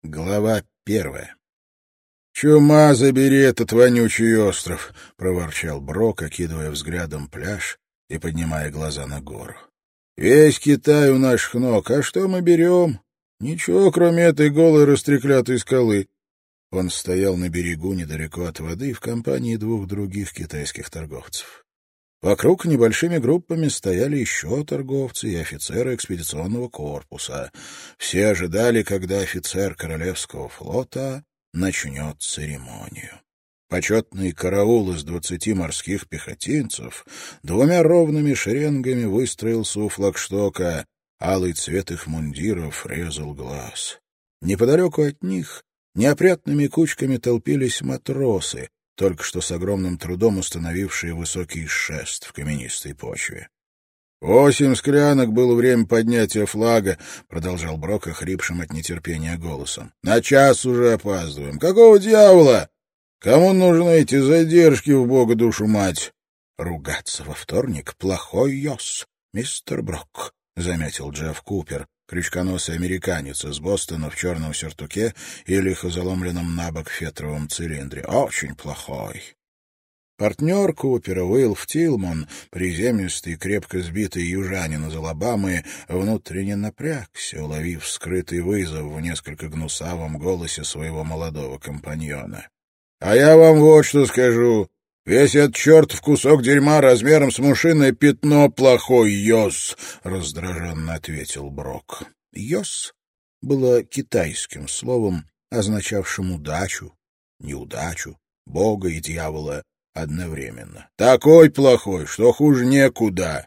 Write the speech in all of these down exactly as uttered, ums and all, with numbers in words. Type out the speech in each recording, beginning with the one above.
Глава первая. «Чума, забери этот вонючий остров!» — проворчал Брок, окидывая взглядом пляж и поднимая глаза на гору. «Весь Китай у наших ног, а что мы берем? Ничего, кроме этой голой растреклятой скалы». Он стоял на берегу недалеко от воды в компании двух других китайских торговцев. Вокруг небольшими группами стояли еще торговцы и офицеры экспедиционного корпуса. Все ожидали, когда офицер Королевского флота начнет церемонию. Почетный караул из двадцати морских пехотинцев двумя ровными шеренгами выстроился у флагштока. Алый цвет их мундиров резал глаз. Неподалеку от них неопрятными кучками толпились матросы, только что с огромным трудом установившие высокий шест в каменистой почве. «Восемь склянок было время поднятия флага», — продолжал Брок охрипшим от нетерпения голосом. «На час уже опаздываем. Какого дьявола? Кому нужны эти задержки, в бога душу мать?» «Ругаться во вторник — плохой ёс, мистер Брок», — заметил Джефф Купер, крючконосый американец из Бостона в черном сюртуке и лихо заломленном на бок фетровом цилиндре. «Очень плохой». Партнер Купера, Уилф Тилман, приземистый, крепко сбитый южанин из Алабамы, внутренне напрягся, уловив скрытый вызов в несколько гнусавом голосе своего молодого компаньона. «А я вам вот что скажу. Весь этот чертов кусок дерьма размером с мушиное пятно плохой ёс», — раздраженно ответил Брок. «Ёс» было китайским словом, означавшим удачу, неудачу, бога и дьявола одновременно. «Такой плохой, что хуже некуда.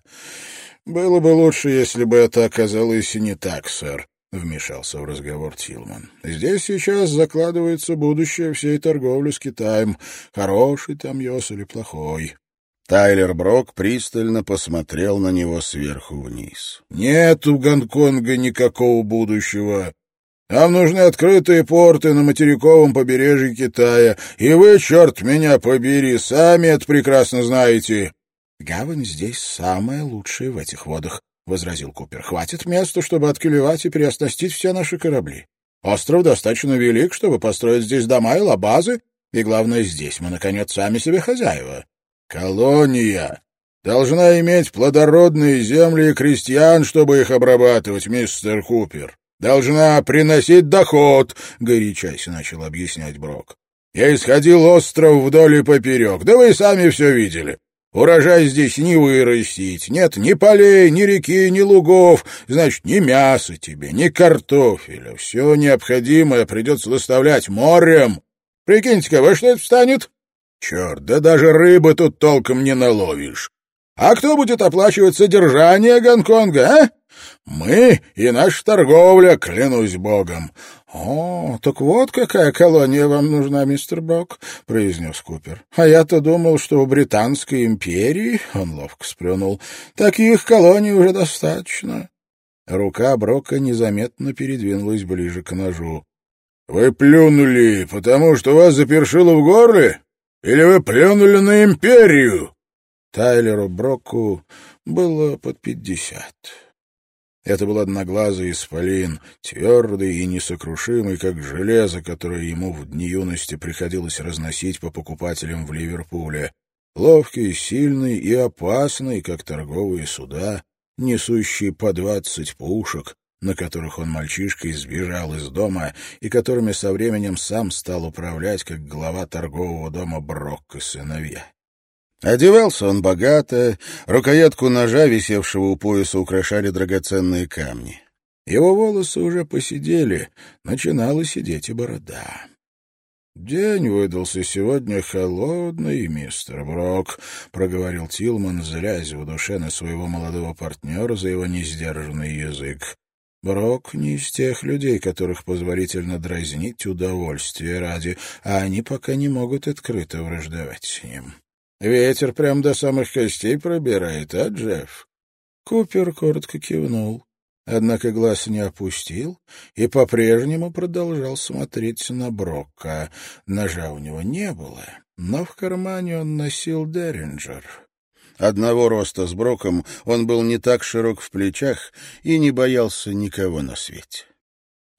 Было бы лучше, если бы это оказалось и не так, сэр», — вмешался в разговор Тилман. «Здесь сейчас закладывается будущее всей торговли с Китаем. Хороший там ёс или плохой». Тайлер Брок пристально посмотрел на него сверху вниз. «Нет у Гонконга никакого будущего. Нам нужны открытые порты на материковом побережье Китая, и вы, черт меня побери, сами это прекрасно знаете». «Гавань здесь самая лучшая в этих водах», — возразил Купер. «Хватит места, чтобы отколевать и переоснастить все наши корабли. Остров достаточно велик, чтобы построить здесь дома и лабазы, и, главное, здесь мы, наконец, сами себе хозяева. Колония должна иметь плодородные земли и крестьян, чтобы их обрабатывать, мистер Купер. Должна приносить доход», — горячась начал объяснять Брок. «Я исходил остров вдоль и поперек, да вы сами все видели. Урожай здесь не вырастить, нет ни полей, ни реки, ни лугов, значит, ни мяса тебе, ни картофеля. Все необходимое придется доставлять морем. Прикиньте-ка, во что это встанет? Черт, да даже рыбы тут толком не наловишь. А кто будет оплачивать содержание Гонконга, а? Мы и наша торговля, клянусь богом». «О, так вот какая колония вам нужна, мистер Брок», — произнес Купер. «А я-то думал, что у Британской империи, — он ловко сплюнул, — таких колоний уже достаточно». Рука Брока незаметно передвинулась ближе к ножу. «Вы плюнули, потому что вас запершило в горле? Или вы плюнули на империю?» Тайлеру Броку было под пятьдесят. Это был одноглазый исполин, твердый и несокрушимый, как железо, которое ему в дни юности приходилось разносить по покупателям в Ливерпуле. Ловкий, сильный и опасный, как торговые суда, несущие по двадцать пушек, на которых он мальчишкой сбежал из дома и которыми со временем сам стал управлять, как глава торгового дома Брок и сыновья. Одевался он богато, рукоятку ножа, висевшего у пояса, украшали драгоценные камни. Его волосы уже поседели, начинала сидеть и борода. «День выдался сегодня холодный, мистер Брок», — проговорил Тилман, злясь в душе на своего молодого партнера за его несдержанный язык. Брок не из тех людей, которых позволительно дразнить удовольствие ради, а они пока не могут открыто враждовать с ним. «Ветер прям до самых костей пробирает, а, Джефф?» Купер коротко кивнул, однако глаз не опустил и по-прежнему продолжал смотреть на Брока. Ножа у него не было, но в кармане он носил Дерринджер. Одного роста с Броком, он был не так широк в плечах и не боялся никого на свете.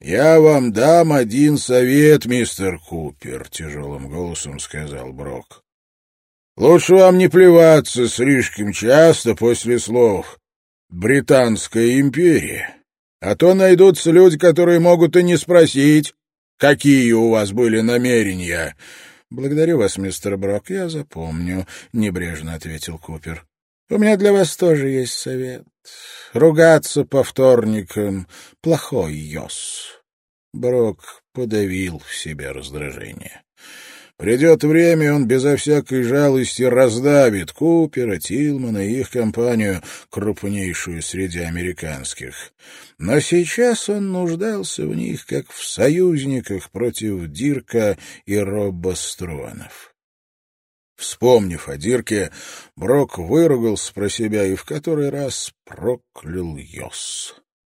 «Я вам дам один совет, мистер Купер», — тяжелым голосом сказал Брок. «Лучше вам не плеваться слишком часто после слов «Британская империя», а то найдутся люди, которые могут и не спросить, какие у вас были намерения». «Благодарю вас, мистер Брок, я запомню», — небрежно ответил Купер. «У меня для вас тоже есть совет. Ругаться по вторникам — плохой ёс». Брок подавил в себе раздражение. Придет время, он безо всякой жалости раздавит Купера, Тилмана и их компанию, крупнейшую среди американских. Но сейчас он нуждался в них, как в союзниках против Дирка и Робба Струанов. Вспомнив о Дирке, Брок выругался про себя и в который раз проклял Йос.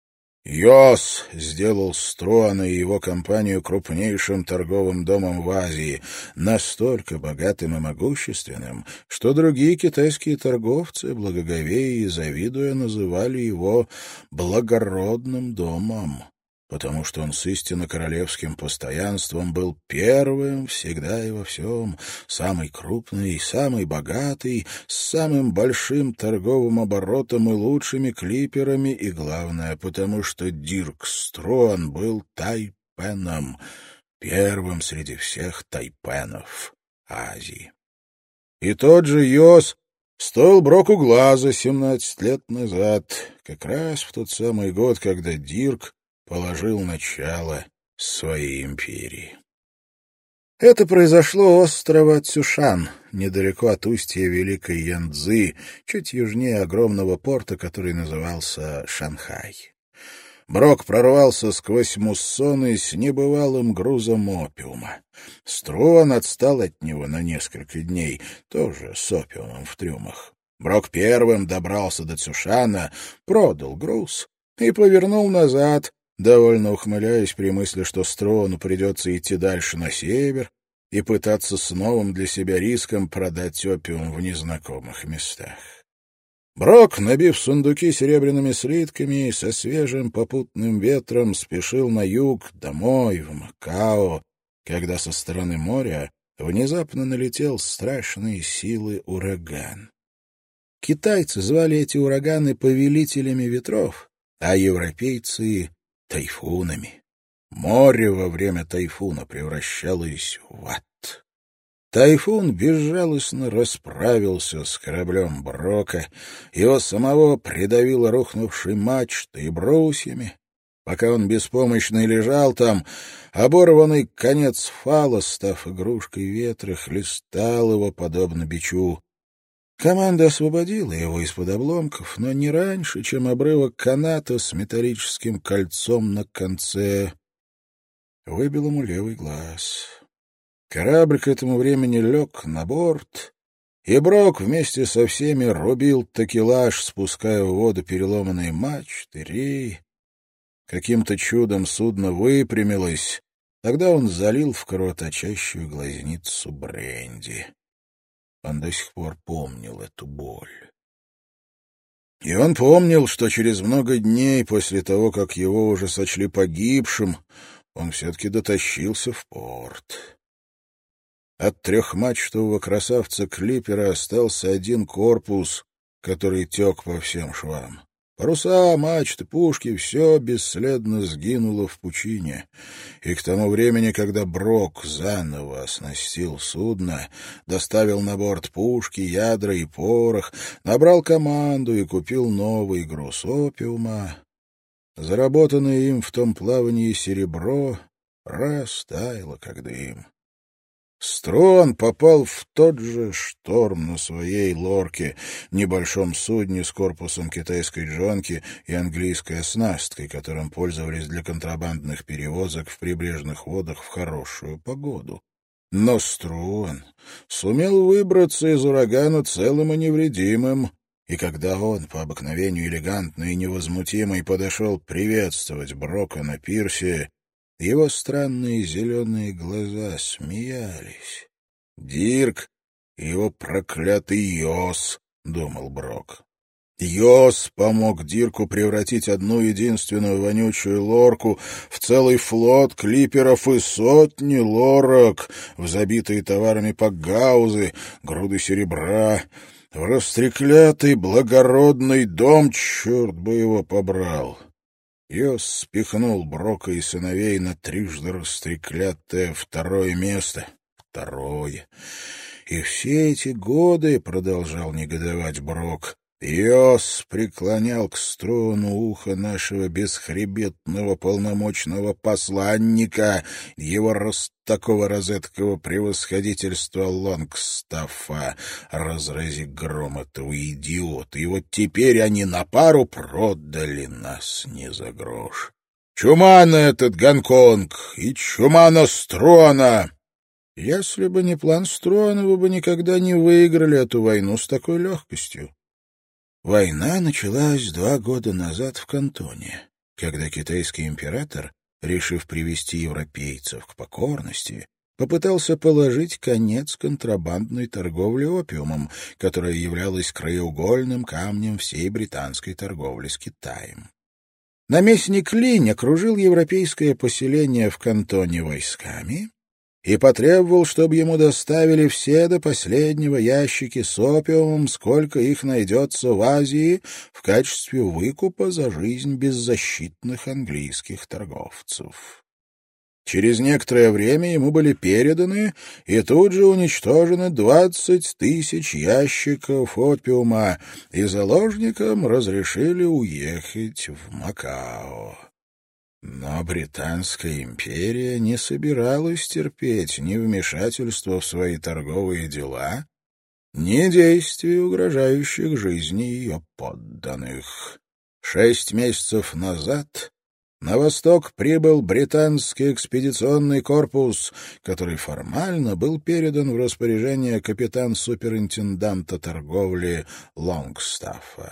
Йос сделал Струана и его компанию крупнейшим торговым домом в Азии, настолько богатым и могущественным, что другие китайские торговцы, благоговея и завидуя, называли его «благородным домом», потому что он с истинно королевским постоянством был первым всегда и во всем, самый крупный, самый богатый, с самым большим торговым оборотом и лучшими клиперами, и, главное, потому что Дирк Струан был тайпеном, первым среди всех тайпенов Азии. И тот же Йос стоил Броку глаза семнадцать лет назад, как раз в тот самый год, когда Дирк положил начало своей империи. Это произошло у острова Цюшан, недалеко от устья Великой Янцзы, чуть южнее огромного порта, который назывался Шанхай. Брок прорвался сквозь муссоны с небывалым грузом опиума. Струан отстал от него на несколько дней, тоже с опиумом в трюмах. Брок первым добрался до Цюшана, продал груз и повернул назад, довольно ухмыляясь при мысли, что Струану придется идти дальше на север и пытаться с новым для себя риском продать опиум в незнакомых местах. Брок, набив сундуки серебряными слитками, со свежим попутным ветром спешил на юг, домой, в Макао, когда со стороны моря внезапно налетел страшной силы ураган. Китайцы звали эти ураганы повелителями ветров, а европейцы — тайфунами. Море во время тайфуна превращалось в ад. Тайфун безжалостно расправился с кораблем Брока, его самого придавило рухнувшей мачтой и брусьями. Пока он беспомощно лежал там, оборванный конец фала, став игрушкой ветра, хлестал его подобно бичу. Команда освободила его из-под обломков, но не раньше, чем обрывок каната с металлическим кольцом на конце выбил ему левый глаз. Корабль к этому времени лег на борт, и Брок вместе со всеми рубил такелаж, спуская в воду переломанные мачты, реи. Каким-то чудом судно выпрямилось, тогда он залил в кровоточащую глазницу бренди. Он до сих пор помнил эту боль. И он помнил, что через много дней после того, как его уже сочли погибшим, он все-таки дотащился в порт. От трехмачтового красавца-клипера остался один корпус, который тек по всем швам. Паруса, мачты, пушки — все бесследно сгинуло в пучине. И к тому времени, когда Брок заново оснастил судно, доставил на борт пушки, ядра и порох, набрал команду и купил новый груз опиума, заработанное им в том плавании серебро растаяло, как дым. Струан попал в тот же шторм на своей лорке, небольшом судне с корпусом китайской джонки и английской оснасткой, которым пользовались для контрабандных перевозок в прибрежных водах в хорошую погоду. Но Струан сумел выбраться из урагана целым и невредимым, и когда он, по обыкновению элегантный и невозмутимый, подошел приветствовать Брока на пирсе, его странные зеленые глаза смеялись. «Дирк и его проклятый Йос», — думал Брок. Йос помог Дирку превратить одну единственную вонючую лорку в целый флот клиперов и сотни лорок, в забитые товарами пакгаузы, груды серебра, в растреклятый благородный дом, черт бы его побрал. Йос спихнул Брока и сыновей на трижды растреклятое второе место. Второе. И все эти годы, — продолжал негодовать Брок, — Йос преклонял к Струану ухо нашего бесхребетного полномочного посланника, его рос такого розеткого превосходительства Лонгстаффа. Разрази гром этого идиота, и вот теперь они на пару продали нас не за грош. Чума на этот Гонконг и чума на Струана! Если бы не план Струана, вы бы никогда не выиграли эту войну с такой легкостью. Война началась два года назад в Кантоне, когда китайский император, решив привести европейцев к покорности, попытался положить конец контрабандной торговле опиумом, которая являлась краеугольным камнем всей британской торговли с Китаем. Наместник Линь окружил европейское поселение в Кантоне войсками и потребовал, чтобы ему доставили все до последнего ящики с опиумом, сколько их найдется в Азии, в качестве выкупа за жизнь беззащитных английских торговцев. Через некоторое время ему были переданы и тут же уничтожены двадцать тысяч ящиков опиума, и заложникам разрешили уехать в Макао. Но Британская империя не собиралась терпеть ни вмешательства в свои торговые дела, ни действий, угрожающих жизни ее подданных. Шесть месяцев назад на восток прибыл британский экспедиционный корпус, который формально был передан в распоряжение капитан-суперинтенданта торговли Лонгстаффа.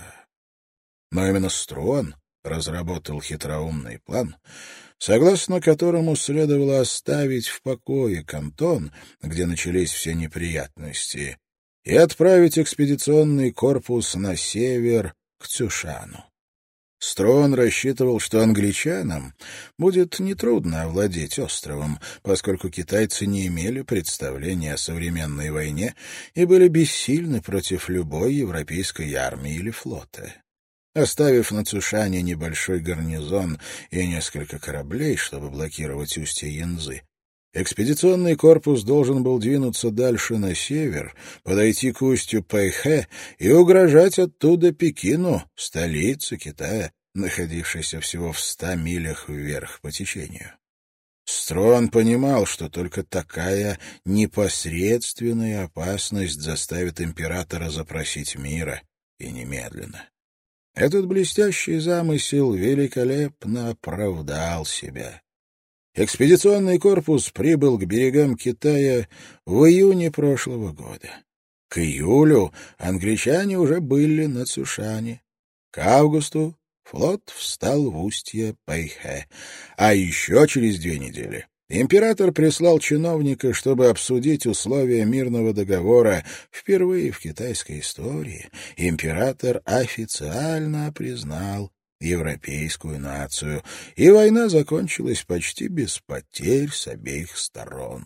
Но именно Струан разработал хитроумный план, согласно которому следовало оставить в покое Кантон, где начались все неприятности, и отправить экспедиционный корпус на север к Цюшану. Струан рассчитывал, что англичанам будет нетрудно овладеть островом, поскольку китайцы не имели представления о современной войне и были бессильны против любой европейской армии или флота. Оставив на Цюшане небольшой гарнизон и несколько кораблей, чтобы блокировать устье Янцзы, экспедиционный корпус должен был двинуться дальше на север, подойти к устью Пэйхэ и угрожать оттуда Пекину, столице Китая, находившейся всего в ста милях вверх по течению. Струан понимал, что только такая непосредственная опасность заставит императора запросить мира, и немедленно. Этот блестящий замысел великолепно оправдал себя. Экспедиционный корпус прибыл к берегам Китая в июне прошлого года. К июлю англичане уже были на Цюшане. К августу флот встал в устье Пэйхэ. А еще через две недели император прислал чиновника, чтобы обсудить условия мирного договора. Впервые в китайской истории император официально признал европейскую нацию, и война закончилась почти без потерь с обеих сторон.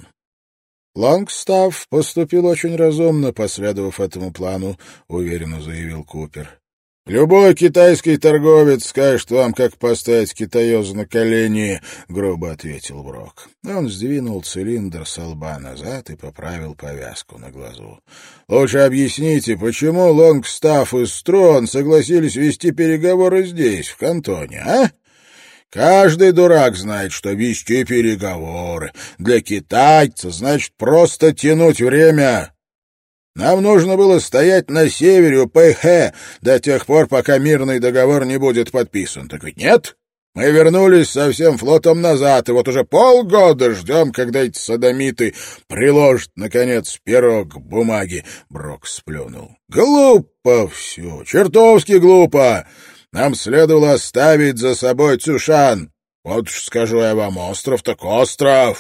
Лонгстафф поступил очень разумно, последовав этому плану, уверенно заявил Купер. «Любой китайский торговец скажет вам, как поставить китаёза на колени», — грубо ответил Брок. Он сдвинул цилиндр со лба назад и поправил повязку на глазу. «Лучше объясните, почему Лонгстафф и Струан согласились вести переговоры здесь, в Кантоне, а? Каждый дурак знает, что вести переговоры для китайца значит просто тянуть время». Нам нужно было стоять на севере у Пэйхэ до тех пор, пока мирный договор не будет подписан. Так ведь нет? Мы вернулись со всем флотом назад, и вот уже полгода ждем, когда эти содомиты приложат, наконец, пирог к бумаге. Брок сплюнул. Глупо все, чертовски глупо. Нам следовало оставить за собой Цюшан. Вот уж скажу я вам, остров так остров.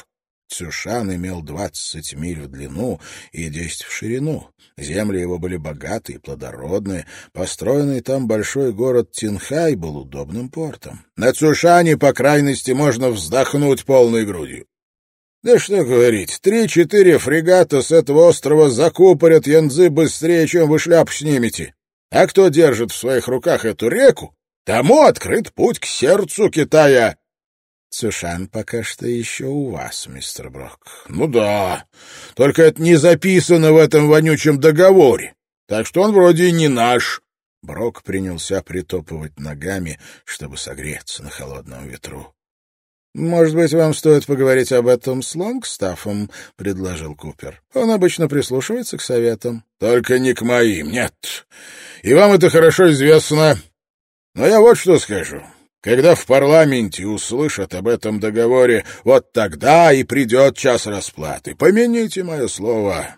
Цюшан имел двадцать миль в длину и десять в ширину. Земли его были богатые и плодородные. Построенный там большой город Тинхай был удобным портом. На Цюшане, по крайности, можно вздохнуть полной грудью. Да что говорить, три-четыре фрегата с этого острова закупорят Янцзы быстрее, чем вы шляпу снимете. А кто держит в своих руках эту реку, тому открыт путь к сердцу Китая. Цюшан пока что еще у вас, мистер Брок. Ну да, только это не записано в этом вонючем договоре, так что он вроде и не наш. Брок принялся притопывать ногами, чтобы согреться на холодном ветру. «Может быть, вам стоит поговорить об этом с Лонгстаффом?» — предложил Купер. «Он обычно прислушивается к советам». «Только не к моим, нет. И вам это хорошо известно. Но я вот что скажу. Когда в парламенте услышат об этом договоре, вот тогда и придет час расплаты. Помяните мое слово».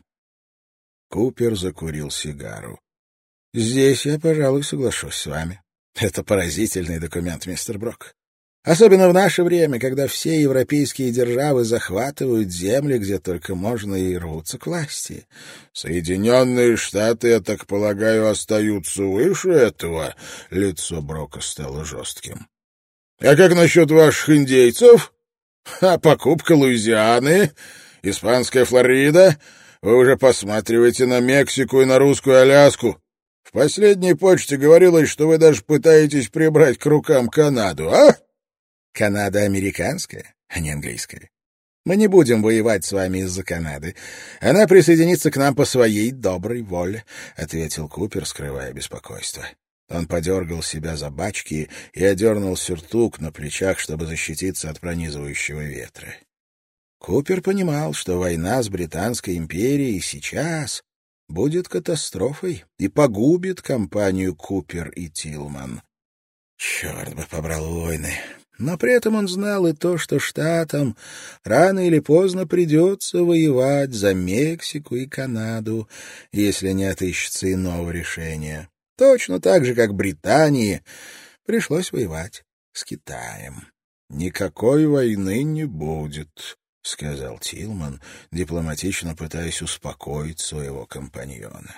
Купер закурил сигару. «Здесь я, пожалуй, соглашусь с вами. Это поразительный документ, мистер Брок. Особенно в наше время, когда все европейские державы захватывают земли, где только можно, и рвутся к власти. Соединенные Штаты, я так полагаю, остаются выше этого?» Лицо Брока стало жестким. «А как насчет ваших индейцев? А покупка Луизианы? Испанская Флорида? Вы уже посматриваете на Мексику и на русскую Аляску. В последней почте говорилось, что вы даже пытаетесь прибрать к рукам Канаду, а?» «Канада американская, а не английская. Мы не будем воевать с вами из-за Канады. Она присоединится к нам по своей доброй воле», — ответил Купер, скрывая беспокойство. Он подергал себя за бачки и одернул сюртук на плечах, чтобы защититься от пронизывающего ветра. Купер понимал, что война с Британской империей сейчас будет катастрофой и погубит компанию Купер и Тилман. Черт бы побрал войны! Но при этом он знал и то, что штатам рано или поздно придется воевать за Мексику и Канаду, если не отыщется иного решения. Точно так же, как Британии пришлось воевать с Китаем. «Никакой войны не будет», — сказал Тилман, дипломатично пытаясь успокоить своего компаньона.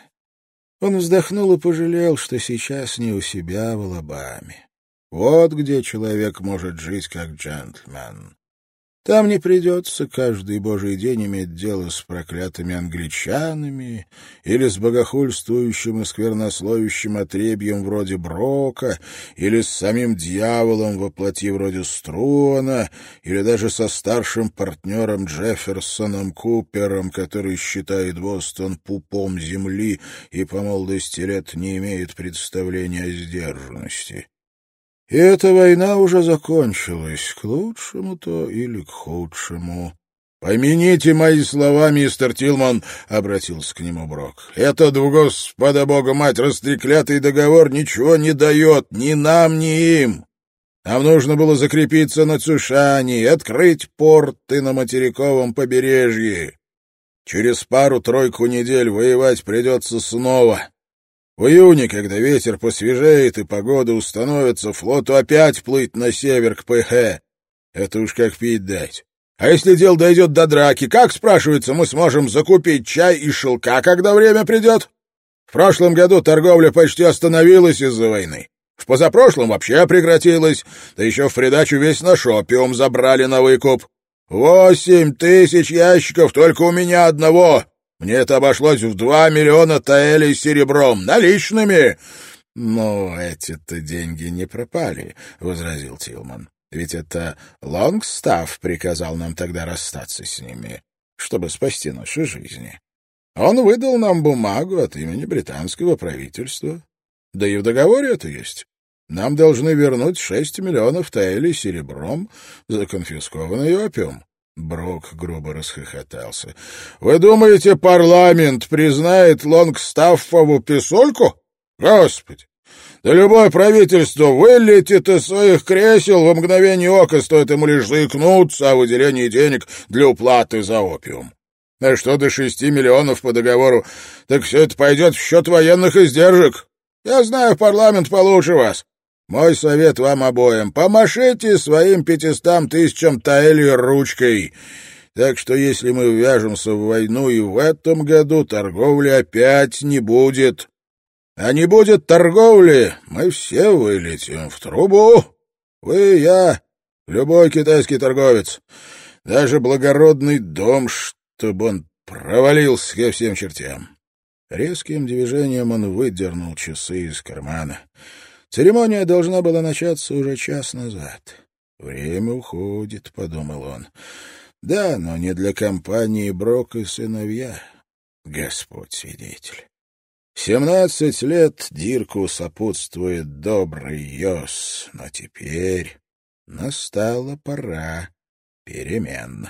Он вздохнул и пожалел, что сейчас не у себя в Алабаме. Вот где человек может жить как джентльмен. Там не придется каждый божий день иметь дело с проклятыми англичанами или с богохульствующим и сквернословящим отребьем вроде Брока, или с самим дьяволом во плоти вроде Струана, или даже со старшим партнером Джефферсоном Купером, который считает Бостон пупом земли и по молодости лет не имеет представления о сдержанности. И эта война уже закончилась, к лучшему-то или к худшему. — Помяните мои слова, мистер Тилман, — обратился к нему Брок. — Этот, в Господа Бога мать, растреклятый договор ничего не дает ни нам, ни им. Нам нужно было закрепиться на Цюшане и открыть порты на материковом побережье. Через пару-тройку недель воевать придется снова. В июне, когда ветер посвежеет и погода установится, флоту опять плыть на север к Пх. Это уж как пить дать. А если дело дойдет до драки, как, спрашивается, мы сможем закупить чай и шелка, когда время придет? В прошлом году торговля почти остановилась из-за войны. В позапрошлом вообще прекратилась, да еще в придачу весь наш опиум забрали на выкуп. Восемь тысяч ящиков только у меня одного. Мне это обошлось в два миллиона таэлей серебром, наличными. — Но эти-то деньги не пропали, — возразил Тилман. — Ведь это Лонгстафф приказал нам тогда расстаться с ними, чтобы спасти наши жизни. Он выдал нам бумагу от имени британского правительства. Да и в договоре это есть. Нам должны вернуть шесть миллионов таэлей серебром за конфискованный опиум. Брок грубо расхохотался. — Вы думаете, парламент признает Лонгстаффову писульку? Господи! Да любое правительство вылетит из своих кресел во мгновение ока, стоит ему лишь заикнуться о выделении денег для уплаты за опиум. А что до шести миллионов по договору, так все это пойдет в счет военных издержек. Я знаю парламент получше вас. Мой совет вам обоим — помашите своим пятистам тысячам таэлей ручкой. Так что если мы ввяжемся в войну и в этом году, торговли опять не будет. А не будет торговли, мы все вылетим в трубу. Вы, я, любой китайский торговец, даже благородный дом, чтобы он провалился ко всем чертям». Резким движением он выдернул часы из кармана. Церемония должна была начаться уже час назад. «Время уходит», — подумал он. «Да, но не для компании Брок и сыновья. Господь свидетель». Семнадцать лет Дирку сопутствует добрый Йос, но теперь настала пора перемен.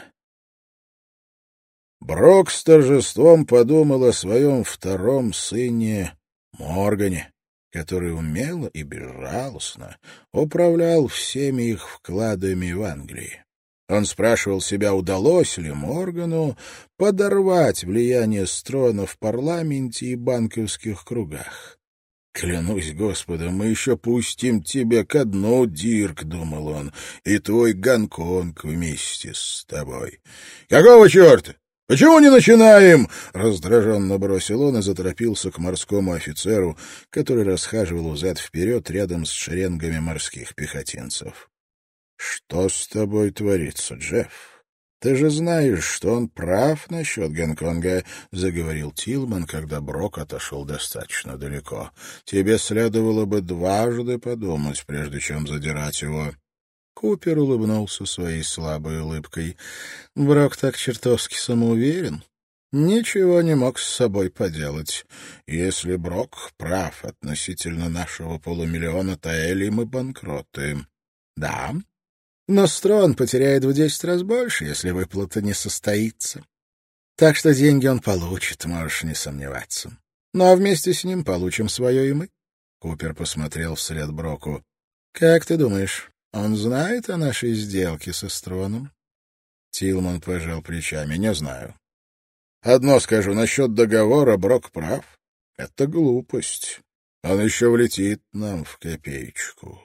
Брок с торжеством подумал о своем втором сыне Моргане, который умело и безжалостно управлял всеми их вкладами в Англии. Он спрашивал себя, удалось ли Моргану подорвать влияние Строна в парламенте и банковских кругах. «Клянусь Господом, мы еще пустим тебя ко дну, Дирк», — думал он, — «и твой Гонконг вместе с тобой». «Какого черта? Почему не начинаем?» — раздраженно бросил он и заторопился к морскому офицеру, который расхаживал взад-вперед рядом с шеренгами морских пехотинцев. «Что с тобой творится, Джефф? Ты же знаешь, что он прав насчет Гонконга», — заговорил Тилман, когда Брок отошел достаточно далеко. «Тебе следовало бы дважды подумать, прежде чем задирать его». Купер улыбнулся своей слабой улыбкой. Брок так чертовски самоуверен. Ничего не мог с собой поделать. Если Брок прав относительно нашего полумиллиона таэлей, мы банкроты. Да, но Строн потеряет в десять раз больше, если выплата не состоится. Так что деньги он получит, можешь не сомневаться. Ну а вместе с ним получим свое и мы. Купер посмотрел вслед Броку. Как ты думаешь, он знает о нашей сделке со Строном? Тилман пожал плечами. Не знаю. Одно скажу, насчет договора Брок прав. Это глупость. Он еще влетит нам в копеечку.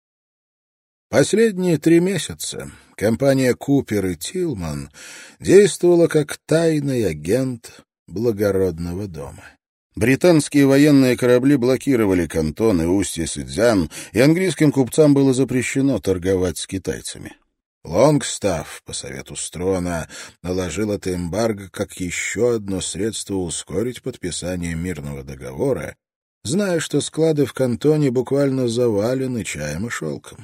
Последние три месяца компания Купер и Тилман действовала как тайный агент благородного дома. Британские военные корабли блокировали Кантон и устье Сыцзян, и английским купцам было запрещено торговать с китайцами. Лонгстафф, по совету Строна, наложил это эмбарго как еще одно средство ускорить подписание мирного договора, зная, что склады в Кантоне буквально завалены чаем и шелком.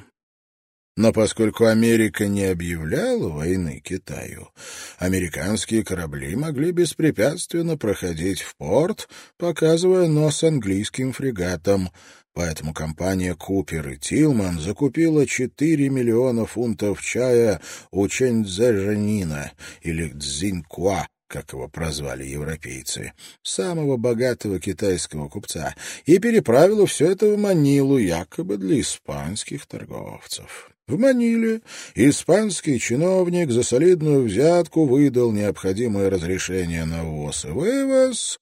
Но поскольку Америка не объявляла войны Китаю, американские корабли могли беспрепятственно проходить в порт, показывая нос английским фрегатам. Поэтому компания Купер и Тилман закупила четыре миллиона фунтов чая у Чэньцзэжэнина, или Цзинькуа, как его прозвали европейцы, самого богатого китайского купца, и переправила все это в Манилу, якобы для испанских торговцев. В Маниле испанский чиновник за солидную взятку выдал необходимое разрешение на ввоз и вывоз,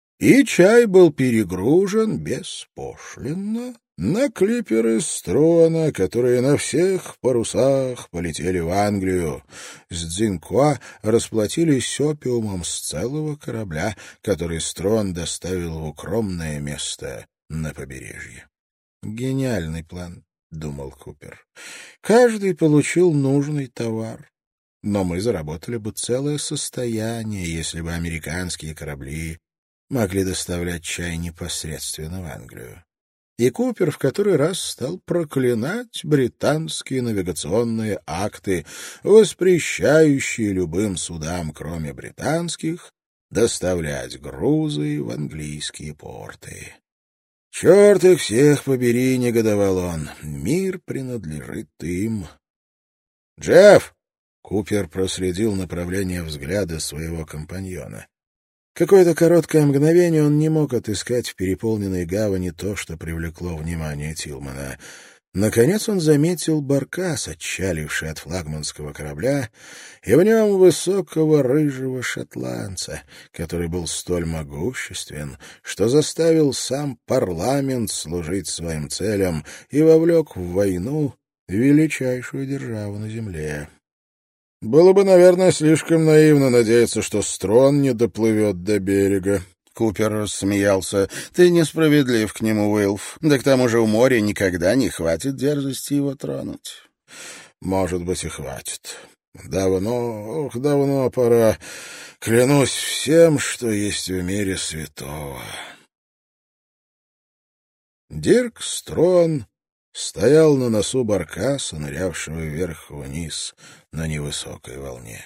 и чай был перегружен беспошлинно на клиперы Строна, которые на всех парусах полетели в Англию. С Цзинькуа расплатились опиумом с целого корабля, который Строн доставил в укромное место на побережье. Гениальный план, — думал Купер. Каждый получил нужный товар. Но мы заработали бы целое состояние, если бы американские корабли могли доставлять чай непосредственно в Англию. И Купер в который раз стал проклинать британские навигационные акты, воспрещающие любым судам, кроме британских, доставлять грузы в английские порты. «Черт их всех побери!» — негодовал он. «Мир принадлежит им». «Джефф!» — Купер проследил направление взгляда своего компаньона. Какое-то короткое мгновение он не мог отыскать в переполненной гавани то, что привлекло внимание Тилмана. Наконец он заметил баркас, отчаливший от флагманского корабля, и в нем высокого рыжего шотландца, который был столь могуществен, что заставил сам парламент служить своим целям и вовлек в войну величайшую державу на земле. Было бы, наверное, слишком наивно надеяться, что Строн не доплывет до берега. Купер рассмеялся. «Ты несправедлив к нему, Уилф. Да к тому же у моря никогда не хватит дерзости его тронуть». «Может быть, и хватит. Давно, ох, давно пора. Клянусь всем, что есть в мире святого». Дирк Строн стоял на носу баркаса, нырявшего вверх-вниз на невысокой волне.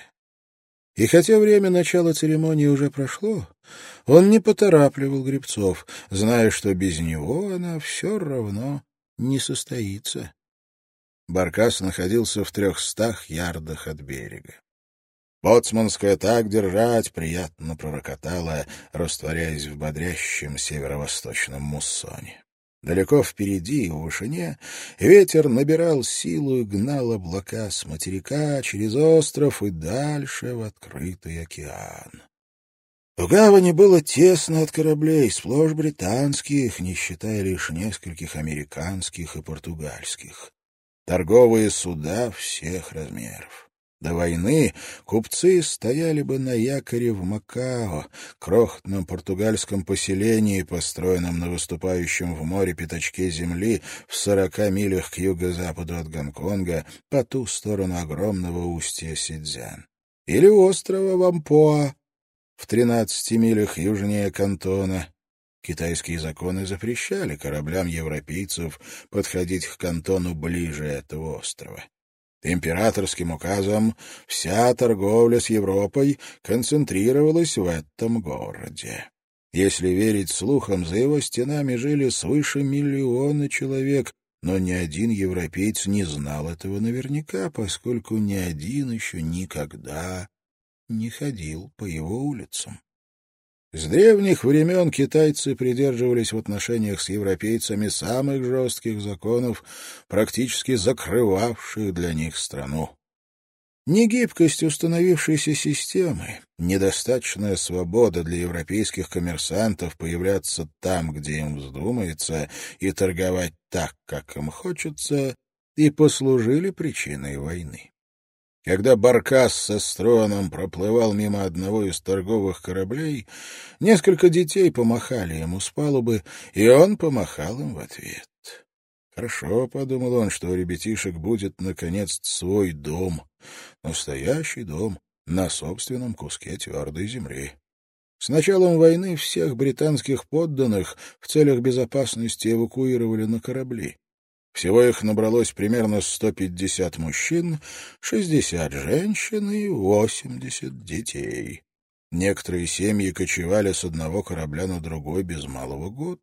И хотя время начала церемонии уже прошло, он не поторапливал гребцов, зная, что без него она все равно не состоится. Баркас находился в трехстах ярдах от берега. Боцманская «так держать» приятно пророкотала, растворяясь в бодрящем северо-восточном муссоне. Далеко впереди, в вышине, ветер набирал силу и гнал облака с материка через остров и дальше в открытый океан. В гавани было тесно от кораблей, сплошь британских, не считая лишь нескольких американских и португальских. Торговые суда всех размеров. До войны купцы стояли бы на якоре в Макао, крохотном португальском поселении, построенном на выступающем в море пятачке земли в сорока милях к юго-западу от Гонконга, по ту сторону огромного устья Сидзян. Или острова Вампоа, в тринадцати милях южнее Кантона. Китайские законы запрещали кораблям европейцев подходить к Кантону ближе этого острова. Императорским указом вся торговля с Европой концентрировалась в этом городе. Если верить слухам, за его стенами жили свыше миллиона человек, но ни один европеец не знал этого наверняка, поскольку ни один еще никогда не ходил по его улицам. С древних времен китайцы придерживались в отношениях с европейцами самых жестких законов, практически закрывавших для них страну. Негибкость установившейся системы, недостаточная свобода для европейских коммерсантов появляться там, где им вздумается, и торговать так, как им хочется, и послужили причиной войны. Когда баркас со Строном проплывал мимо одного из торговых кораблей, несколько детей помахали ему с палубы, и он помахал им в ответ. «Хорошо», — подумал он, — что у ребятишек будет, наконец, свой дом, настоящий дом на собственном куске твердой земли. С началом войны всех британских подданных в целях безопасности эвакуировали на корабли. Всего их набралось примерно сто пятьдесят мужчин, шестьдесят женщин и восемьдесят детей. Некоторые семьи кочевали с одного корабля на другой без малого год.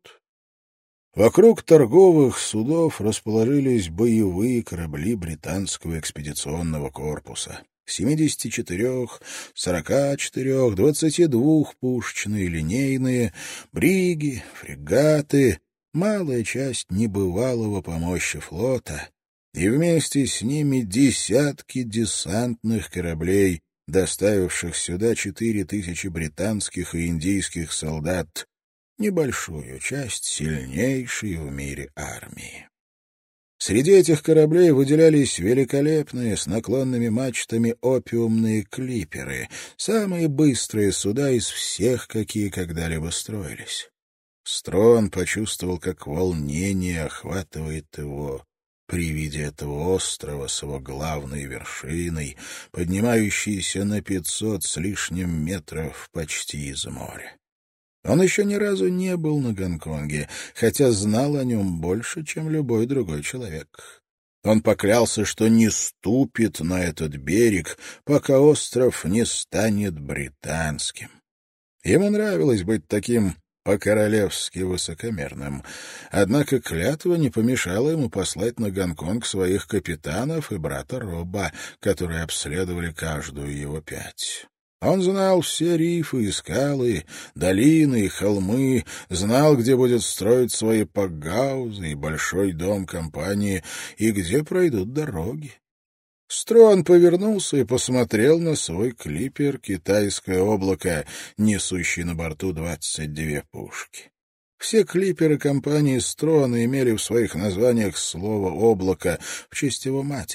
Вокруг торговых судов расположились боевые корабли британского экспедиционного корпуса. семидесяти четырёх, сорока четырёх, двадцати двух пушечные, линейные, бриги, фрегаты, малая часть небывалого по мощи флота, и вместе с ними десятки десантных кораблей, доставивших сюда четыре тысячи британских и индийских солдат, небольшую часть сильнейшей в мире армии. Среди этих кораблей выделялись великолепные с наклонными мачтами опиумные клиперы, самые быстрые суда из всех, какие когда-либо строились. Строн почувствовал, как волнение охватывает его при виде этого острова с его главной вершиной, поднимающейся на пятьсот с лишним метров почти из моря. Он еще ни разу не был на Гонконге, хотя знал о нем больше, чем любой другой человек. Он поклялся, что не ступит на этот берег, пока остров не станет британским. Ему нравилось быть таким по-королевски высокомерным. Однако клятва не помешала ему послать на Гонконг своих капитанов и брата Роба, которые обследовали каждую его пять. Он знал все рифы и скалы, долины и холмы, знал, где будет строить свои пакгаузы и большой дом компании, и где пройдут дороги. Строн повернулся и посмотрел на свой клипер «Китайское облако», несущий на борту двадцать две пушки. Все клиперы компании Строна имели в своих названиях слово «облако» в честь его матери,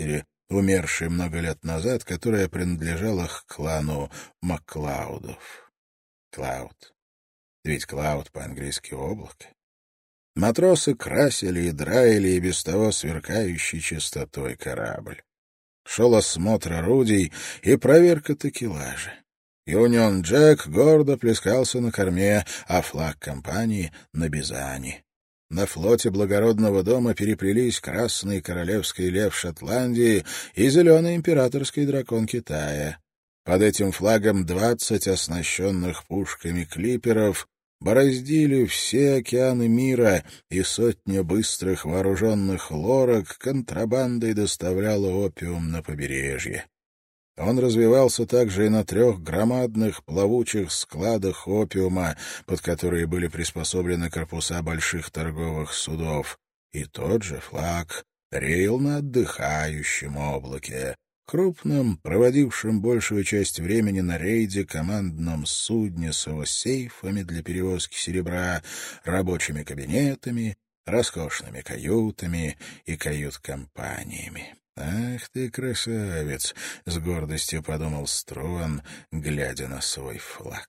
умершей много лет назад, которая принадлежала к клану Маклаудов. Клауд. Ведь Клауд по-английски облако. Матросы красили и драили и без того сверкающий чистотой корабль. Шел осмотр орудий и проверка такелажа. Юнион Джек гордо плескался на корме, а флаг компании — на бизане. На флоте благородного дома переплелись красный королевский лев Шотландии и зеленый императорский дракон Китая. Под этим флагом двадцать оснащенных пушками клиперов бороздили все океаны мира, и сотня быстрых вооруженных лорок контрабандой доставляла опиум на побережье. Он развивался также и на трех громадных плавучих складах опиума, под которые были приспособлены корпуса больших торговых судов. И тот же флаг реял на отдыхающем облаке, крупном, проводившем большую часть времени на рейде командном судне с его сейфами для перевозки серебра, рабочими кабинетами, роскошными каютами и кают-компаниями. «Ах ты, красавец!» — с гордостью подумал Струан, глядя на свой флаг.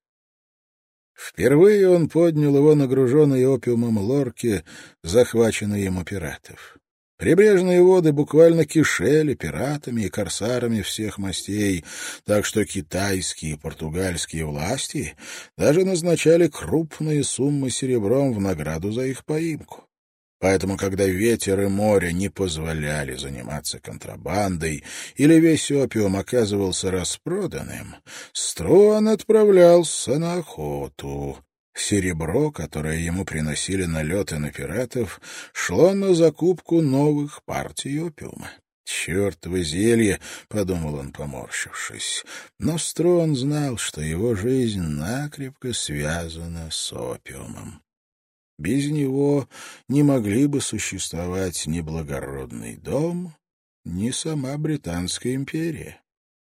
Впервые он поднял его нагруженные опиумом лорки, захваченные ему пиратов. Прибрежные воды буквально кишели пиратами и корсарами всех мастей, так что китайские и португальские власти даже назначали крупные суммы серебром в награду за их поимку. Поэтому, когда ветер и море не позволяли заниматься контрабандой или весь опиум оказывался распроданным, Струан отправлялся на охоту. Серебро, которое ему приносили налеты на пиратов, шло на закупку новых партий опиума. «Чертово зелье!» — подумал он, поморщившись. Но Струан знал, что его жизнь накрепко связана с опиумом. Без него не могли бы существовать ни благородный дом, ни сама Британская империя.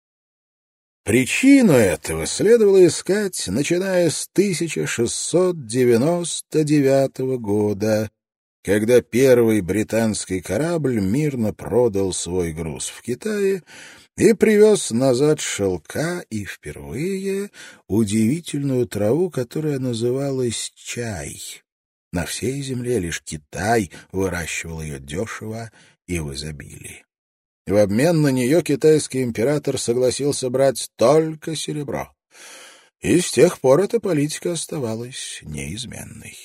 Причину этого следовало искать, начиная с тысяча шестьсот девяносто девятого года, когда первый британский корабль мирно продал свой груз в Китае и привез назад шелка и впервые удивительную траву, которая называлась чай. На всей земле лишь Китай выращивал ее дешево и в изобилии. В обмен на нее китайский император согласился брать только серебро. И с тех пор эта политика оставалась неизменной.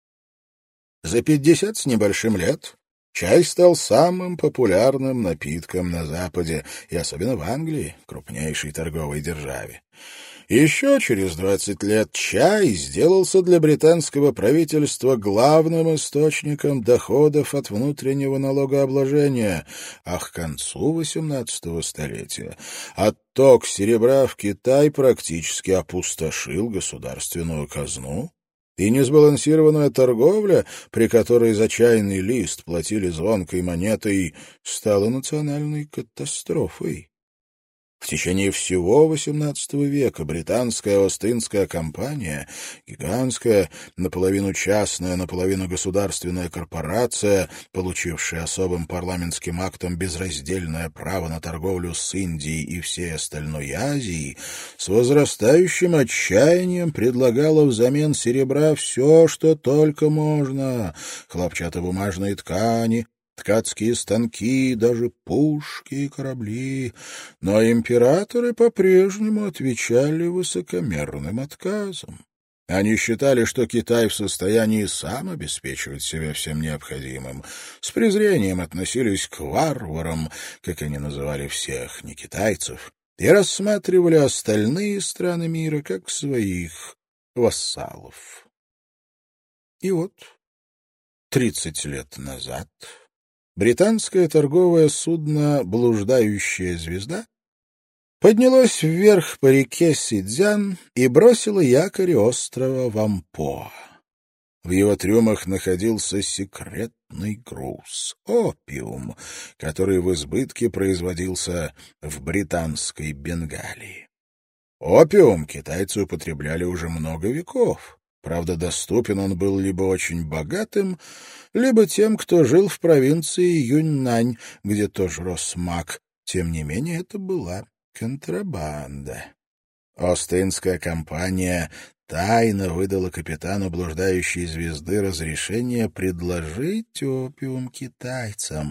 За пятьдесят с небольшим лет чай стал самым популярным напитком на Западе, и особенно в Англии, крупнейшей торговой державе. Еще через двадцать лет чай сделался для британского правительства главным источником доходов от внутреннего налогообложения, а к концу восемнадцатого столетия отток серебра в Китай практически опустошил государственную казну, и несбалансированная торговля, при которой за чайный лист платили звонкой монетой, стала национальной катастрофой. В течение всего восемнадцатого века британская Ост-Индская компания, гигантская, наполовину частная, наполовину государственная корпорация, получившая особым парламентским актом безраздельное право на торговлю с Индией и всей остальной Азией, с возрастающим отчаянием предлагала взамен серебра все, что только можно: хлопчатобумажные ткани, ткацкие станки, даже пушки и корабли. Но императоры по-прежнему отвечали высокомерным отказом. Они считали, что Китай в состоянии сам обеспечивать себя всем необходимым. С презрением относились к варварам, как они называли всех некитайцев, и рассматривали остальные страны мира как своих вассалов. И вот тридцать лет назад британское торговое судно «Блуждающая звезда» поднялось вверх по реке Сидзян и бросило якорь острова Вампоа. В его трюмах находился секретный груз — опиум, который в избытке производился в британской Бенгалии. Опиум китайцы употребляли уже много веков. Правда, доступен он был либо очень богатым, либо тем, кто жил в провинции Юньнань, где тоже рос мак. Тем не менее, это была контрабанда. Остинская компания тайно выдала капитану блуждающей звезды разрешение предложить опиум китайцам,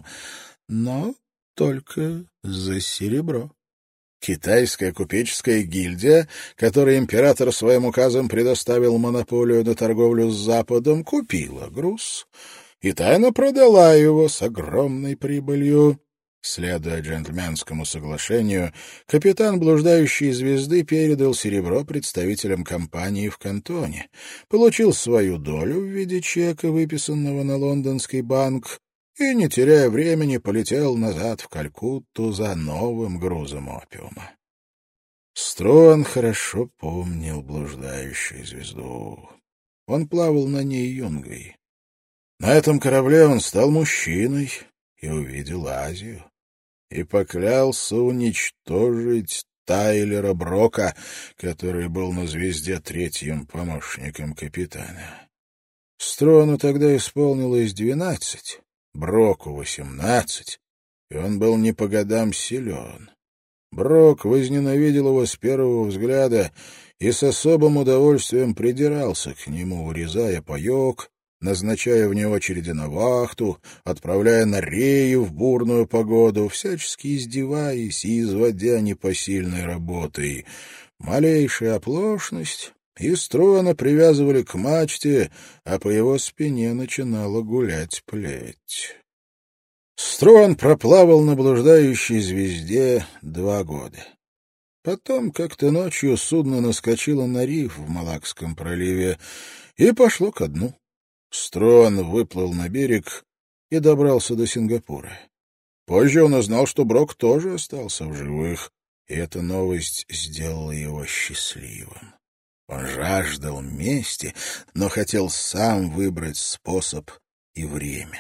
но только за серебро. Китайская купеческая гильдия, которой император своим указом предоставил монополию на торговлю с Западом, купила груз и тайно продала его с огромной прибылью. Следуя джентльменскому соглашению, капитан блуждающей звезды передал серебро представителям компании в Кантоне, получил свою долю в виде чека, выписанного на лондонский банк, и, не теряя времени, полетел назад в Калькутту за новым грузом опиума. Струан хорошо помнил блуждающую звезду. Он плавал на ней юнгой. На этом корабле он стал мужчиной и увидел Азию. И поклялся уничтожить Тайлера Брока, который был на звезде третьим помощником капитана. Струану тогда исполнилось двенадцать, Броку восемнадцать, и он был не по годам силен. Брок возненавидел его с первого взгляда и с особым удовольствием придирался к нему, урезая паек, назначая вне очереди на вахту, отправляя на реи в бурную погоду, всячески издеваясь и изводя непосильной работой. Малейшая оплошность, и Струана привязывали к мачте, а по его спине начинала гулять плеть. Струан проплавал на блуждающей звезде два года. Потом как-то ночью судно наскочило на риф в Малакском проливе и пошло ко дну. Струан выплыл на берег и добрался до Сингапура. Позже он узнал, что Брок тоже остался в живых, и эта новость сделала его счастливым. Он жаждал мести, но хотел сам выбрать способ и время.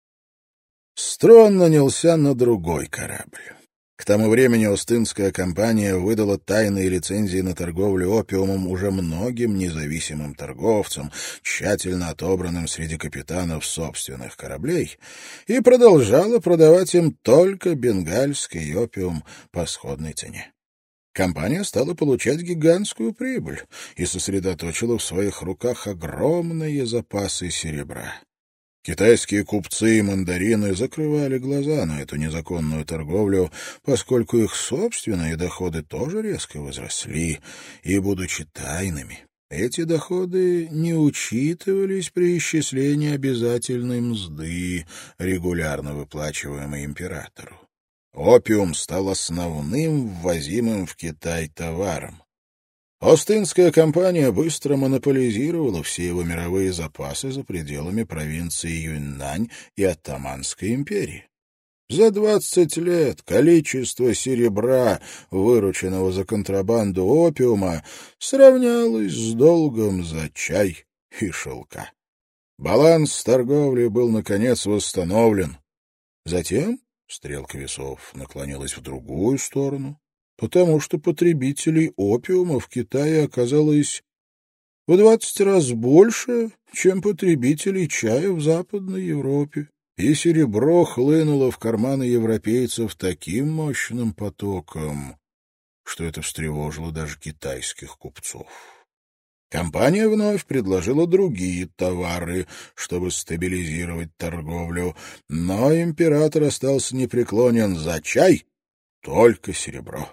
Струан нанялся на другой корабль. К тому времени Остинская компания выдала тайные лицензии на торговлю опиумом уже многим независимым торговцам, тщательно отобранным среди капитанов собственных кораблей, и продолжала продавать им только бенгальский опиум по сходной цене. Компания стала получать гигантскую прибыль и сосредоточила в своих руках огромные запасы серебра. Китайские купцы и мандарины закрывали глаза на эту незаконную торговлю, поскольку их собственные доходы тоже резко возросли, и, будучи тайными, эти доходы не учитывались при исчислении обязательной мзды, регулярно выплачиваемой императору. Опиум стал основным ввозимым в Китай товаром. Остинская компания быстро монополизировала все его мировые запасы за пределами провинции Юньнань и Оттоманской империи. За двадцать лет количество серебра, вырученного за контрабанду опиума, сравнялось с долгом за чай и шелка. Баланс торговли был, наконец, восстановлен. Затем стрелка весов наклонилась в другую сторону, потому что потребителей опиума в Китае оказалось в двадцать раз больше, чем потребителей чая в Западной Европе, и серебро хлынуло в карманы европейцев таким мощным потоком, что это встревожило даже китайских купцов. Компания вновь предложила другие товары, чтобы стабилизировать торговлю, но император остался непреклонен: за чай только серебро.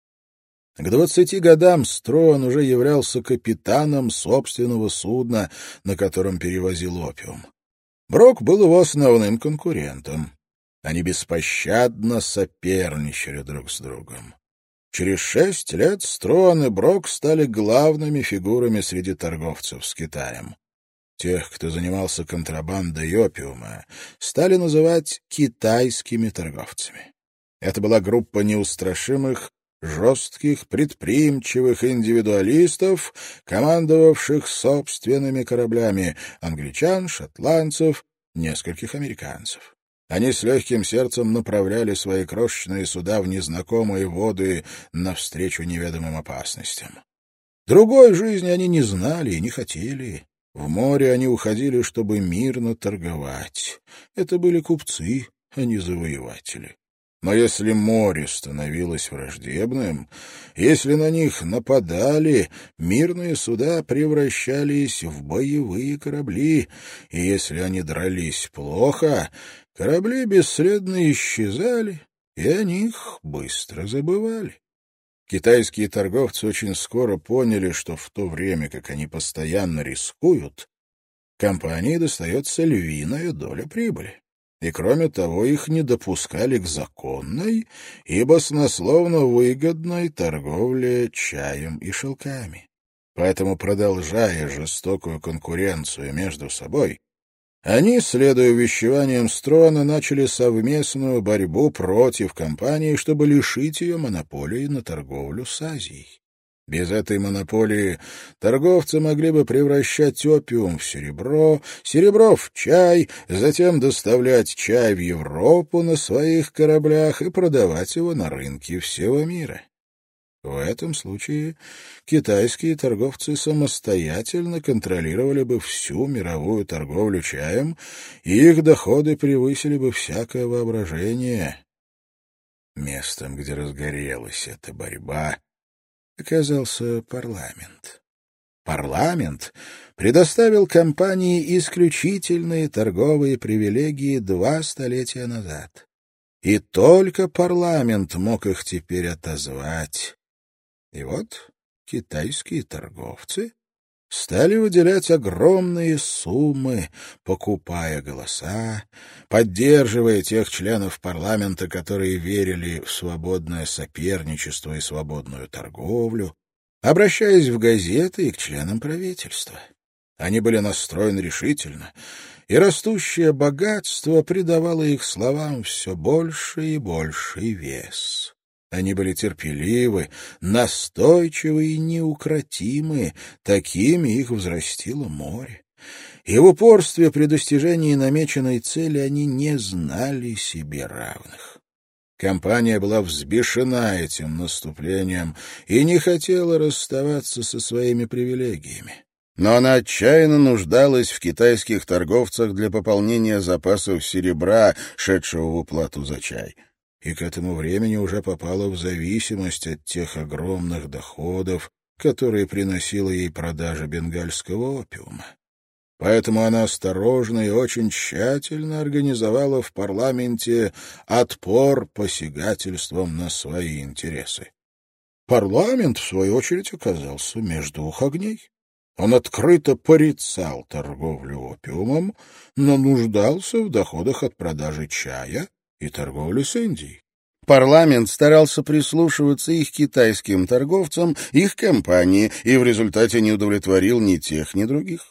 К двадцати годам Струан уже являлся капитаном собственного судна, на котором перевозил опиум. Брок был его основным конкурентом. Они беспощадно соперничали друг с другом. Через шесть лет Струан и Брок стали главными фигурами среди торговцев с Китаем. Тех, кто занимался контрабандой опиума, стали называть китайскими торговцами. Это была группа неустрашимых, жестких, предприимчивых индивидуалистов, командовавших собственными кораблями — англичан, шотландцев, нескольких американцев. Они с легким сердцем направляли свои крошечные суда в незнакомые воды навстречу неведомым опасностям. Другой жизни они не знали и не хотели. В море они уходили, чтобы мирно торговать. Это были купцы, а не завоеватели. Но если море становилось враждебным, если на них нападали, мирные суда превращались в боевые корабли, и если они дрались плохо, корабли бесследно исчезали, и о них быстро забывали. Китайские торговцы очень скоро поняли, что в то время, как они постоянно рискуют, компании достается львиная доля прибыли. И, кроме того, их не допускали к законной и баснословно выгодной торговле чаем и шелками. Поэтому, продолжая жестокую конкуренцию между собой, они, следуя увещеваниям Строна, начали совместную борьбу против компании, чтобы лишить ее монополии на торговлю с Азией. Без этой монополии торговцы могли бы превращать опиум в серебро, серебро в чай, затем доставлять чай в Европу на своих кораблях и продавать его на рынке всего мира. В этом случае китайские торговцы самостоятельно контролировали бы всю мировую торговлю чаем, и их доходы превысили бы всякое воображение. Местом, где разгорелась эта борьба, оказался парламент. Парламент предоставил компании исключительные торговые привилегии два столетия назад. И только парламент мог их теперь отозвать. И вот китайские торговцы стали выделять огромные суммы, покупая голоса, поддерживая тех членов парламента, которые верили в свободное соперничество и свободную торговлю, обращаясь в газеты и к членам правительства. Они были настроены решительно, и растущее богатство придавало их словам все больше и больший вес. Они были терпеливы, настойчивы и неукротимы, такими их взрастило море. И в упорстве при достижении намеченной цели они не знали себе равных. Компания была взбешена этим наступлением и не хотела расставаться со своими привилегиями. Но она отчаянно нуждалась в китайских торговцах для пополнения запасов серебра, шедшего в уплату за чай. И к этому времени уже попала в зависимость от тех огромных доходов, которые приносила ей продажа бенгальского опиума. Поэтому она осторожно и очень тщательно организовала в парламенте отпор посягательством на свои интересы. Парламент, в свою очередь, оказался между двух огней. Он открыто порицал торговлю опиумом, но нуждался в доходах от продажи чая и торговли с Индией. Парламент старался прислушиваться их китайским торговцам, их компании, и в результате не удовлетворил ни тех, ни других.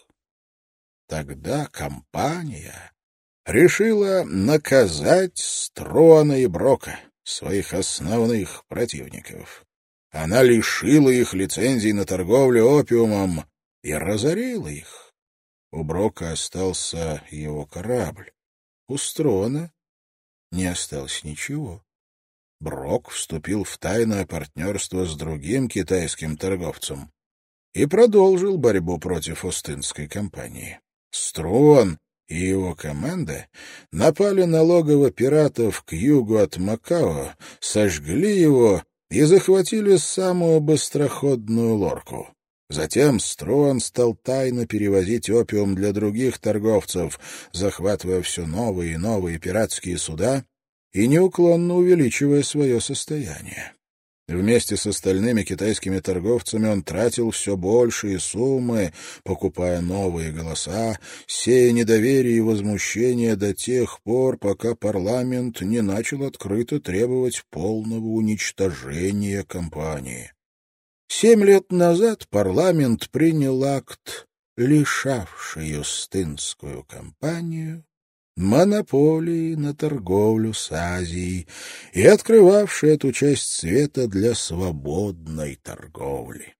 Тогда компания решила наказать Строна и Брока, своих основных противников. Она лишила их лицензий на торговлю опиумом и разорила их. У Брока остался его корабль. У Строна не осталось ничего. Брок вступил в тайное партнерство с другим китайским торговцем и продолжил борьбу против Остинской компании. Строн и его команда напали на логово пиратов к югу от Макао, сожгли его и захватили самую быстроходную лодку. Затем Строн стал тайно перевозить опиум для других торговцев, захватывая все новые и новые пиратские суда и неуклонно увеличивая свое состояние. Вместе с остальными китайскими торговцами он тратил все большие суммы, покупая новые голоса, сея недоверие и возмущение до тех пор, пока парламент не начал открыто требовать полного уничтожения компании. Семь лет назад парламент принял акт, лишавший Остинскую компанию монополии на торговлю с Азией и открывавший эту часть света для свободной торговли.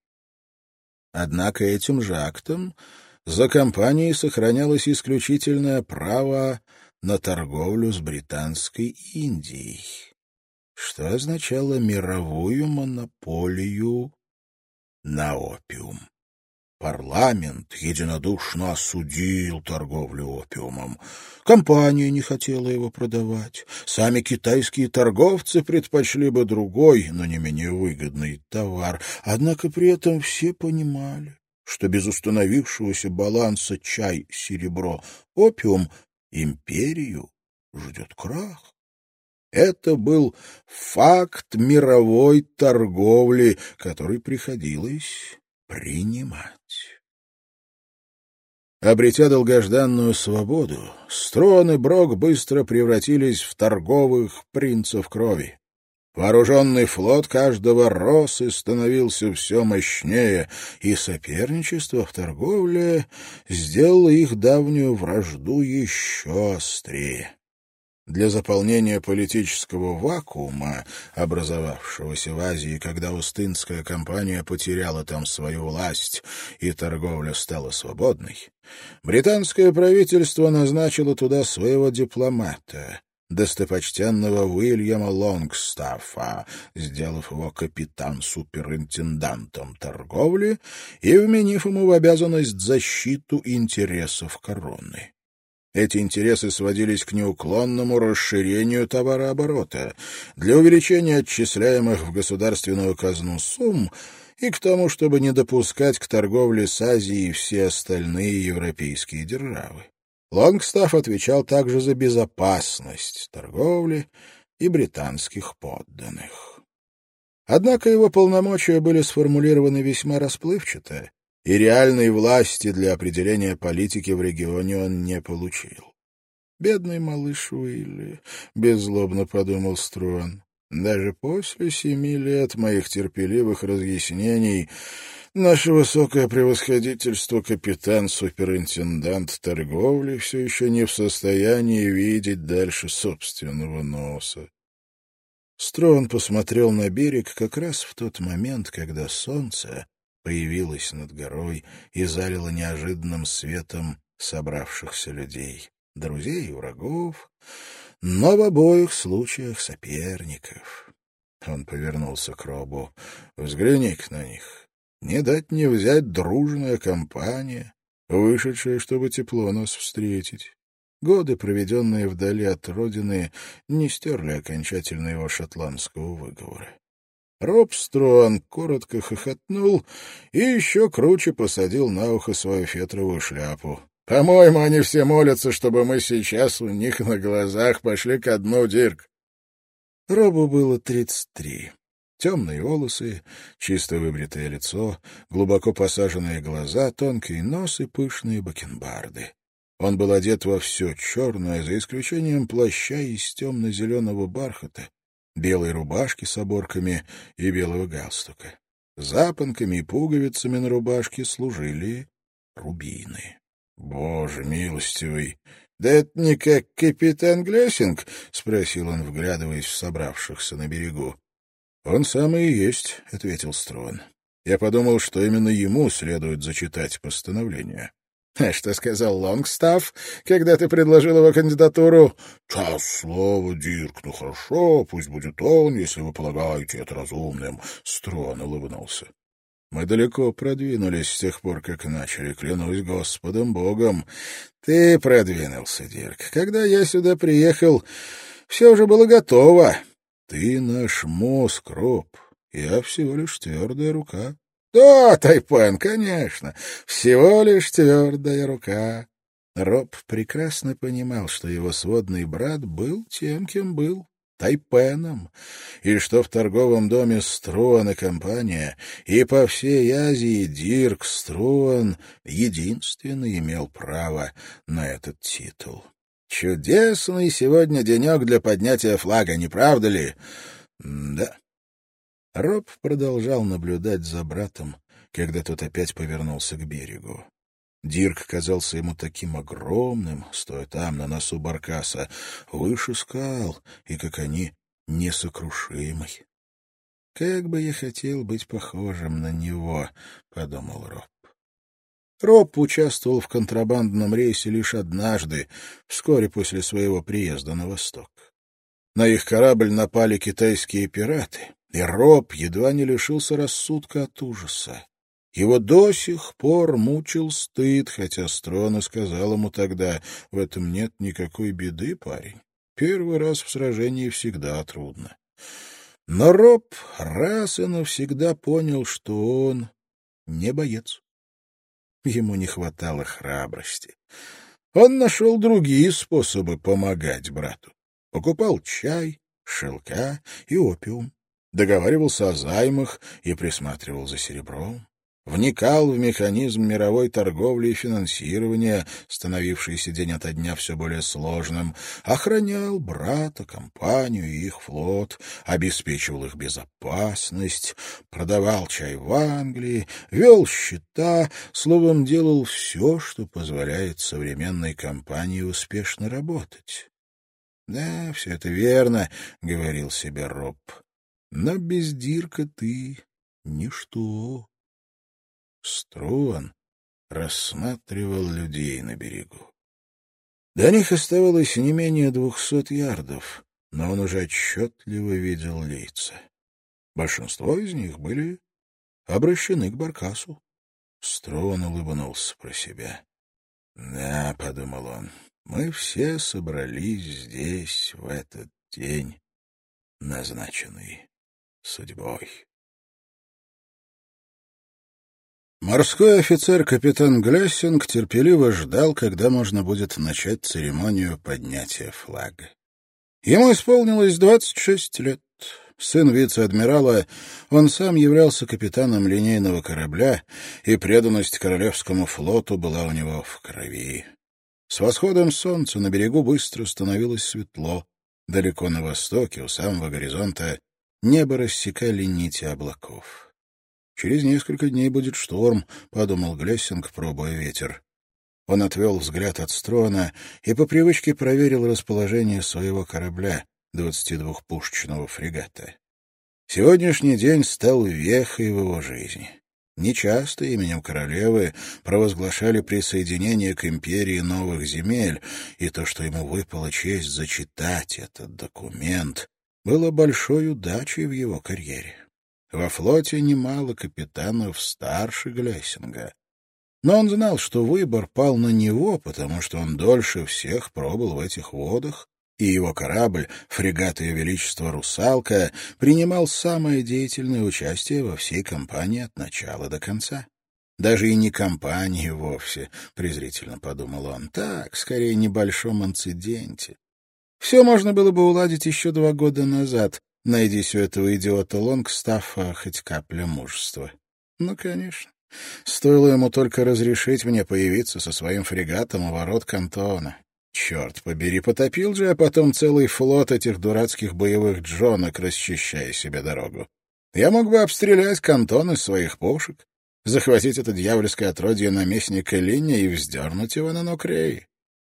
Однако этим же актом за компанией сохранялось исключительное право на торговлю с Британской Индией, что означало мировую монополию на опиум. Парламент единодушно осудил торговлю опиумом. Компания не хотела его продавать. Сами китайские торговцы предпочли бы другой, но не менее выгодный товар. Однако при этом все понимали, что без установившегося баланса чай-серебро опиум империю ждет крах. Это был факт мировой торговли, который приходилось принимать. Обретя долгожданную свободу, Строн и Брок быстро превратились в торговых принцев крови. Вооруженный флот каждого рос и становился все мощнее, и соперничество в торговле сделало их давнюю вражду еще острее. Для заполнения политического вакуума, образовавшегося в Азии, когда Остинская компания потеряла там свою власть и торговля стала свободной, британское правительство назначило туда своего дипломата, достопочтенного Уильяма Лонгстаффа, сделав его капитан-суперинтендантом торговли и вменив ему в обязанность защиту интересов короны. Эти интересы сводились к неуклонному расширению товарооборота, для увеличения отчисляемых в государственную казну сумм и к тому, чтобы не допускать к торговле с Азией все остальные европейские державы. Лонгстафф отвечал также за безопасность торговли и британских подданных. Однако его полномочия были сформулированы весьма расплывчато, и реальной власти для определения политики в регионе он не получил. «Бедный малыш Уилли», — беззлобно подумал Строн, — «даже после семи лет моих терпеливых разъяснений наше высокое превосходительство капитан-суперинтендант торговли все еще не в состоянии видеть дальше собственного носа». Строн посмотрел на берег как раз в тот момент, когда солнце появилась над горой и залила неожиданным светом собравшихся людей, друзей и врагов, но в обоих случаях соперников. Он повернулся к Робу. «Взгляни-ка на них. Не дать не взять дружная компания, вышедшая, чтобы тепло нас встретить». Годы, проведенные вдали от родины, не стерли окончательно его шотландского выговора. Роб Строн коротко хохотнул и еще круче посадил на ухо свою фетровую шляпу. «По-моему, они все молятся, чтобы мы сейчас у них на глазах пошли ко дну, Дирк». Робу было тридцать три. Темные волосы, чисто выбритое лицо, глубоко посаженные глаза, тонкий нос и пышные бакенбарды. Он был одет во все черное, за исключением плаща из темно-зеленого бархата, белой рубашки с оборками и белого галстука. Запонками и пуговицами на рубашке служили рубины. «Боже милостивый! Да это не как капитан Глессинг?» — спросил он, вглядываясь в собравшихся на берегу. «Он самый и есть», — ответил Строн. «Я подумал, что именно ему следует зачитать постановление». «А что сказал Лонгстафф, когда ты предложил его кандидатуру?» «Час слова, Дирк, ну хорошо, пусть будет он, если вы полагаете это разумным». Строн улыбнулся. «Мы далеко продвинулись с тех пор, как начали, клянусь Господом Богом». «Ты продвинулся, Дирк. Когда я сюда приехал, все уже было готово». «Ты наш мозг, Роб. Я всего лишь твердая рука». «Да, Тайпен, конечно, всего лишь твердая рука». Роб прекрасно понимал, что его сводный брат был тем, кем был, Тайпеном, и что в торговом доме Строн и компания, и по всей Азии Дирк Строн единственный имел право на этот титул. «Чудесный сегодня денек для поднятия флага, не правда ли?» «Да». Роб продолжал наблюдать за братом, когда тот опять повернулся к берегу. Дирк казался ему таким огромным, стоя там, на носу баркаса, выше скал, и, как они, несокрушимый. «Как бы я хотел быть похожим на него», — подумал Роб. Роб участвовал в контрабандном рейсе лишь однажды, вскоре после своего приезда на восток. На их корабль напали китайские пираты, и Роб едва не лишился рассудка от ужаса. Его до сих пор мучил стыд, хотя Строна сказал ему тогда: «В этом нет никакой беды, парень. Первый раз в сражении всегда трудно». Но Роб раз и навсегда понял, что он не боец. Ему не хватало храбрости. Он нашел другие способы помогать брату. Покупал чай, шелка и опиум. Договаривался о займах и присматривал за серебром. Вникал в механизм мировой торговли и финансирования, становившийся день ото дня все более сложным, охранял брата, компанию и их флот, обеспечивал их безопасность, продавал чай в Англии, вел счета, словом, делал все, что позволяет современной компании успешно работать. «Да, все это верно», — говорил себе Роб, — «но без Дирка ты ничто». Струан рассматривал людей на берегу. До них оставалось не менее двухсот ярдов, но он уже отчетливо видел лица. Большинство из них были обращены к баркасу. Струан улыбнулся про себя. «Да», — подумал он, — «мы все собрались здесь в этот день, назначенный судьбой». Морской офицер капитан Глессинг терпеливо ждал, когда можно будет начать церемонию поднятия флага. Ему исполнилось двадцать шесть лет. Сын вице-адмирала, он сам являлся капитаном линейного корабля, и преданность Королевскому флоту была у него в крови. С восходом солнца на берегу быстро становилось светло. Далеко на востоке, у самого горизонта, небо рассекали нити облаков. «Через несколько дней будет шторм», — подумал Глессинг, пробуя ветер. Он отвел взгляд от Строна и по привычке проверил расположение своего корабля, двадцатидвухпушечного фрегата. Сегодняшний день стал вехой в его жизни. Нечасто именем королевы провозглашали присоединение к империи новых земель, и то, что ему выпала честь зачитать этот документ, было большой удачей в его карьере. Во флоте немало капитанов старше Глессинга. Но он знал, что выбор пал на него, потому что он дольше всех пробыл в этих водах, и его корабль, фрегат Ее Величества «Русалка», принимал самое деятельное участие во всей кампании от начала до конца. Даже и не кампании вовсе, презрительно подумал он, так, скорее, небольшом инциденте. Все можно было бы уладить еще два года назад, найдись у этого идиота Лонгстаффа хоть капля мужества. Ну, конечно. Стоило ему только разрешить мне появиться со своим фрегатом у ворот Кантона. Черт побери, потопил же, а потом целый флот этих дурацких боевых джонок, расчищая себе дорогу. Я мог бы обстрелять Кантон из своих пушек, захватить это дьявольское отродье наместника Линни и вздернуть его на Нокрей.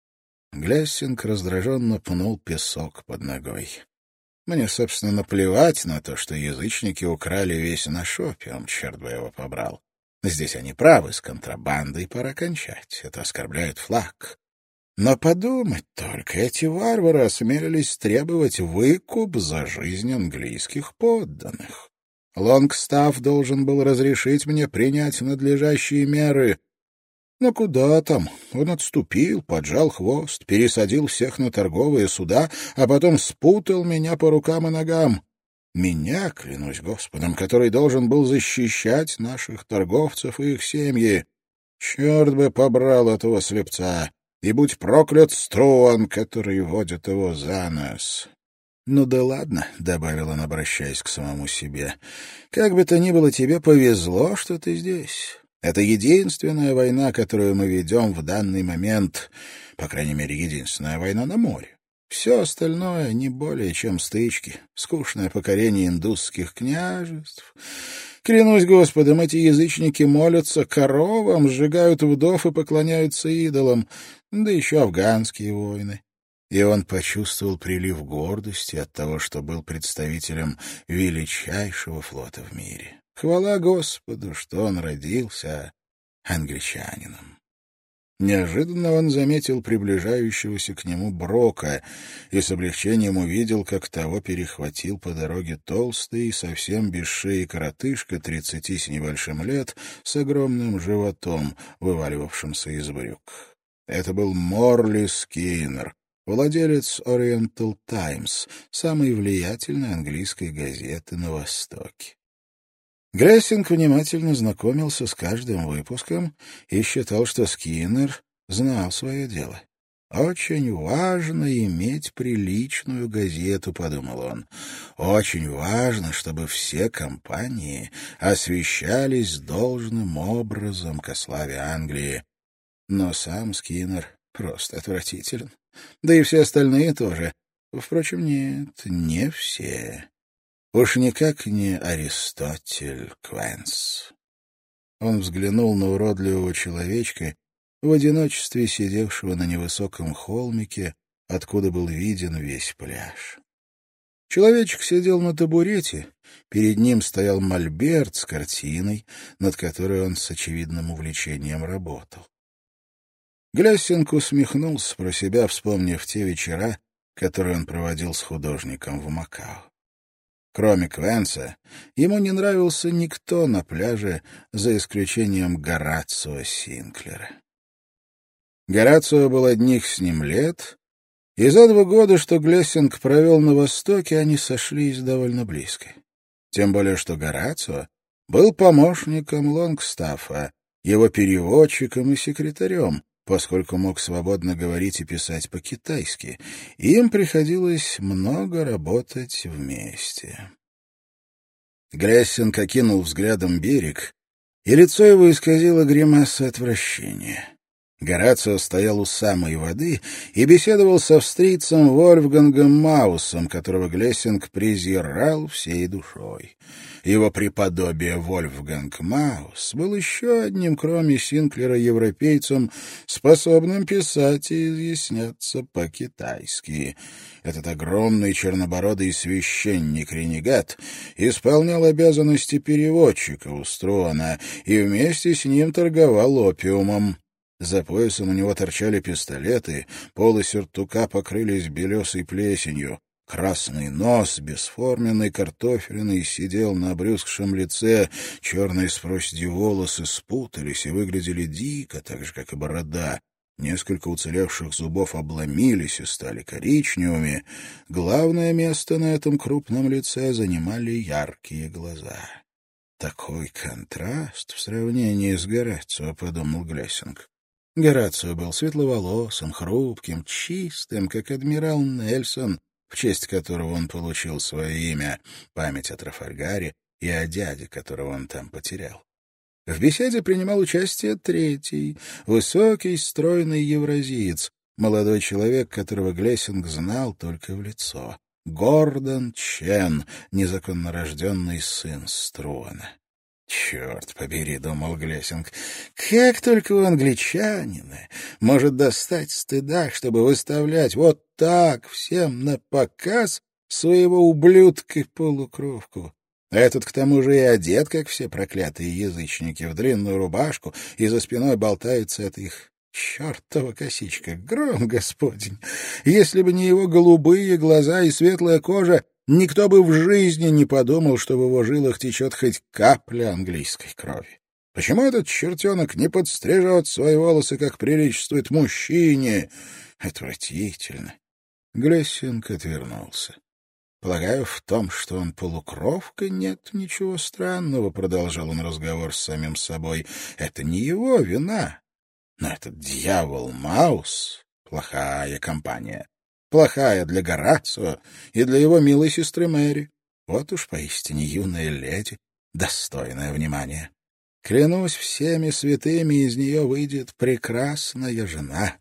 Глессинг раздраженно пнул песок под ногой. Мне, собственно, наплевать на то, что язычники украли весь наш опиум, черт бы его побрал. Здесь они правы, с контрабандой пора кончать. Это оскорбляет флаг. Но подумать только, эти варвары осмелились требовать выкуп за жизнь английских подданных. Лонгстафф должен был разрешить мне принять надлежащие меры. Но куда там? Он отступил, поджал хвост, пересадил всех на торговые суда, а потом спутал меня по рукам и ногам. Меня, клянусь Господом, который должен был защищать наших торговцев и их семьи. Черт бы побрал этого слепца, и будь проклят Струан, который водит его за нос. «Ну да ладно», — добавил он, обращаясь к самому себе, — «как бы то ни было, тебе повезло, что ты здесь». Это единственная война, которую мы ведем в данный момент, по крайней мере, единственная война на море. Все остальное не более чем стычки, скучное покорение индусских княжеств. Клянусь Господом, эти язычники молятся коровам, сжигают вдов и поклоняются идолам, да еще афганские войны. И он почувствовал прилив гордости от того, что был представителем величайшего флота в мире. Хвала Господу, что он родился англичанином. Неожиданно он заметил приближающегося к нему Брока и с облегчением увидел, как того перехватил по дороге толстый, совсем без шеи коротышка, тридцати с небольшим лет, с огромным животом, вываливавшимся из брюк. Это был Морли Скиннер, владелец Oriental Times, самой влиятельной английской газеты на Востоке. Глессинг внимательно знакомился с каждым выпуском и считал, что Скиннер знал свое дело. «Очень важно иметь приличную газету», — подумал он. «Очень важно, чтобы все компании освещались должным образом ко славе Англии». Но сам Скиннер просто отвратителен. Да и все остальные тоже. Впрочем, нет, не все. Уж никак не Аристотель Квенс. Он взглянул на уродливого человечка, в одиночестве сидевшего на невысоком холмике, откуда был виден весь пляж. Человечек сидел на табурете, перед ним стоял мольберт с картиной, над которой он с очевидным увлечением работал. Глессинг усмехнулся про себя, вспомнив те вечера, которые он проводил с художником в Макао. Кроме Квенса, ему не нравился никто на пляже, за исключением Горацио Синклера. Горацио был одних с ним лет, и за два года, что Глессинг провел на Востоке, они сошлись довольно близко. Тем более, что Горацио был помощником Лонгстаффа, его переводчиком и секретарем, поскольку мог свободно говорить и писать по-китайски, и им приходилось много работать вместе. Глессинг окинул взглядом берег, и лицо его исказило гримаса отвращения. Горацио стоял у самой воды и беседовал с австрийцем Вольфгангом Маусом, которого Глессинг презирал всей душой. Его преподобие Вольфганг Маус был еще одним, кроме Синклера, европейцем, способным писать и изъясняться по-китайски. Этот огромный чернобородый священник-ренегат исполнял обязанности переводчика у Струана и вместе с ним торговал опиумом. За поясом у него торчали пистолеты, полы сюртука покрылись белесой плесенью. Красный нос, бесформенный, картофельный, сидел на обрюзгшем лице, черные с проседью волосы спутались и выглядели дико, так же, как и борода. Несколько уцелевших зубов обломились и стали коричневыми. Главное место на этом крупном лице занимали яркие глаза. «Такой контраст в сравнении с Горацио», — подумал Глессинг. Горацио был светловолосым, хрупким, чистым, как адмирал Нельсон, в честь которого он получил свое имя, память о Трафальгаре и о дяде, которого он там потерял. В беседе принимал участие третий, высокий, стройный евразиец, молодой человек, которого Глессинг знал только в лицо. Гордон Чен, незаконно рожденный сын Струана. «Черт побери», — думал Глессинг, — «как только у англичанина может достать стыда, чтобы выставлять вот так всем на показ своего ублюдка-полукровку. Этот, к тому же, и одет, как все проклятые язычники, в длинную рубашку, и за спиной болтается эта их чертова косичка. Гром господень! Если бы не его голубые глаза и светлая кожа, никто бы в жизни не подумал, что в его жилах течет хоть капля английской крови. Почему этот чертенок не подстрижет свои волосы, как приличествует мужчине? Отвратительно. Глессинг отвернулся. «Полагаю, в том, что он полукровка, нет ничего странного», — продолжал он разговор с самим собой. «Это не его вина. Но этот дьявол Маус — плохая компания. Плохая для Горацио и для его милой сестры Мэри. Вот уж поистине юная леди, достойная внимания. Клянусь всеми святыми, из нее выйдет прекрасная жена».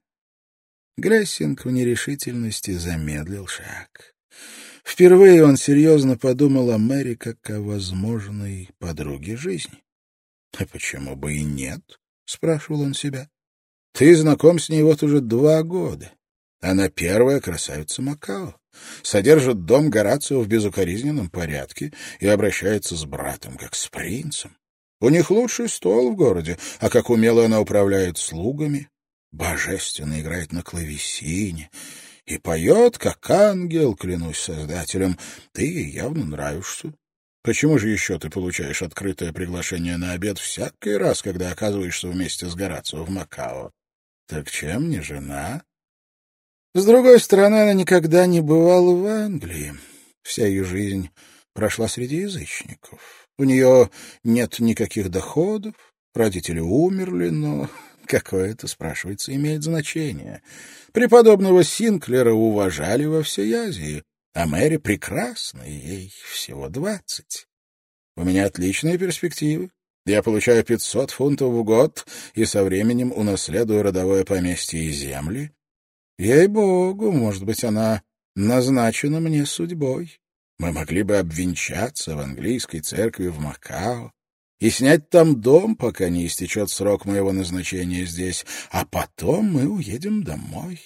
Глессинг в нерешительности замедлил шаг. Впервые он серьезно подумал о Мэри как о возможной подруге жизни. «А почему бы и нет?» — спрашивал он себя. «Ты знаком с ней вот уже два года. Она первая красавица Макао, содержит дом Горацио в безукоризненном порядке и обращается с братом как с принцем. У них лучший стол в городе, а как умело она управляет слугами. божественно играет на клавесине и поет, как ангел, клянусь создателем. Ты ей явно нравишься. Почему же еще ты получаешь открытое приглашение на обед всякий раз, когда оказываешься вместе с Горацио в Макао? Так чем не жена? С другой стороны, она никогда не бывала в Англии. Вся ее жизнь прошла среди язычников. У нее нет никаких доходов, родители умерли, но какое это, спрашивается, имеет значение. Преподобного Синклера уважали во всей Азии, а Мэри прекрасна, ей всего двадцать. У меня отличные перспективы. Я получаю пятьсот фунтов в год и со временем унаследую родовое поместье и земли. Ей-богу, может быть, она назначена мне судьбой. Мы могли бы обвенчаться в английской церкви в Макао и снять там дом, пока не истечет срок моего назначения здесь, а потом мы уедем домой.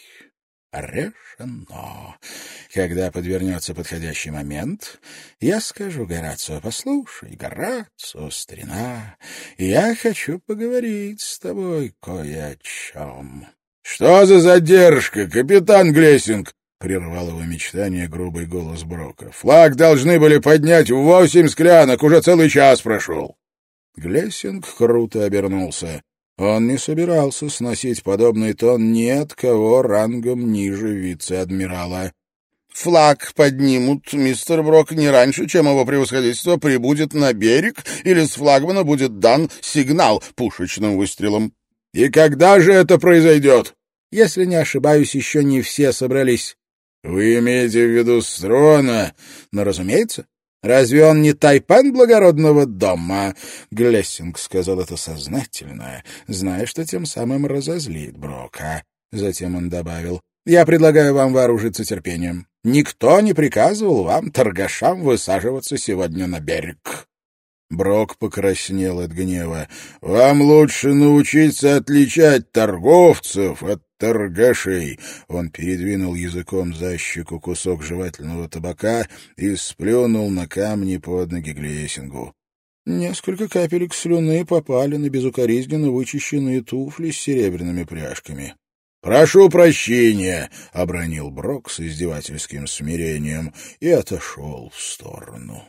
Решено. Когда подвернется подходящий момент, я скажу Горацио: послушай, Горацио, старина, я хочу поговорить с тобой кое о чем. — Что за задержка, капитан Глессинг? — прервал его мечтание грубый голос Брока. — Флаг должны были поднять в восемь склянок, уже целый час прошел. Глессинг круто обернулся. Он не собирался сносить подобный тон ни от кого рангом ниже вице-адмирала. — Флаг поднимут, мистер Брок, не раньше, чем его превосходительство прибудет на берег, или с флагмана будет дан сигнал пушечным выстрелом. — И когда же это произойдет? — Если не ошибаюсь, еще не все собрались. — Вы имеете в виду Строна? — Ну, разумеется. «Разве он не тайпан благородного дома?» Глессинг сказал это сознательно, зная, что тем самым разозлит Брока. Затем он добавил: «Я предлагаю вам вооружиться терпением. Никто не приказывал вам, торгашам, высаживаться сегодня на берег». Брок покраснел от гнева. «Вам лучше научиться отличать торговцев от торгашей». Он передвинул языком за щеку кусок жевательного табака и сплюнул на камни под ноги Глессингу. Несколько капелек слюны попали на безукоризненно вычищенные туфли с серебряными пряжками. «Прошу прощения», — обронил Брок с издевательским смирением и отошел в сторону.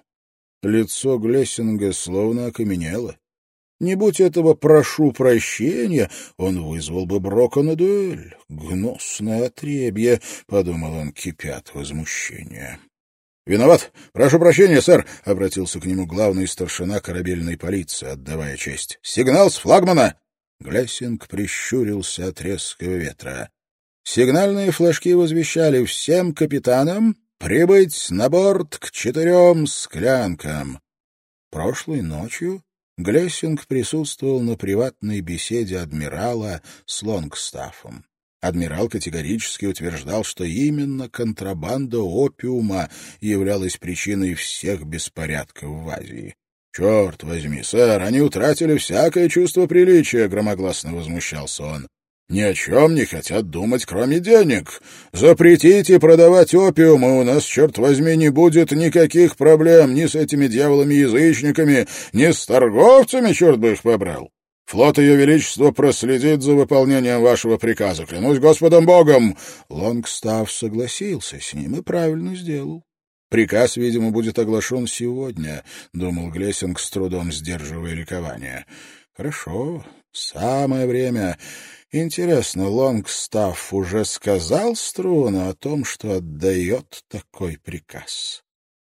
Лицо Глессинга словно окаменело. Не будь этого «прошу прощения», он вызвал бы Брока на дуэль. «Гнусное отребье», — подумал он, кипя от возмущения. «Виноват. Прошу прощения, сэр», — обратился к нему главный старшина корабельной полиции, отдавая честь. «Сигнал с флагмана!» Глессинг прищурился от резкого ветра. Сигнальные флажки возвещали всем капитанам прибыть на борт к четырем склянкам. Прошлой ночью Глессинг присутствовал на приватной беседе адмирала с Лонгстаффом. Адмирал категорически утверждал, что именно контрабанда опиума являлась причиной всех беспорядков в Азии. «Черт возьми, сэр, они утратили всякое чувство приличия», — громогласно возмущался он. «Ни о чем не хотят думать, кроме денег. Запретите продавать опиум, и у нас, черт возьми, не будет никаких проблем ни с этими дьяволами-язычниками, ни с торговцами, черт бы их побрал. Флот Ее Величества проследит за выполнением вашего приказа, клянусь Господом Богом». Лонгстафф согласился с ним и правильно сделал. «Приказ, видимо, будет оглашен сегодня», — думал Глессинг, с трудом сдерживая ликование. «Хорошо, самое время. Интересно, Лонгстафф уже сказал Струну о том, что отдает такой приказ?»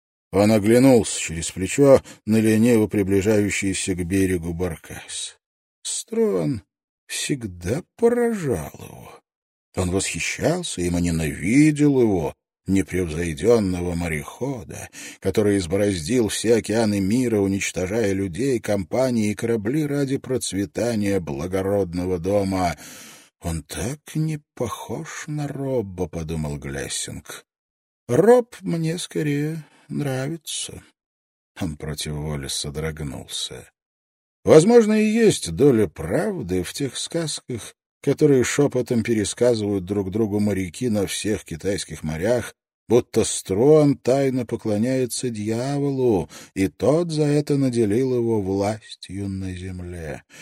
Он оглянулся через плечо на лениво приближающийся к берегу баркас. Струн всегда поражал его. Он восхищался им и ненавидел его, непревзойденного морехода, который избороздил все океаны мира, уничтожая людей, компании и корабли ради процветания благородного дома. «Он так не похож на Робба», — подумал Глессинг. «Роб мне скорее нравится». Он против воли содрогнулся. Возможно, и есть доля правды в тех сказках, которые шепотом пересказывают друг другу моряки на всех китайских морях, будто Строн тайно поклоняется дьяволу, и тот за это наделил его властью на земле.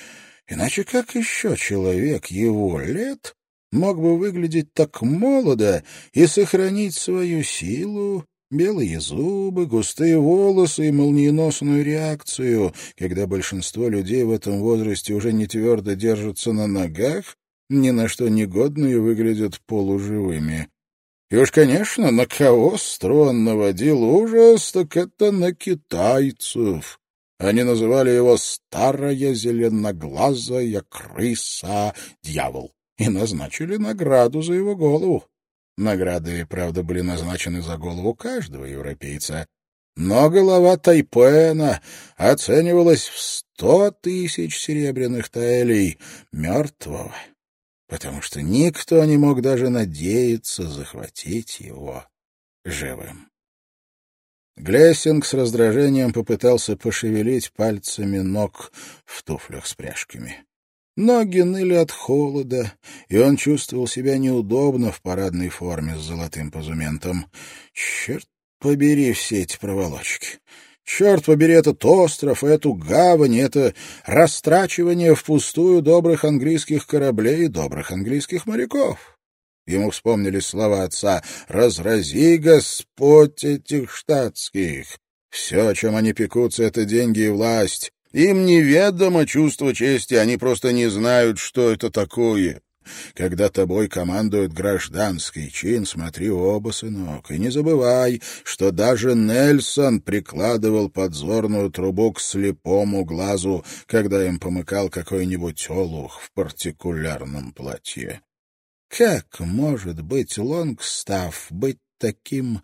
Иначе как еще человек его лет мог бы выглядеть так молодо и сохранить свою силу, белые зубы, густые волосы и молниеносную реакцию, когда большинство людей в этом возрасте уже не твердо держатся на ногах, ни на что негодные и выглядят полуживыми. И уж, конечно, на кого Строн наводил ужас, так это на китайцев. Они называли его «старая зеленоглазая крыса-дьявол» и назначили награду за его голову. Награды, правда, были назначены за голову каждого европейца, но голова Тайпена оценивалась в сто тысяч серебряных таэлей мертвого, потому что никто не мог даже надеяться захватить его живым. Глессинг с раздражением попытался пошевелить пальцами ног в туфлях с пряжками. Ноги ныли от холода, и он чувствовал себя неудобно в парадной форме с золотым позументом. Черт побери все эти проволочки! Черт побери этот остров, эту гавань, это растрачивание впустую добрых английских кораблей и добрых английских моряков. Ему вспомнились слова отца: «Разрази, Господь, этих штатских! Все, о чем они пекутся, — это деньги и власть. Им неведомо чувство чести, они просто не знают, что это такое. Когда тобой командует гражданский чин, смотри в оба, сынок, и не забывай, что даже Нельсон прикладывал подзорную трубу к слепому глазу, когда им помыкал какой-нибудь олух в партикулярном платье». Как может быть Лонгстафф быть таким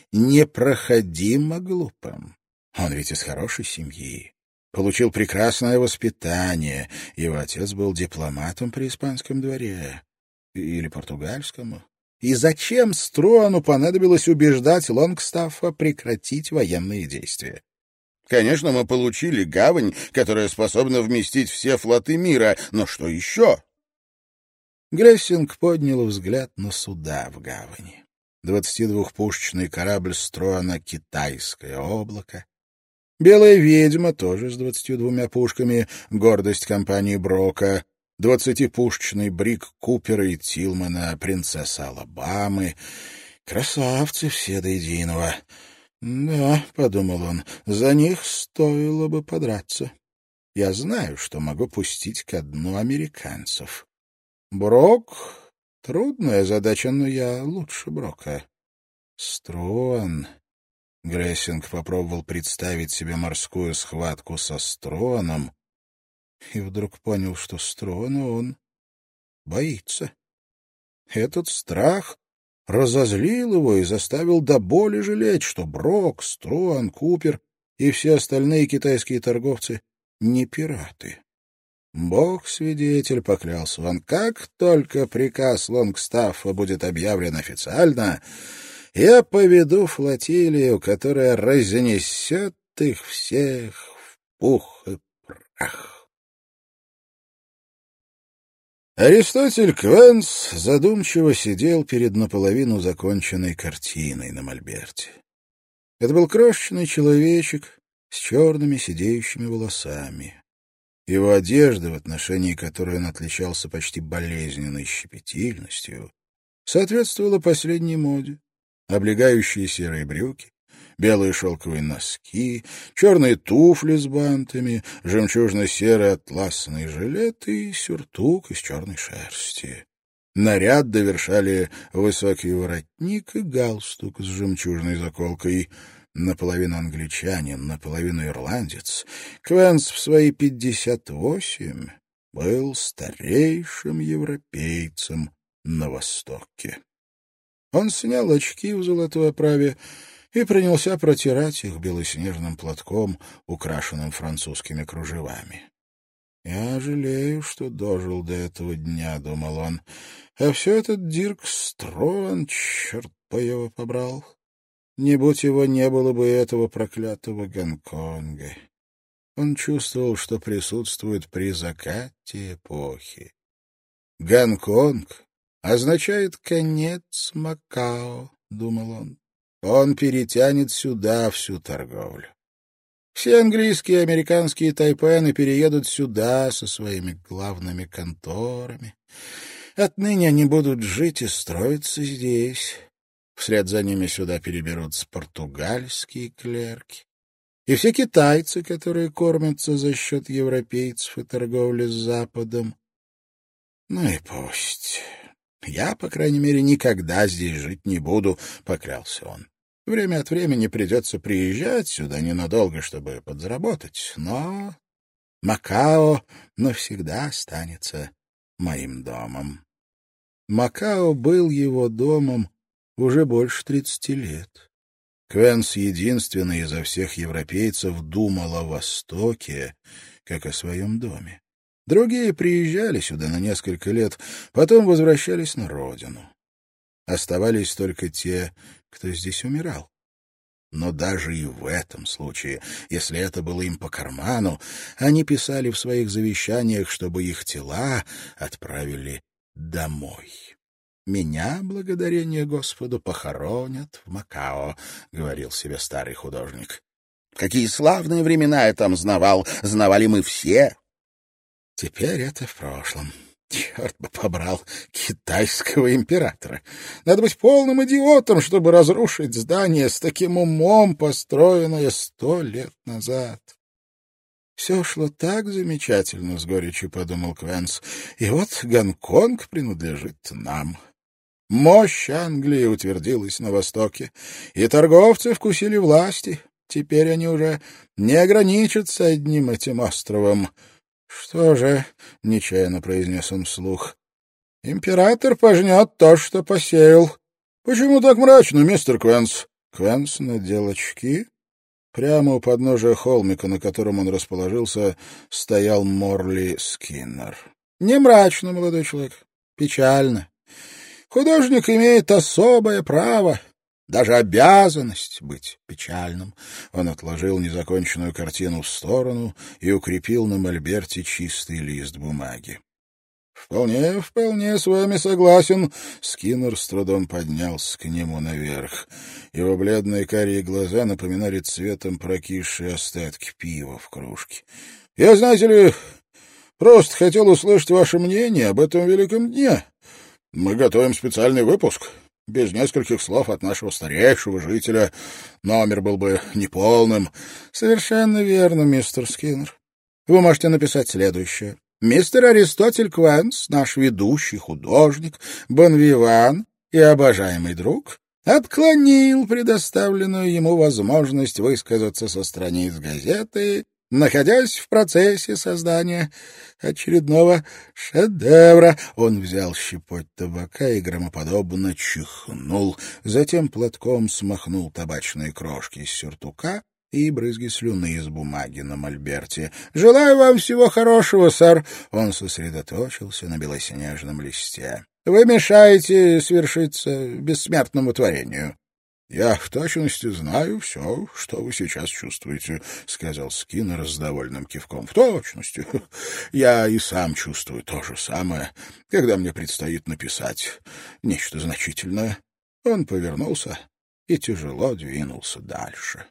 непроходимо глупым? Он ведь из хорошей семьи, получил прекрасное воспитание. Его отец был дипломатом при испанском дворе или португальском. И зачем Струану понадобилось убеждать Лонгстаффа прекратить военные действия? Конечно, мы получили гавань, которая способна вместить все флоты мира, но что еще? Глессинг поднял взгляд на суда в гавани. Двадцатидвухпушечный корабль Струана «Китайское облако». «Белая ведьма» тоже с двадцатью двумя пушками, гордость компании Брока. Двадцатипушечный бриг Купера и Тилмана «Принцесса Алабамы». Красавцы все до единого. «Да», — подумал он, — «за них стоило бы подраться. Я знаю, что могу пустить ко дну американцев». Брок — трудная задача, но я лучше Брока. Струан. Глессинг попробовал представить себе морскую схватку со Струаном и вдруг понял, что Струана он боится. Этот страх разозлил его и заставил до боли жалеть, что Брок, Струан, Купер и все остальные китайские торговцы не пираты. Бог свидетель, поклялся он, как только приказ Лонгстаффа будет объявлен официально, я поведу флотилию, которая разнесет их всех в пух и прах. Аристотель Квенс задумчиво сидел перед наполовину законченной картиной на мольберте. Это был крошечный человечек с черными сидеющими волосами. Его одежда, в отношении которой он отличался почти болезненной щепетильностью, соответствовала последней моде. Облегающие серые брюки, белые шелковые носки, черные туфли с бантами, жемчужно-серый атласный жилет и сюртук из черной шерсти. Наряд довершали высокий воротник и галстук с жемчужной заколкой. Наполовину англичанин, наполовину ирландец, Квенс в свои пятьдесят восемь был старейшим европейцем на Востоке. Он снял очки в золотой оправе и принялся протирать их белоснежным платком, украшенным французскими кружевами. «Я жалею, что дожил до этого дня», — думал он, — «а все этот Дирк Струан, черт бы его побрал. Не будь его, не было бы этого проклятого Гонконга». Он чувствовал, что присутствует при закате эпохи. Гонконг означает конец Макао, — думал он. Он перетянет сюда всю торговлю. Все английские и американские тайпены переедут сюда со своими главными конторами. Отныне они будут жить и строиться здесь. Вслед за ними сюда переберутся португальские клерки. И все китайцы, которые кормятся за счет европейцев и торговли с Западом. Ну и пусть. Я, по крайней мере, никогда здесь жить не буду, — поклялся он. Время от времени придется приезжать сюда ненадолго, чтобы подзаработать, но Макао навсегда останется моим домом. Макао был его домом уже больше тридцати лет. Квенс, единственный изо всех европейцев, думал о Востоке, как о своем доме. Другие приезжали сюда на несколько лет, потом возвращались на родину. Оставались только те, кто здесь умирал. Но даже и в этом случае, если это было им по карману, они писали в своих завещаниях, чтобы их тела отправили домой. «Меня, благодарение Господу, похоронят в Макао», — говорил себе старый художник. «Какие славные времена я там знавал! Знавали мы все!» Теперь это в прошлом. Черт бы побрал китайского императора. Надо быть полным идиотом, чтобы разрушить здание с таким умом, построенное сто лет назад. Все шло так замечательно, — с горечью подумал Квенс. И вот Гонконг принадлежит нам. Мощь Англии утвердилась на Востоке, и торговцы вкусили власти. Теперь они уже не ограничатся одним этим островом. «Что же?» — нечаянно произнес он вслух. «Император пожнет то, что посеял». «Почему так мрачно, мистер Квенс?» Квенс надел очки. Прямо у подножия холмика, на котором он расположился, стоял Морли Скиннер. «Не мрачно, молодой человек, печально. Художник имеет особое право, даже обязанность быть печальным». Он отложил незаконченную картину в сторону и укрепил на мольберте чистый лист бумаги. «Вполне, вполне с вами согласен». Скиннер с трудом поднялся к нему наверх. Его бледные карие глаза напоминали цветом прокисшие остатки пива в кружке. «Я, знаете ли, просто хотел услышать ваше мнение об этом великом дне. Мы готовим специальный выпуск. Без нескольких слов от нашего старейшего жителя номер был бы неполным». «Совершенно верно, мистер Скиннер. Вы можете написать следующее. Мистер Аристотель Квенс, наш ведущий художник, бонвиван и обожаемый друг, отклонил предоставленную ему возможность высказаться со страниц газеты, находясь в процессе создания очередного шедевра». Он взял щепоть табака и громоподобно чихнул, затем платком смахнул табачные крошки с сюртука и брызги слюны из бумаги на мольберте. «Желаю вам всего хорошего, сэр!» Он сосредоточился на белоснежном листе. «Вы мешаете свершиться бессмертному творению». «Я в точности знаю все, что вы сейчас чувствуете», — сказал Скиннер с довольным кивком. «В точности. Я и сам чувствую то же самое, когда мне предстоит написать нечто значительное». Он повернулся и тяжело двинулся дальше.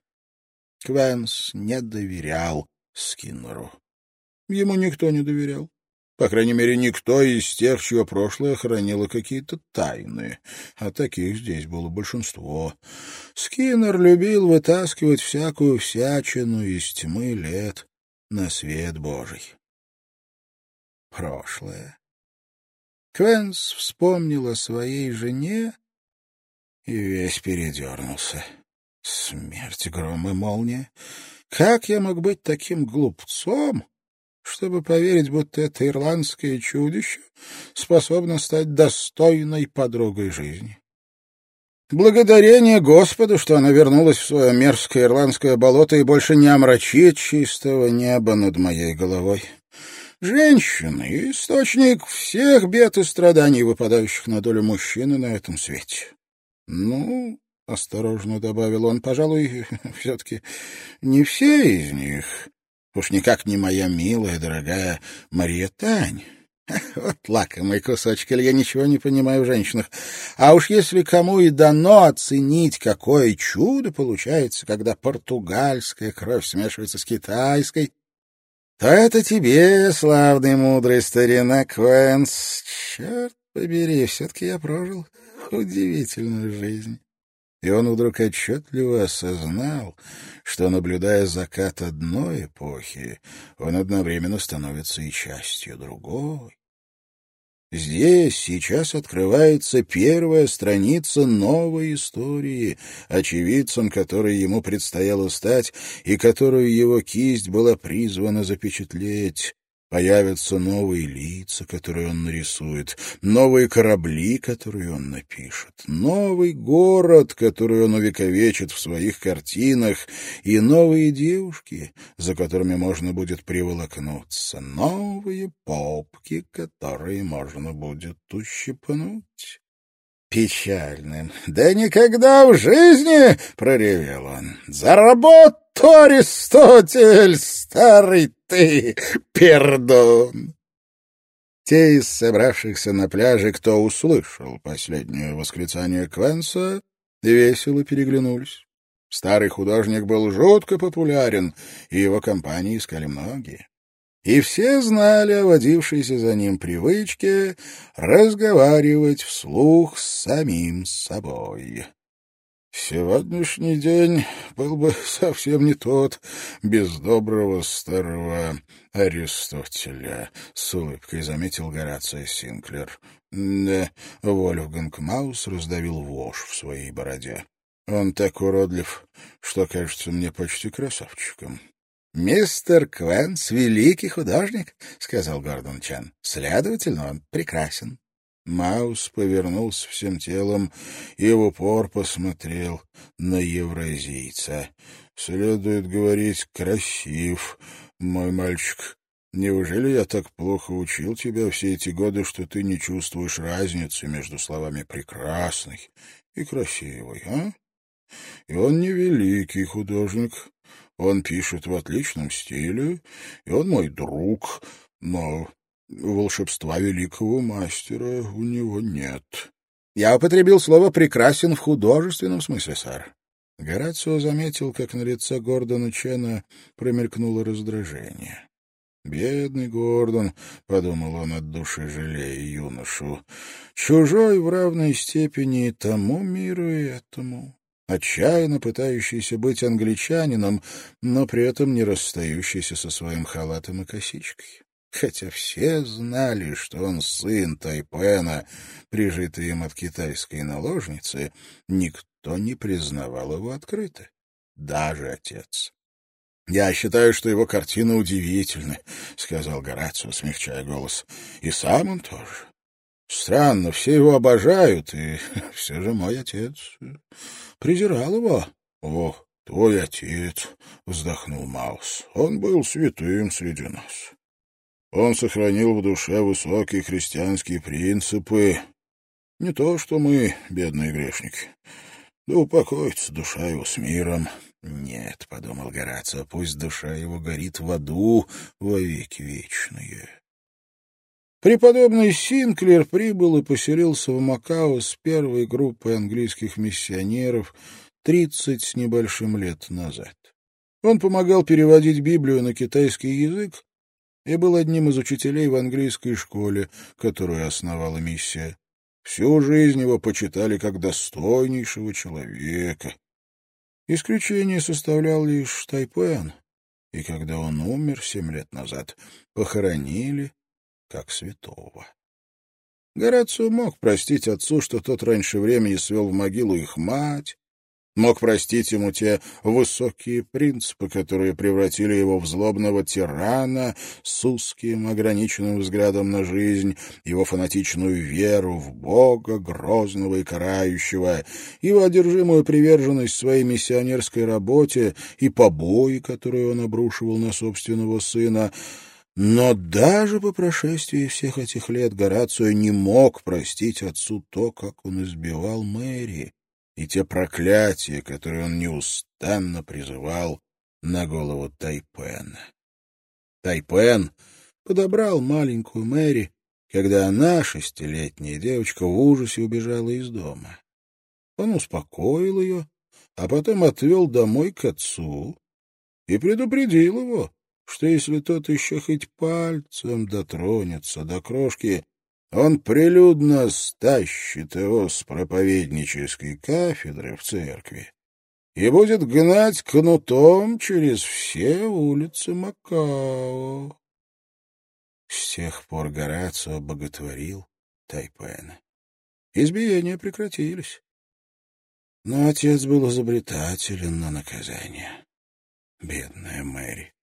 Квенс не доверял Скиннеру. Ему никто не доверял. По крайней мере, никто из тех, чье прошлое хранило какие-то тайны. А таких здесь было большинство. Скиннер любил вытаскивать всякую всячину из тьмы лет на свет Божий. Прошлое. Квенс вспомнил о своей жене и весь передернулся. Смерть, гром и молния. Как я мог быть таким глупцом, чтобы поверить, будто это ирландское чудище способно стать достойной подругой жизни? Благодарение Господу, что она вернулась в свое мерзкое ирландское болото и больше не омрачит чистого неба над моей головой. Женщины — источник всех бед и страданий, выпадающих на долю мужчины на этом свете. Ну... — осторожно добавил он, — пожалуй, все-таки не все из них. Уж никак не моя милая, дорогая Мария Тань. Вот лакомый кусочек, или я ничего не понимаю в женщинах. А уж если кому и дано оценить, какое чудо получается, когда португальская кровь смешивается с китайской, то это тебе, славный мудрый старина Квенс. Черт побери, все-таки я прожил удивительную жизнь. И он вдруг отчетливо осознал, что, наблюдая закат одной эпохи, он одновременно становится и частью другой. Здесь сейчас открывается первая страница новой истории, очевидцем которой ему предстояло стать и которую его кисть была призвана запечатлеть. Появятся новые лица, которые он нарисует, новые корабли, которые он напишет, новый город, который он увековечит в своих картинах, и новые девушки, за которыми можно будет приволокнуться, новые попки, которые можно будет ущипнуть. Печальным. «Да никогда в жизни!» — проревел он. «За работу, Аристотель, старый ты, пердун!» Те из собравшихся на пляже, кто услышал последнее восклицание Квенса, весело переглянулись. Старый художник был жутко популярен, и его компании искали многие. И все знали о водившейся за ним привычке разговаривать вслух с самим собой. «Сегодняшний день был бы совсем не тот без доброго старого Аристотеля», — с улыбкой заметил Горацио Синклер. Да, Вольфганг Маус раздавил вошь в своей бороде. «Он так уродлив, что кажется мне почти красавчиком». «Мистер Квенс — великий художник», — сказал Гордон Чан. «Следовательно, он прекрасен». Маус повернулся всем телом и в упор посмотрел на евразийца. «Следует говорить, красив, мой мальчик. Неужели я так плохо учил тебя все эти годы, что ты не чувствуешь разницы между словами «прекрасный» и «красивый», а? И он не великий художник». Он пишет в отличном стиле, и он мой друг, но волшебства великого мастера у него нет. Я употребил слово «прекрасен» в художественном смысле, сэр. Горацио заметил, как на лице Гордона Чена промелькнуло раздражение. «Бедный Гордон», — подумал он от души, жалея юношу, — «чужой в равной степени и тому миру, и этому». Отчаянно пытающийся быть англичанином, но при этом не расстающийся со своим халатом и косичкой. Хотя все знали, что он сын Тайпена, прижитый им от китайской наложницы, никто не признавал его открыто, даже отец. «Я считаю, что его картины удивительны», — сказал Горацио, смягчая голос. «И сам он тоже. Странно, все его обожают, и все же мой отец презирал его». «О, твой отец», — вздохнул Маус, — «он был святым среди нас. Он сохранил в душе высокие христианские принципы. Не то, что мы, бедные грешники. Да упокоится душа его с миром». «Нет», — подумал Горацио, — «пусть душа его горит в аду во веки вечные». Преподобный Синклер прибыл и поселился в Макао с первой группой английских миссионеров тридцать с небольшим лет назад. Он помогал переводить Библию на китайский язык и был одним из учителей в английской школе, которую основала миссия. Всю жизнь его почитали как достойнейшего человека. Исключение составлял лишь Тайпен, и когда он умер семь лет назад, похоронили как святого. Горацио мог простить отцу, что тот раньше времени свел в могилу их мать, мог простить ему те высокие принципы, которые превратили его в злобного тирана с узким ограниченным взглядом на жизнь, его фанатичную веру в Бога, грозного и карающего, его одержимую приверженность своей миссионерской работе и побои, которые он обрушивал на собственного сына. Но даже по прошествии всех этих лет Горацио не мог простить отцу то, как он избивал Мэри, и те проклятия, которые он неустанно призывал на голову Тайпена. Тайпен подобрал маленькую Мэри когда она, шестилетняя девочка, в ужасе убежала из дома. Он успокоил ее, а потом отвел домой к отцу и предупредил его, что если тот еще хоть пальцем дотронется до крошки, он прилюдно стащит его с проповеднической кафедры в церкви и будет гнать кнутом через все улицы Макао. С тех пор Горацио боготворил Тайпена. Избиения прекратились. Но отец был изобретателен на наказание. Бедная Мэри.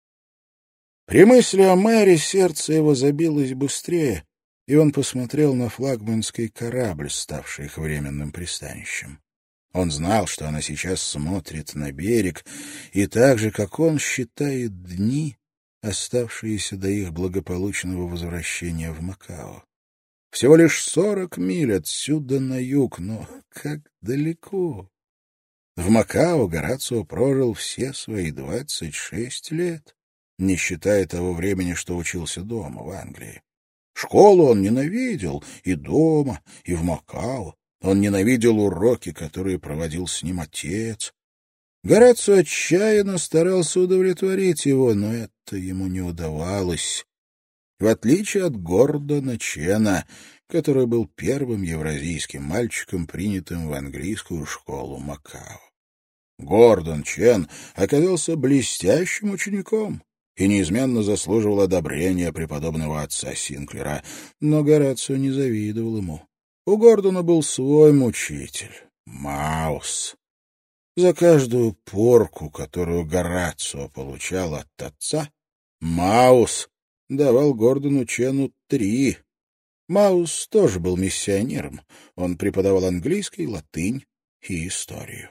При мысли о Мэри сердце его забилось быстрее, и он посмотрел на флагманский корабль, ставший их временным пристанищем. Он знал, что она сейчас смотрит на берег, и так же, как он, считает дни, оставшиеся до их благополучного возвращения в Макао. Всего лишь сорок миль отсюда на юг, но как далеко. В Макао Горацио прожил все свои двадцать шесть лет, не считая того времени, что учился дома, в Англии. Школу он ненавидел и дома, и в Макао. Он ненавидел уроки, которые проводил с ним отец. Горацио отчаянно старался удовлетворить его, но это ему не удавалось. В отличие от Гордона Чена, который был первым евразийским мальчиком, принятым в английскую школу Макао. Гордон Чен оказался блестящим учеником и неизменно заслуживал одобрения преподобного отца Синклера, но Горацио не завидовал ему. У Гордона был свой мучитель — Маус. За каждую порку, которую Горацио получал от отца, Маус давал Гордону Чену три. Маус тоже был миссионером. Он преподавал английский, латынь и историю.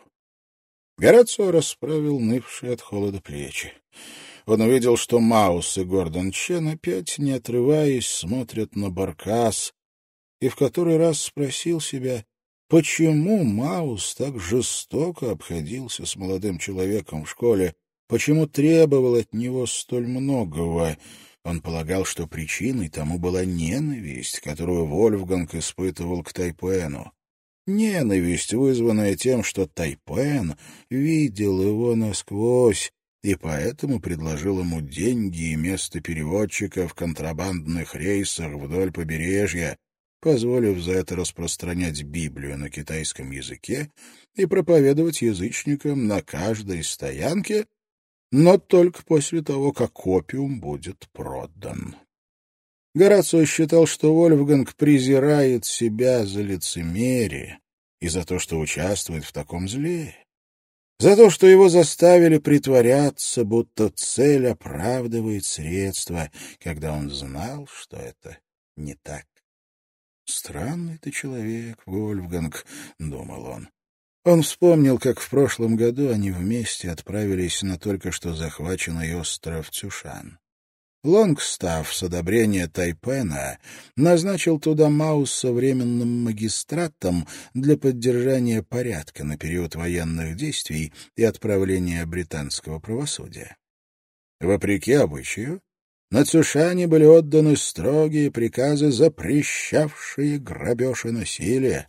Горацио расправил нывшие от холода плечи. Он увидел, что Маус и Гордон Чен опять, не отрываясь, смотрят на баркас, и в который раз спросил себя, почему Маус так жестоко обходился с молодым человеком в школе, почему требовал от него столь многого. Он полагал, что причиной тому была ненависть, которую Вольфганг испытывал к Тайпену. Ненависть, вызванная тем, что Тайпен видел его насквозь, и поэтому предложил ему деньги и место переводчика в контрабандных рейсах вдоль побережья, позволив за это распространять Библию на китайском языке и проповедовать язычникам на каждой стоянке, но только после того, как опиум будет продан. Горацио считал, что Вольфганг презирает себя за лицемерие и за то, что участвует в таком зле, за то, что его заставили притворяться, будто цель оправдывает средства, когда он знал, что это не так. «Странный ты человек, Вольфганг», — думал он. Он вспомнил, как в прошлом году они вместе отправились на только что захваченный остров Цюшан. Лонгстафф с одобрения Тайпена назначил туда Мауса временным магистратом для поддержания порядка на период военных действий и отправления британского правосудия. Вопреки обычаю, на Цюшане были отданы строгие приказы, запрещавшие грабеж и насилие.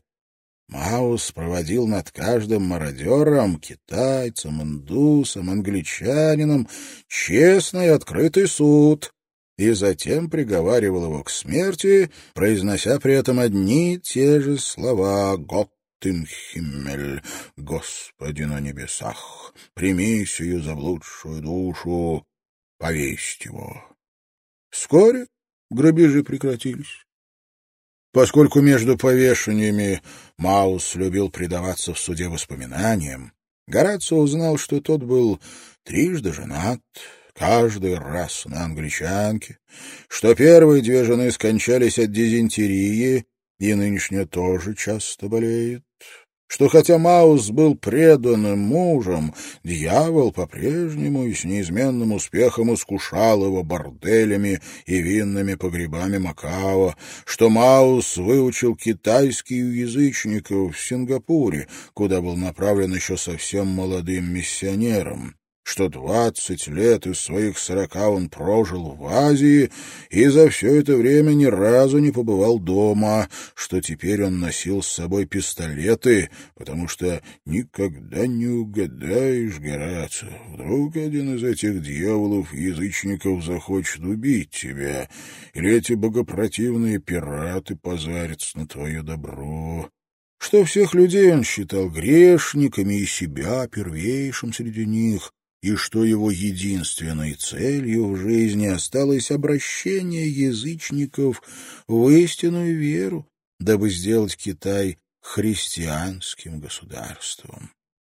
Маус проводил над каждым мародером, китайцем, индусом, англичанином честный и открытый суд и затем приговаривал его к смерти, произнося при этом одни и те же слова «Гott im Himmel», «Господи на небесах, прими сию заблудшую душу, повесь его». Вскоре грабежи прекратились. Поскольку между повешениями Маус любил предаваться в суде воспоминаниям, Горацио узнал, что тот был трижды женат, каждый раз на англичанке, что первые две жены скончались от дизентерии, и нынешняя тоже часто болеет, что хотя Маус был преданным мужем, дьявол по-прежнему и с неизменным успехом искушал его борделями и винными погребами Макао, что Маус выучил китайский у язычников в Сингапуре, куда был направлен еще совсем молодым миссионером, что двадцать лет из своих сорока он прожил в Азии и за все это время ни разу не побывал дома, что теперь он носил с собой пистолеты, потому что никогда не угадаешь, Горацио, вдруг один из этих дьяволов-язычников захочет убить тебя, или эти богопротивные пираты позарятся на твое добро. Что всех людей он считал грешниками и себя первейшим среди них, и что его единственной целью в жизни осталось обращение язычников в истинную веру, дабы сделать Китай христианским государством.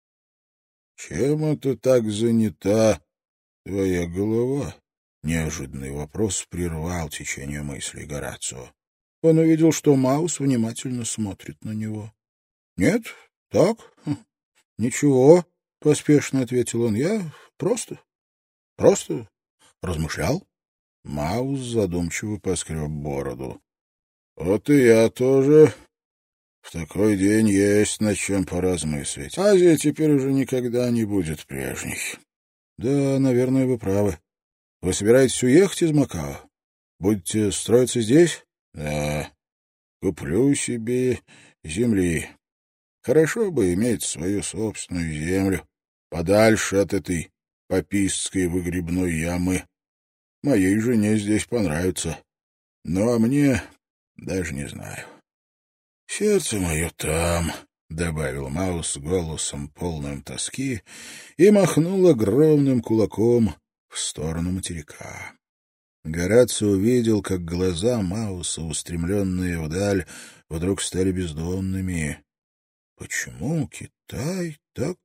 «Чем это так занята твоя голова?» Неожиданный вопрос прервал течение мыслей Горацио. Он увидел, что Маус внимательно смотрит на него. «Нет, так, ничего», — поспешно ответил он. «Я просто, просто размышлял». Маус задумчиво поскреб бороду. «Вот и я тоже. В такой день есть над чем поразмыслить. Азия теперь уже никогда не будет прежней». «Да, наверное, вы правы. Вы собираетесь уехать из Макао? Будете строиться здесь?» «Да. Куплю себе земли. Хорошо бы иметь свою собственную землю, подальше от этой папистской выгребной ямы. Моей жене здесь понравится. Ну, а мне даже не знаю. Сердце мое там», — добавил Маус голосом полным тоски и махнул огромным кулаком в сторону материка. Горацио увидел, как глаза Мауса, устремленные вдаль, вдруг стали бездонными. «Почему Китай так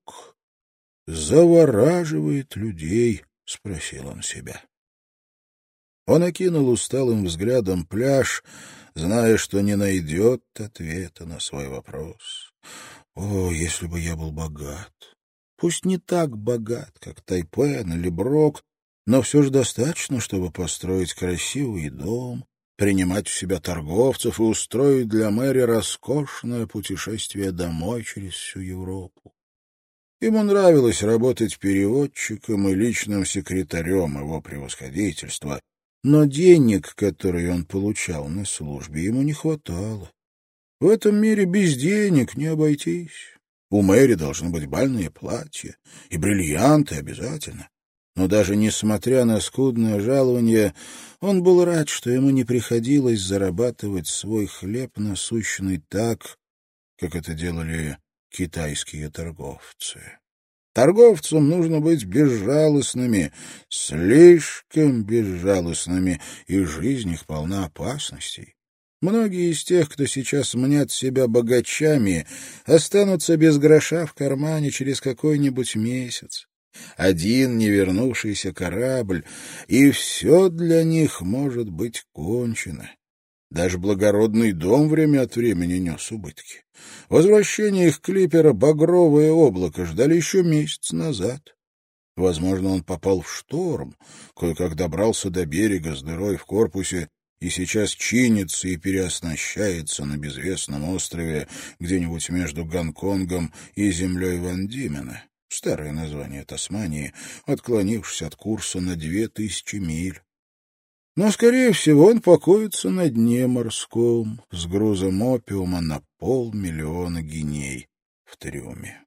завораживает людей?» — спросил он себя. Он окинул усталым взглядом пляж, зная, что не найдет ответа на свой вопрос. «О, если бы я был богат! Пусть не так богат, как Тайпен или Брок, но все же достаточно, чтобы построить красивый дом, принимать в себя торговцев и устроить для Мэри роскошное путешествие домой через всю Европу. Ему нравилось работать переводчиком и личным секретарем его превосходительства, но денег, которые он получал на службе, ему не хватало. В этом мире без денег не обойтись. У Мэри должны быть бальные платья и бриллианты обязательно. Но даже несмотря на скудное жалование, он был рад, что ему не приходилось зарабатывать свой хлеб насущный так, как это делали китайские торговцы. Торговцам нужно быть безжалостными, слишком безжалостными, и жизнь их полна опасностей. Многие из тех, кто сейчас мнят себя богачами, останутся без гроша в кармане через какой-нибудь месяц. Один невернувшийся корабль, и все для них может быть кончено. Даже благородный дом время от времени нес убытки. Возвращение их клипера «Багровое облако» ждали еще месяц назад. Возможно, он попал в шторм, кое-как добрался до берега с дырой в корпусе и сейчас чинится и переоснащается на безвестном острове где-нибудь между Гонконгом и землей Ван Димена. Старое название Тасмании, отклонившись от курса на две тысячи миль. Но, скорее всего, он покоится на дне морском с грузом опиума на полмиллиона гиней в трюме.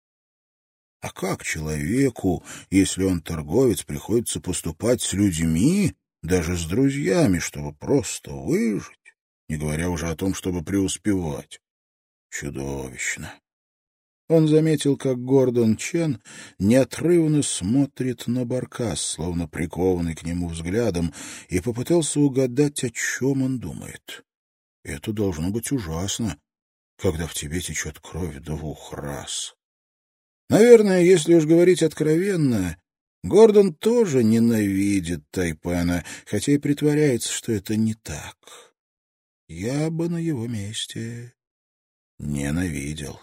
А как человеку, если он торговец, приходится поступать с людьми, даже с друзьями, чтобы просто выжить, не говоря уже о том, чтобы преуспевать? Чудовищно. Он заметил, как Гордон Чен неотрывно смотрит на Баркас, словно прикованный к нему взглядом, и попытался угадать, о чем он думает. Это должно быть ужасно, когда в тебе течет кровь двух рас. Наверное, если уж говорить откровенно, Гордон тоже ненавидит Тайпена, хотя и притворяется, что это не так. Я бы на его месте ненавидел.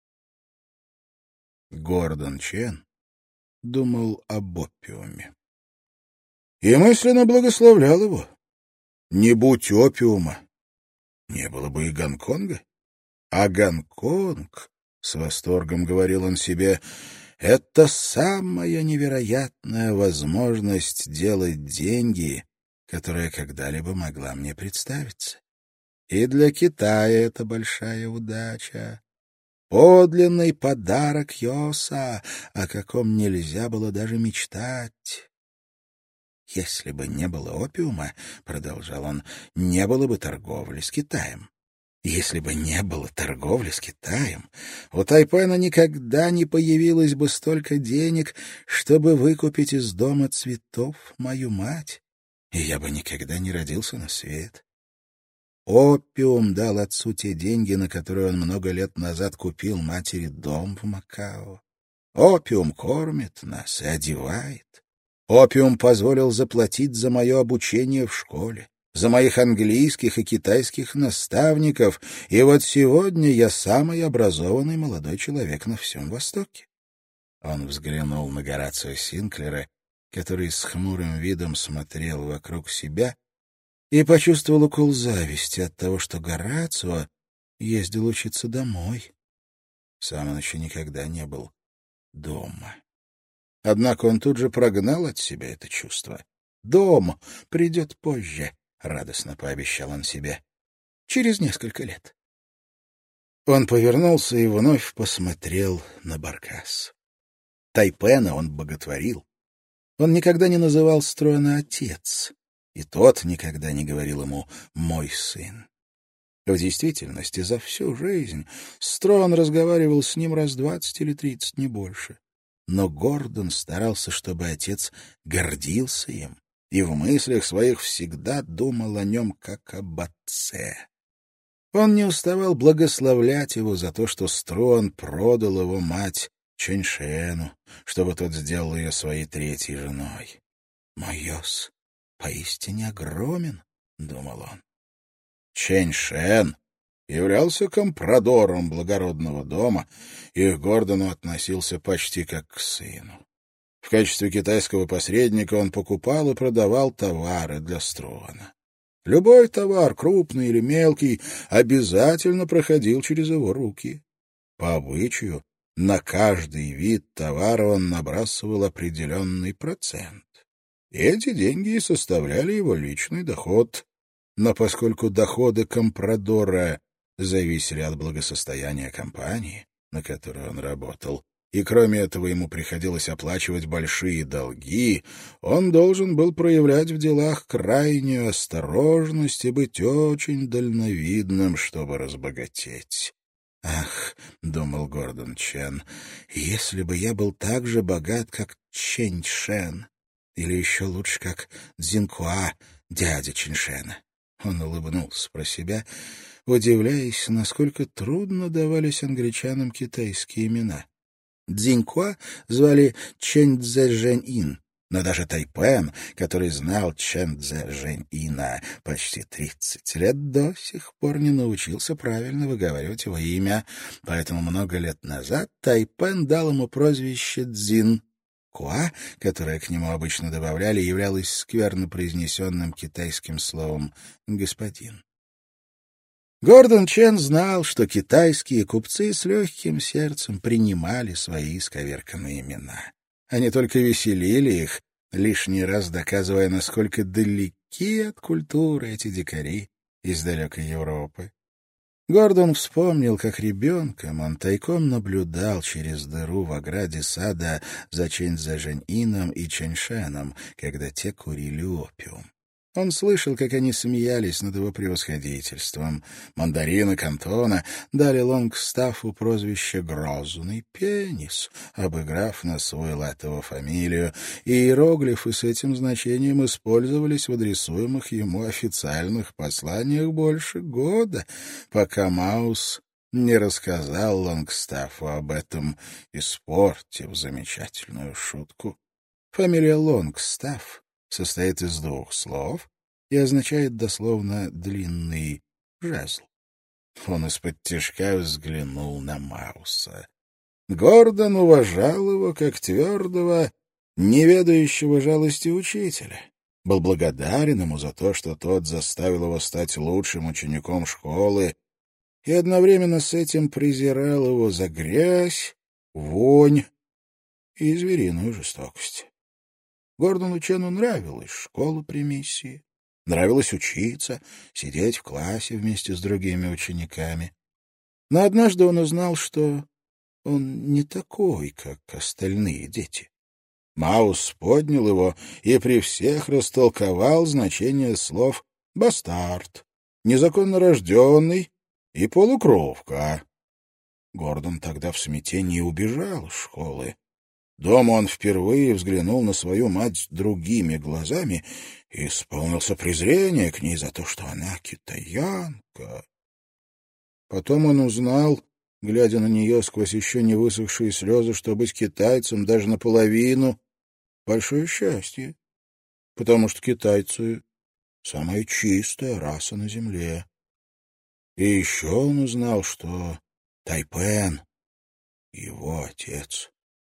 Гордон Чен думал об опиуме. И мысленно благословлял его. Не будь опиума, не было бы и Гонконга. А Гонконг, с восторгом говорил он себе, Это самая невероятная возможность делать деньги, которая когда-либо могла мне представиться. И для Китая это большая удача. Подлинный подарок Йоса, о каком нельзя было даже мечтать. «Если бы не было опиума, — продолжал он, — не было бы торговли с Китаем. Если бы не было торговли с Китаем, у Тайпена никогда не появилось бы столько денег, чтобы выкупить из дома цветов мою мать, и я бы никогда не родился на свет. Опиум дал отцу те деньги, на которые он много лет назад купил матери дом в Макао. Опиум кормит нас и одевает. Опиум позволил заплатить за мое обучение в школе, за моих английских и китайских наставников, и вот сегодня я самый образованный молодой человек на всем Востоке». Он взглянул на Горацио Синклера, который с хмурым видом смотрел вокруг себя, и почувствовал укол зависти от того, что Горацио ездил учиться домой. Сам он еще никогда не был дома. Однако он тут же прогнал от себя это чувство. «Дом придет позже», — радостно пообещал он себе, — «через несколько лет». Он повернулся и вновь посмотрел на баркас. Тайпена он боготворил. Он никогда не называл Струана «отец», и тот никогда не говорил ему «мой сын». В действительности, за всю жизнь Струан разговаривал с ним раз двадцать или тридцать, не больше. Но Гордон старался, чтобы отец гордился им, и в мыслях своих всегда думал о нем как об отце. Он не уставал благословлять его за то, что Струан продал его мать Чэньшэну, чтобы тот сделал ее своей третьей женой. «Майос поистине огромен», — думал он. Чэньшэн являлся компрадором благородного дома и к Гордону относился почти как к сыну. В качестве китайского посредника он покупал и продавал товары для Струана. Любой товар, крупный или мелкий, обязательно проходил через его руки. По обычаю, на каждый вид товара он набрасывал определенный процент. Эти деньги и составляли его личный доход. Но поскольку доходы компрадора зависели от благосостояния компании, на которой он работал, и кроме этого ему приходилось оплачивать большие долги, он должен был проявлять в делах крайнюю осторожность и быть очень дальновидным, чтобы разбогатеть. «Ах, — думал Гордон Чен, — если бы я был так же богат, как Чэньшэн, или еще лучше, как Цзиньхуа, дядя Чэньшэна». Он улыбнулся про себя, удивляясь, насколько трудно давались англичанам китайские имена. Цзиньхуа звали Чэнь Цзэжэнь-ин, но даже Тайпен, который знал Чэнь Цзэжэнь-ина почти тридцать лет, до сих пор не научился правильно выговаривать его имя, поэтому много лет назад Тайпен дал ему прозвище Цзин. Куа, которое к нему обычно добавляли, являлось скверно произнесенным китайским словом «господин». Гордон Чен знал, что китайские купцы с легким сердцем принимали свои исковерканные имена. Они только веселили их, лишний раз доказывая, насколько далеки от культуры эти дикари из далекой Европы. Гордон вспомнил, как ребенком он тайком наблюдал через дыру в ограде сада за Чэнь Цзэжэнь-ином и Чэньшэном, когда те курили опиум. Он слышал, как они смеялись над его превосходительством. Мандарины Кантона дали Лонгстаффу прозвище «Грозный пенис», обыграв на свой лад его фамилию, и иероглифы с этим значением использовались в адресуемых ему официальных посланиях больше года, пока Маус не рассказал Лонгстаффу об этом, испортив замечательную шутку. Фамилия Лонгстафф состоит из двух слов и означает дословно «длинный жезл». Он из-под тишка взглянул на Мауса. Гордон уважал его как твердого, неведающего жалости учителя. Был благодарен ему за то, что тот заставил его стать лучшим учеником школы, и одновременно с этим презирал его за грязь, вонь и звериную жестокость. Гордону Чену нравилась школа при миссии, нравилось учиться, сидеть в классе вместе с другими учениками. Но однажды он узнал, что он не такой, как остальные дети. Маус поднял его и при всех растолковал значение слов «бастард», «незаконно рожденный» и «полукровка». Гордон тогда в смятении убежал из школы. Дома он впервые взглянул на свою мать другими глазами и исполнился презрения к ней за то, что она китаянка. Потом он узнал, глядя на нее сквозь еще не высохшие слезы, что быть китайцем даже наполовину — большое счастье, потому что китайцы — самая чистая раса на земле. И еще он узнал, что Тайпен — его отец.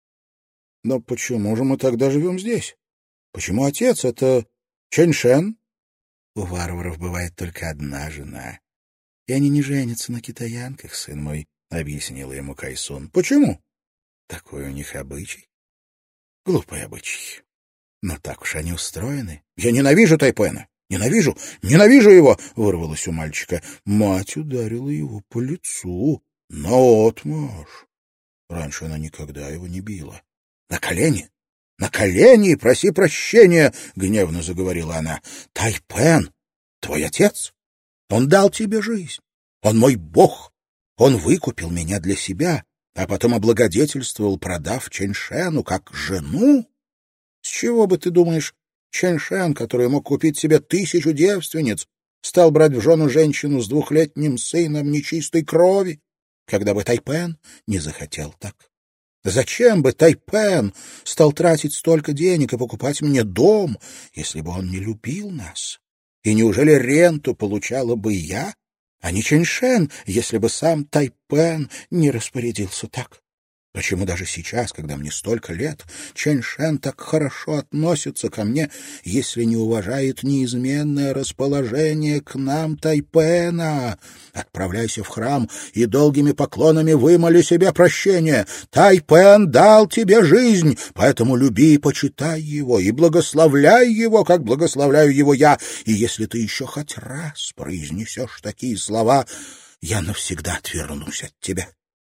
Но почему же мы тогда живем здесь? Почему отец — это Чэньшэн? У варваров бывает только одна жена, и они не женятся на китаянках, сын мой, — объяснила ему Кайсун. Почему? Такой у них обычай. Глупый обычай. Но так уж они устроены. Я ненавижу Тайпена. Ненавижу, ненавижу его, — вырвалось у мальчика. Мать ударила его по лицу. Наотмашь. Раньше она никогда его не била. На колени, на колени, проси прощения, — гневно заговорила она. Тайпен, твой отец, он дал тебе жизнь. Он мой бог. Он выкупил меня для себя, а потом облагодетельствовал, продав Чэньшэну как жену. С чего бы, ты думаешь, Чэньшэн, который мог купить себе тысячу девственниц, стал брать в жену женщину с двухлетним сыном нечистой крови, когда бы Тайпен не захотел так? Зачем бы Тайпен стал тратить столько денег и покупать мне дом, если бы он не любил нас? И неужели ренту получала бы я, а не Чэньшэн, если бы сам Тайпен не распорядился так? Почему даже сейчас, когда мне столько лет, Чэньшэн так хорошо относится ко мне, если не уважает неизменное расположение к нам Тайпена? Отправляйся в храм и долгими поклонами вымоли себе прощения. Тайпен дал тебе жизнь, поэтому люби и почитай его, и благословляй его, как благословляю его я. И если ты еще хоть раз произнесешь такие слова, я навсегда отвернусь от тебя.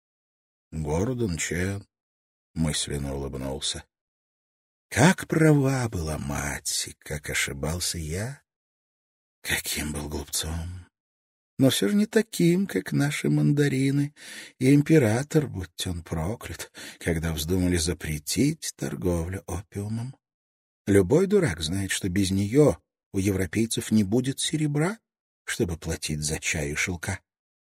Гордон Чен мысленно улыбнулся. Как права была мать, и как ошибался я. Каким был глупцом. Но все же не таким, как наши мандарины. И император, будь он проклят, когда вздумали запретить торговлю опиумом. Любой дурак знает, что без нее у европейцев не будет серебра, чтобы платить за чай и шелка.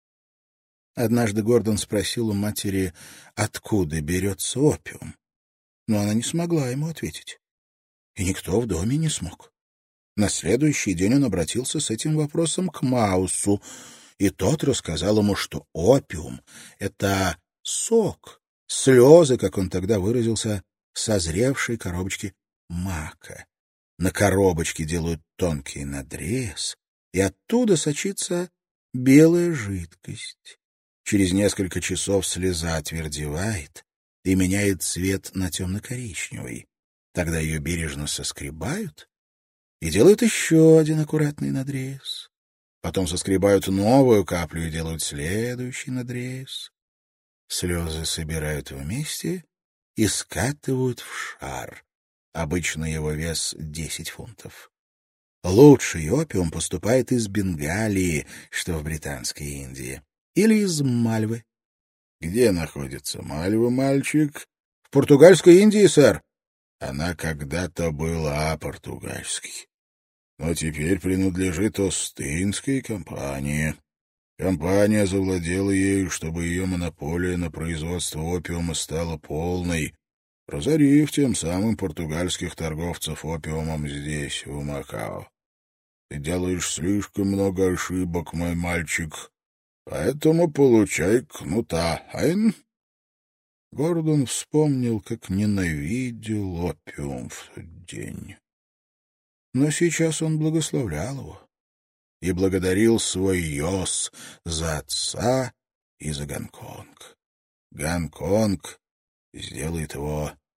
Однажды Гордон спросил у матери, откуда берется опиум, но она не смогла ему ответить. И никто в доме не смог. На следующий день он обратился с этим вопросом к Маусу, и тот рассказал ему, что опиум — это сок, слезы, как он тогда выразился, созревшей коробочки мака. На коробочке делают тонкий надрез, и оттуда сочится белая жидкость. Через несколько часов слеза отвердевает и меняет цвет на темно-коричневый. Тогда ее бережно соскребают и делают еще один аккуратный надрез. Потом соскребают новую каплю и делают следующий надрез. Слезы собирают вместе и скатывают в шар. Обычно его вес десять фунтов. Лучший опиум поступает из Бенгалии, что в Британской Индии. Или из Мальвы. — Где находится Мальва, мальчик? — В Португальской Индии, сэр. Она когда-то была португальской, но теперь принадлежит Остинской компании. Компания завладела ею, чтобы ее монополия на производство опиума стала полной, разорив тем самым португальских торговцев опиумом здесь, в Макао. Ты делаешь слишком много ошибок, мой мальчик. Поэтому получай кнута, айн? Гордон вспомнил, как ненавидел опиум в тот день. Но сейчас он благословлял его и благодарил свой Йос за отца и за Гонконг. Гонконг сделает его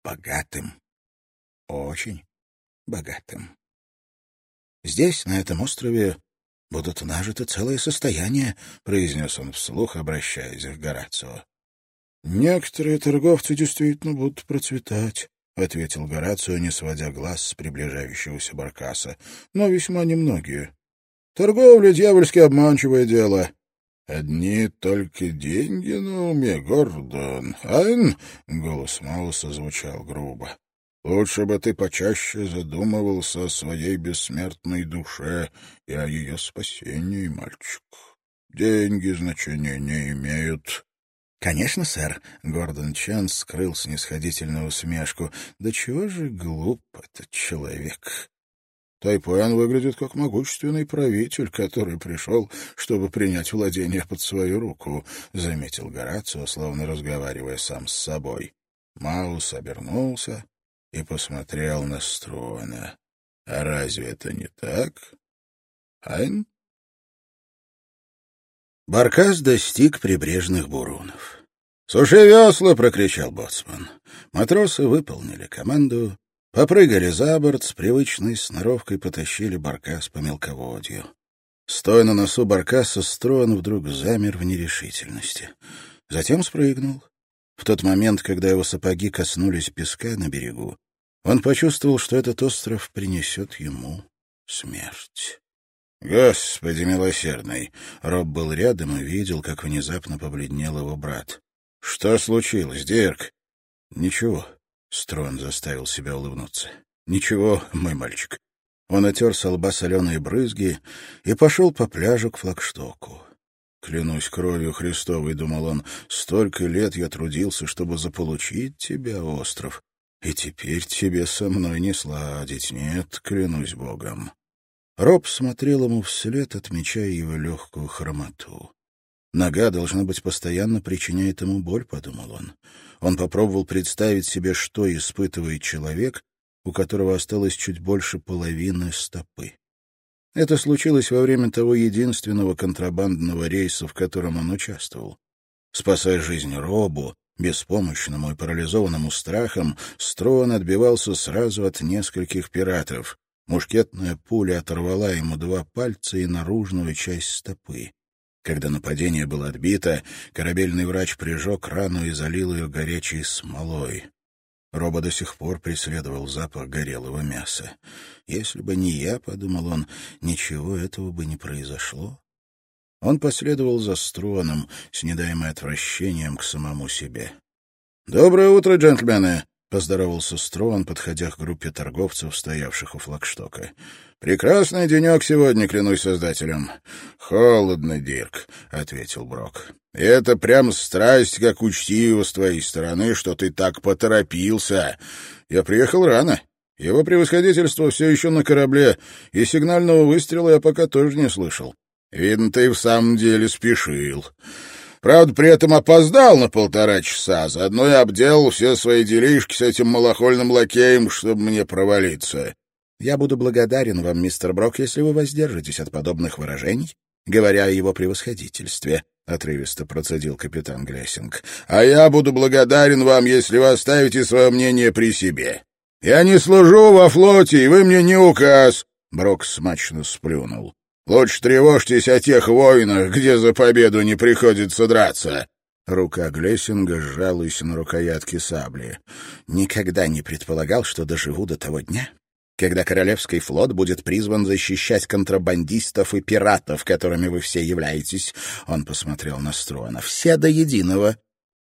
богатым, очень богатым. Здесь, на этом острове, будут нажиты целое состояние, — произнес он вслух, обращаясь к Горацио. — Некоторые торговцы действительно будут процветать, — ответил Горацио, не сводя глаз с приближающегося баркаса, — но весьма немногие. Торговля — дьявольски обманчивое дело. — Одни только деньги на уме, Гордон, айн? — голос Мауса звучал грубо. — Лучше бы ты почаще задумывался о своей бессмертной душе и о ее спасении, мальчик. Деньги значения не имеют. — Конечно, сэр, — Гордон Чанс скрыл снисходительную усмешку. — Да чего же глуп этот человек? Тайпуэн выглядит как могущественный правитель, который пришел, чтобы принять владение под свою руку, — заметил Горацио, словно разговаривая сам с собой. Маус обернулся и посмотрел на Струана. — А разве это не так? Айн? Баркас достиг прибрежных бурунов. «Суши весла!» — прокричал боцман. Матросы выполнили команду, попрыгали за борт, с привычной сноровкой потащили баркас по мелководью. Стоя на носу баркаса, Струан вдруг замер в нерешительности. Затем спрыгнул. В тот момент, когда его сапоги коснулись песка на берегу, он почувствовал, что этот остров принесет ему смерть. «Господи милосердный!» Роб был рядом и видел, как внезапно побледнел его брат. «Что случилось, Дирк?» «Ничего», — Струан заставил себя улыбнуться. «Ничего, мой мальчик». Он отер со лба соленые брызги и пошел по пляжу к флагштоку. «Клянусь кровью Христовой», — думал он, — «столько лет я трудился, чтобы заполучить тебя, остров, и теперь тебе со мной не сладить, нет, клянусь Богом». Роб смотрел ему вслед, отмечая его легкую хромоту. «Нога, должно быть, постоянно причиняет ему боль», — подумал он. Он попробовал представить себе, что испытывает человек, у которого осталось чуть больше половины стопы. Это случилось во время того единственного контрабандного рейса, в котором он участвовал. Спасая жизнь Робу, беспомощному и парализованному страхом, Струан отбивался сразу от нескольких пиратов. Мушкетная пуля оторвала ему два пальца и наружную часть стопы. Когда нападение было отбито, корабельный врач прижег рану и залил ее горячей смолой. Роба до сих пор преследовал запах горелого мяса. «Если бы не я, — подумал он, — ничего этого бы не произошло». Он последовал за Струаном с недаемым отвращением к самому себе. «Доброе утро, джентльмены!» — поздоровался Струан, подходя к группе торговцев, стоявших у флагштока. «Прекрасный денек сегодня, клянусь создателем». «Холодно, Дирк», — ответил Брок. «И это прям страсть, как учтиво с твоей стороны, что ты так поторопился. Я приехал рано. Его превосходительство все еще на корабле, и сигнального выстрела я пока тоже не слышал. Видно, ты в самом деле спешил. Правда, при этом опоздал на полтора часа, заодно и обделал все свои делишки с этим малохольным лакеем, чтобы мне провалиться». «Я буду благодарен вам, мистер Брок, если вы воздержитесь от подобных выражений, говоря о его превосходительстве», — отрывисто процедил капитан Глессинг. «А я буду благодарен вам, если вы оставите свое мнение при себе. Я не служу во флоте, и вы мне не указ». Брок смачно сплюнул. «Лучше тревожьтесь о тех войнах, где за победу не приходится драться». Рука Глессинга сжалась на рукоятке сабли. «Никогда не предполагал, что доживу до того дня, когда Королевский флот будет призван защищать контрабандистов и пиратов, которыми вы все являетесь». Он посмотрел на Струана. «Все до единого».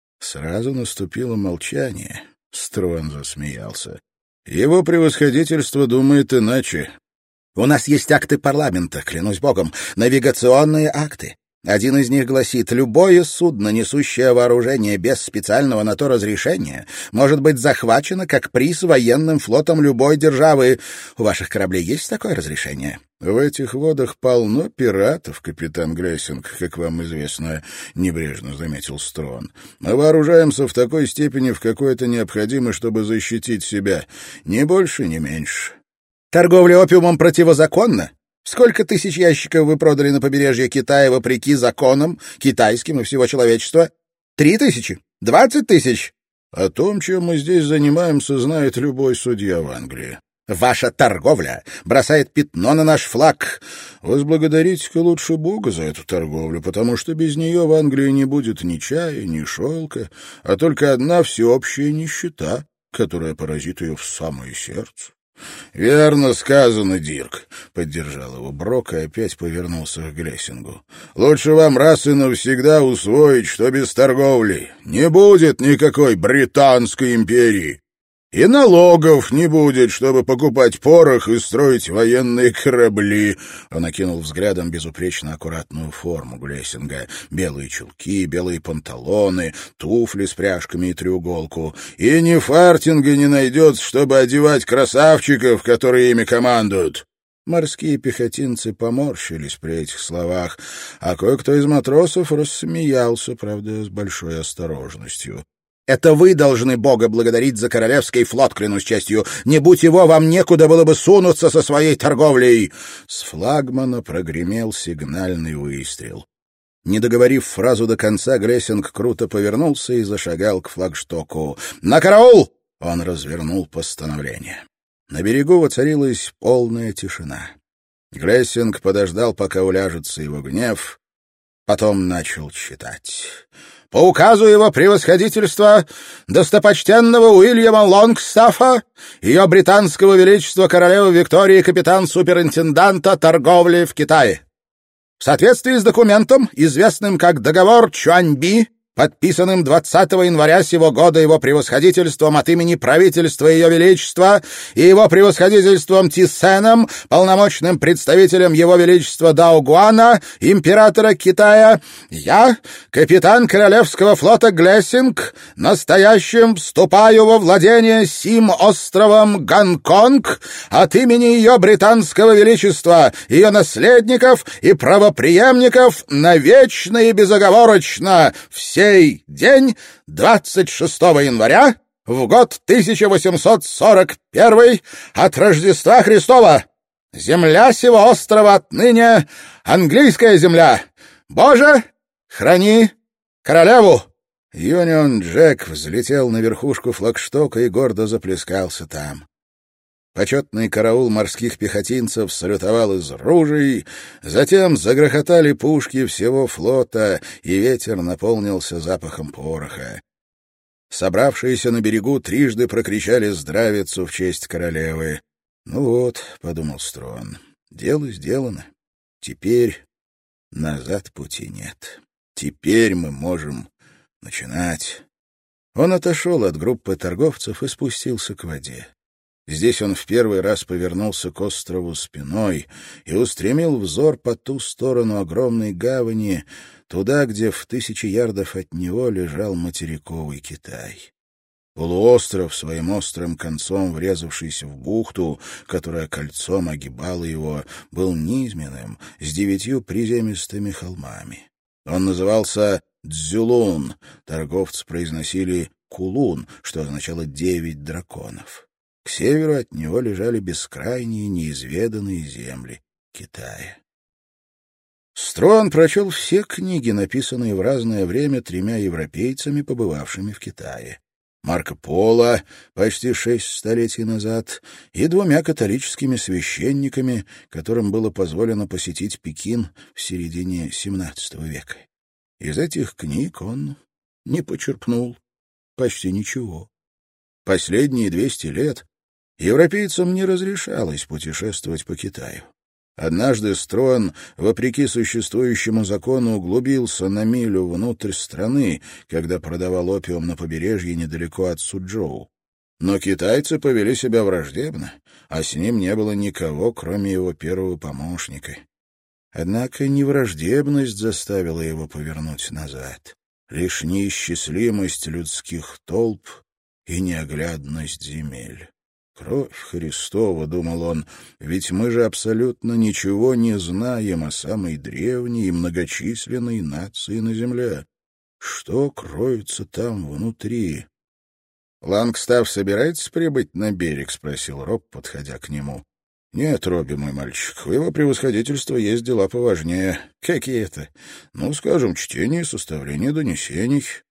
Сразу наступило молчание. Струан засмеялся. «Его превосходительство думает иначе». «У нас есть акты парламента, клянусь богом, навигационные акты. Один из них гласит: любое судно, несущее вооружение без специального на то разрешения, может быть захвачено как приз военным флотом любой державы. У ваших кораблей есть такое разрешение?» «В этих водах полно пиратов, капитан Глессинг, как вам известно», — небрежно заметил Струан. «Мы вооружаемся в такой степени, в какой это необходимо, чтобы защитить себя. Ни больше, ни меньше». «Торговля опиумом противозаконна? Сколько тысяч ящиков вы продали на побережье Китая вопреки законам, китайским и всего человечества? Три тысячи? Двадцать тысяч? О том, чем мы здесь занимаемся, знает любой судья в Англии. Ваша торговля бросает пятно на наш флаг. Возблагодарите-ка лучше Бога за эту торговлю, потому что без нее в Англии не будет ни чая, ни шелка, а только одна всеобщая нищета, которая поразит ее в самое сердце. — Верно сказано, Дирк, — поддержал его Брок и опять повернулся к Глессингу. — Лучше вам раз и навсегда усвоить, что без торговли не будет никакой Британской империи. И налогов не будет, чтобы покупать порох и строить военные корабли. Он окинул взглядом безупречно аккуратную форму Глессинга. Белые чулки, белые панталоны, туфли с пряжками и треуголку. И ни фартинга не найдется, чтобы одевать красавчиков, которые ими командуют. Морские пехотинцы поморщились при этих словах, а кое-кто из матросов рассмеялся, правда, с большой осторожностью. Это вы должны Бога благодарить за королевский флот, клянусь честью. Не будь его, вам некуда было бы сунуться со своей торговлей. С флагмана прогремел сигнальный выстрел. Не договорив фразу до конца, Глессинг круто повернулся и зашагал к флагштоку. «На караул!» — он развернул постановление. На берегу воцарилась полная тишина. Глессинг подождал, пока уляжется его гнев, потом начал читать. По указу его превосходительства, достопочтенного Уильяма Лонгстаффа, ее британского величества королевы Виктории капитан-суперинтенданта торговли в Китае. В соответствии с документом, известным как договор Чуаньби, подписанным двадцатого января сего года его превосходительством от имени правительства Ее Величества и его превосходительством Тисеном, полномочным представителем Его Величества Даогуана, императора Китая, я, капитан Королевского флота Глессинг, настоящим вступаю во владение сим островом Гонконг от имени Ее Британского Величества, ее наследников и правопреемников навечно и безоговорочно, все сей день, двадцать шестого января, в год тысяча восемьсот сорок первый, от Рождества Христова. Земля сего острова отныне английская земля. Боже, храни королеву!» Юнион Джек взлетел на верхушку флагштока и гордо заплескался там. Почетный караул морских пехотинцев салютовал из ружей, затем загрохотали пушки всего флота, и ветер наполнился запахом пороха. Собравшиеся на берегу трижды прокричали здравицу в честь королевы. «Ну вот», — подумал Строн, — «дело сделано. Теперь назад пути нет. Теперь мы можем начинать». Он отошел от группы торговцев и спустился к воде. Здесь он в первый раз повернулся к острову спиной и устремил взор по ту сторону огромной гавани, туда, где в тысячи ярдов от него лежал материковый Китай. Полуостров, своим острым концом врезавшийся в бухту, которая кольцом огибала его, был низменным, с девятью приземистыми холмами. Он назывался Цзюлун, торговцы произносили Кулун, что означало «девять драконов». К северу от него лежали бескрайние неизведанные земли Китая. Строн прочел все книги, написанные в разное время тремя европейцами, побывавшими в Китае. Марко Поло почти шесть столетий назад и двумя католическими священниками, которым было позволено посетить Пекин в середине семнадцатого века. Из этих книг он не почерпнул почти ничего. Последние двести лет европейцам не разрешалось путешествовать по Китаю. Однажды Строн, вопреки существующему закону, углубился на милю внутрь страны, когда продавал опиум на побережье недалеко от Суджоу. Но китайцы повели себя враждебно, а с ним не было никого, кроме его первого помощника. Однако не враждебность заставила его повернуть назад, лишь неисчислимость людских толп и неоглядность земель. «Кровь Христова», — думал он, — «ведь мы же абсолютно ничего не знаем о самой древней и многочисленной нации на земле. Что кроется там внутри?» «Лангстафф собирается прибыть на берег?» — спросил Роб, подходя к нему. «Нет, Робби, мой мальчик, у его превосходительства есть дела поважнее». «Какие это?» «Ну, скажем, чтение и составление донесений».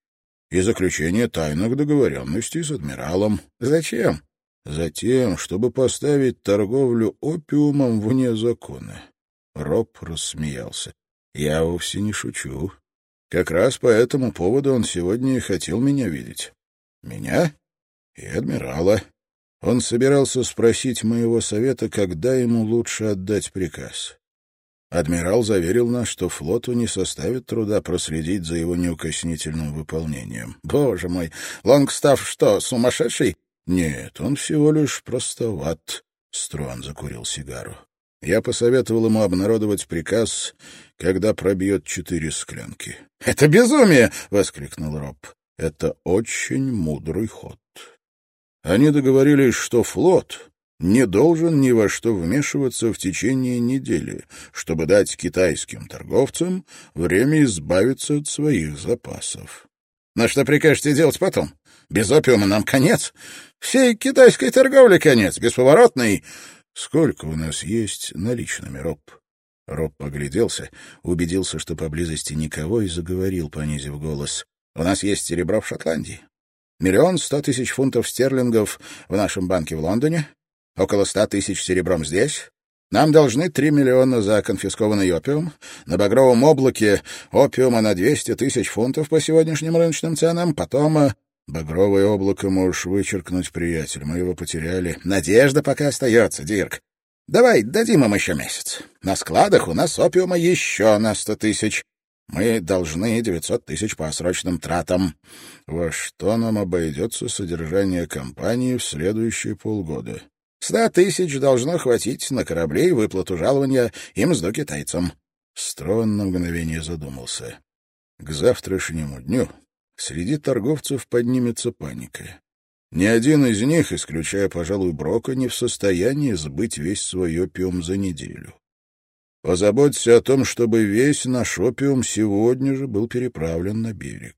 и заключение тайных договоренностей с адмиралом. Зачем? Затем, чтобы поставить торговлю опиумом вне закона. Роб рассмеялся. Я вовсе не шучу. Как раз по этому поводу он сегодня и хотел меня видеть. Меня и адмирала. Он собирался спросить моего совета, когда ему лучше отдать приказ. Адмирал заверил нас, что флоту не составит труда проследить за его неукоснительным выполнением. Боже мой, Лонгстафф что, сумасшедший? Нет, он всего лишь простоват. Струан закурил сигару. Я посоветовал ему обнародовать приказ, когда пробьет четыре склянки. — Это безумие! — воскликнул Роб. — Это очень мудрый ход. Они договорились, что флот не должен ни во что вмешиваться в течение недели, чтобы дать китайским торговцам время избавиться от своих запасов. — Но что прикажете делать потом? Без опиума нам конец. Всей китайской торговле конец, бесповоротный. Сколько у нас есть наличными, Роб? Роб погляделся, убедился, что поблизости никого, и заговорил, понизив голос. У нас есть серебро в Шотландии. Миллион сто тысяч фунтов стерлингов в нашем банке в Лондоне. Около ста тысяч серебром здесь. Нам должны три миллиона за конфискованный опиум. На багровом облаке опиума на двести тысяч фунтов по сегодняшним рыночным ценам. Потом... Багровое облако можешь вычеркнуть, приятель. Мы его потеряли. Надежда пока остается, Дирк. Давай дадим им еще месяц. На складах у нас опиума еще на сто тысяч. Мы должны девятьсот тысяч по срочным тратам. Во что нам обойдется содержание компании в следующие полгода? Ста тысяч должно хватить на корабли и выплату жалования и мзду китайцам. Строн на мгновение задумался. К завтрашнему дню среди торговцев поднимется паника. Ни один из них, исключая, пожалуй, Брока, не в состоянии сбыть весь свой опиум за неделю. Позаботься о том, чтобы весь наш опиум сегодня же был переправлен на берег.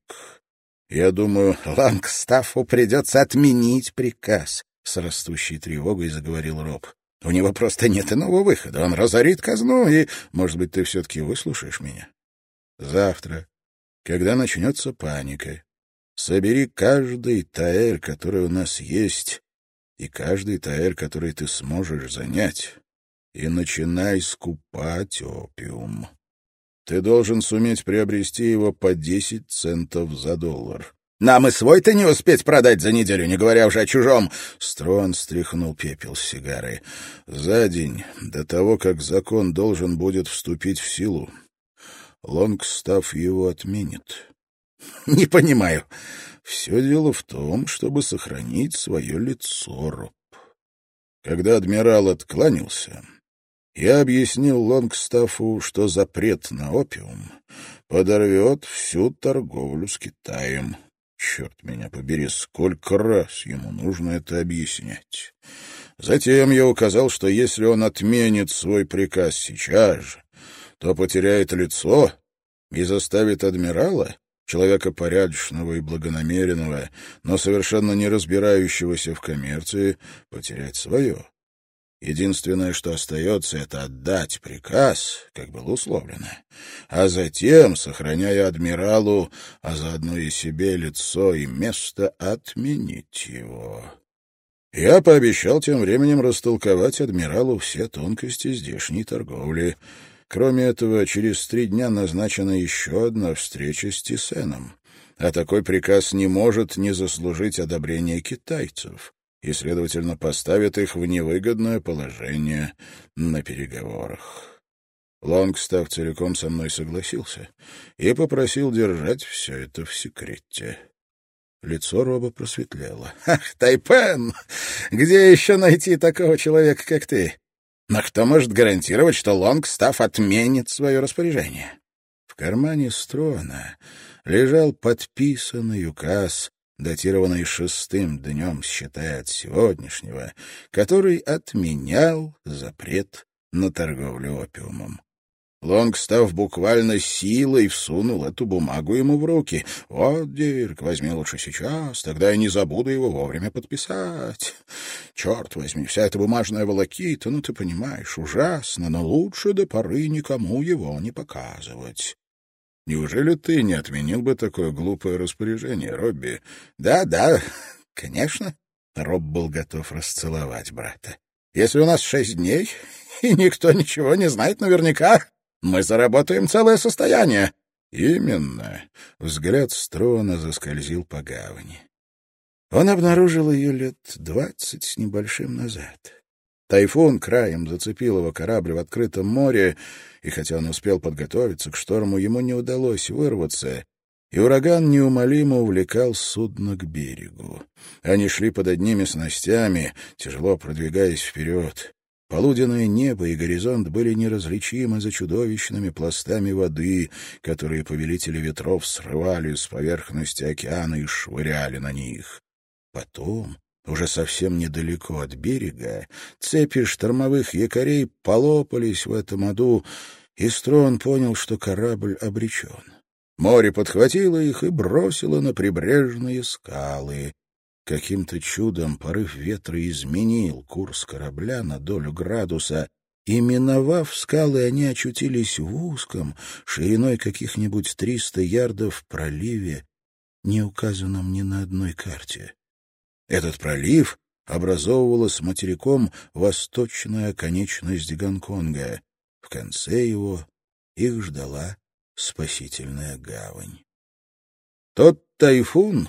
Я думаю, Лонгстаффу придется отменить приказ, — с растущей тревогой заговорил Роб. У него просто нет иного выхода. Он разорит казну и... Может быть, ты все-таки выслушаешь меня? Завтра, когда начнется паника, собери каждый таэль, который у нас есть, и каждый таэль, который ты сможешь занять, и начинай скупать опиум. Ты должен суметь приобрести его по десять центов за доллар. Нам и свой-то не успеть продать за неделю, не говоря уже о чужом. Строн стряхнул пепел с сигары. За день до того, как закон должен будет вступить в силу, Лонгстафф его отменит. Не понимаю. Все дело в том, чтобы сохранить свое лицо, Роб. Когда адмирал откланялся, я объяснил Лонгстаффу, что запрет на опиум подорвет всю торговлю с Китаем. Черт меня побери, сколько раз ему нужно это объяснять. Затем я указал, что если он отменит свой приказ сейчас же, то потеряет лицо и заставит адмирала, человека порядочного и благонамеренного, но совершенно не разбирающегося в коммерции, потерять свое. Единственное, что остается, — это отдать приказ, как было условлено, а затем, сохраняя адмиралу, а заодно и себе лицо и место, отменить его. Я пообещал тем временем растолковать адмиралу все тонкости здешней торговли. Кроме этого, через три дня назначена еще одна встреча с Тисеном, а такой приказ не может не заслужить одобрения китайцев и, следовательно, поставит их в невыгодное положение на переговорах. Лонгстафф целиком со мной согласился и попросил держать все это в секрете. Лицо Роба просветлело. — Ах, Тайпен! Где еще найти такого человека, как ты? Но кто может гарантировать, что Лонгстафф отменит свое распоряжение? В кармане Строна лежал подписанный указ, датированный шестым днем, считая от сегодняшнего, который отменял запрет на торговлю опиумом. Лонгстафф буквально силой всунул эту бумагу ему в руки. «Вот, Дирк, возьми лучше сейчас, тогда я не забуду его вовремя подписать. Черт возьми, вся эта бумажная волокита, ну, ты понимаешь, ужасно, но лучше до поры никому его не показывать». Неужели ты не отменил бы такое глупое распоряжение, Робби? Да, да, конечно. Роб был готов расцеловать брата. Если у нас шесть дней, и никто ничего не знает наверняка, мы заработаем целое состояние. Именно. Взгляд Строна заскользил по гавани. Он обнаружил ее лет двадцать с небольшим назад. Тайфун краем зацепил его корабль в открытом море, и хотя он успел подготовиться к шторму, ему не удалось вырваться, и ураган неумолимо увлекал судно к берегу. Они шли под одними снастями, тяжело продвигаясь вперед. Полуденное небо и горизонт были неразличимы за чудовищными пластами воды, которые повелители ветров срывали с поверхности океана и швыряли на них. Потом, уже совсем недалеко от берега, цепи штормовых якорей полопались в этом аду, и Строн понял, что корабль обречен. Море подхватило их и бросило на прибрежные скалы. Каким-то чудом порыв ветра изменил курс корабля на долю градуса, и, миновав скалы, они очутились в узком, шириной каких-нибудь триста ярдов проливе, не указанном ни на одной карте. Этот пролив образовывала с материком восточная конечность Гонконга. В конце его их ждала спасительная гавань. Тот тайфун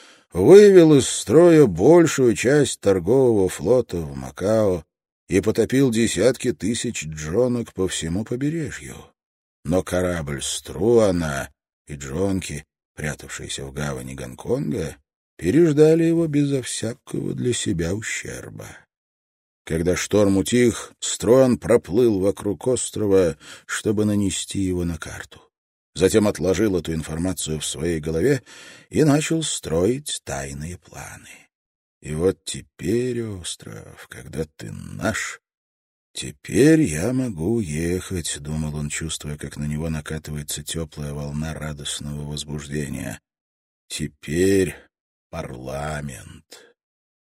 вывел из строя большую часть торгового флота в Макао и потопил десятки тысяч джонок по всему побережью. Но корабль Струана и джонки, прятавшиеся в гавани Гонконга, переждали его безо всякого для себя ущерба. Когда шторм утих, Струан проплыл вокруг острова, чтобы нанести его на карту. Затем отложил эту информацию в своей голове и начал строить тайные планы. И вот теперь, остров, когда ты наш, теперь я могу уехать, — думал он, чувствуя, как на него накатывается теплая волна радостного возбуждения. Теперь парламент.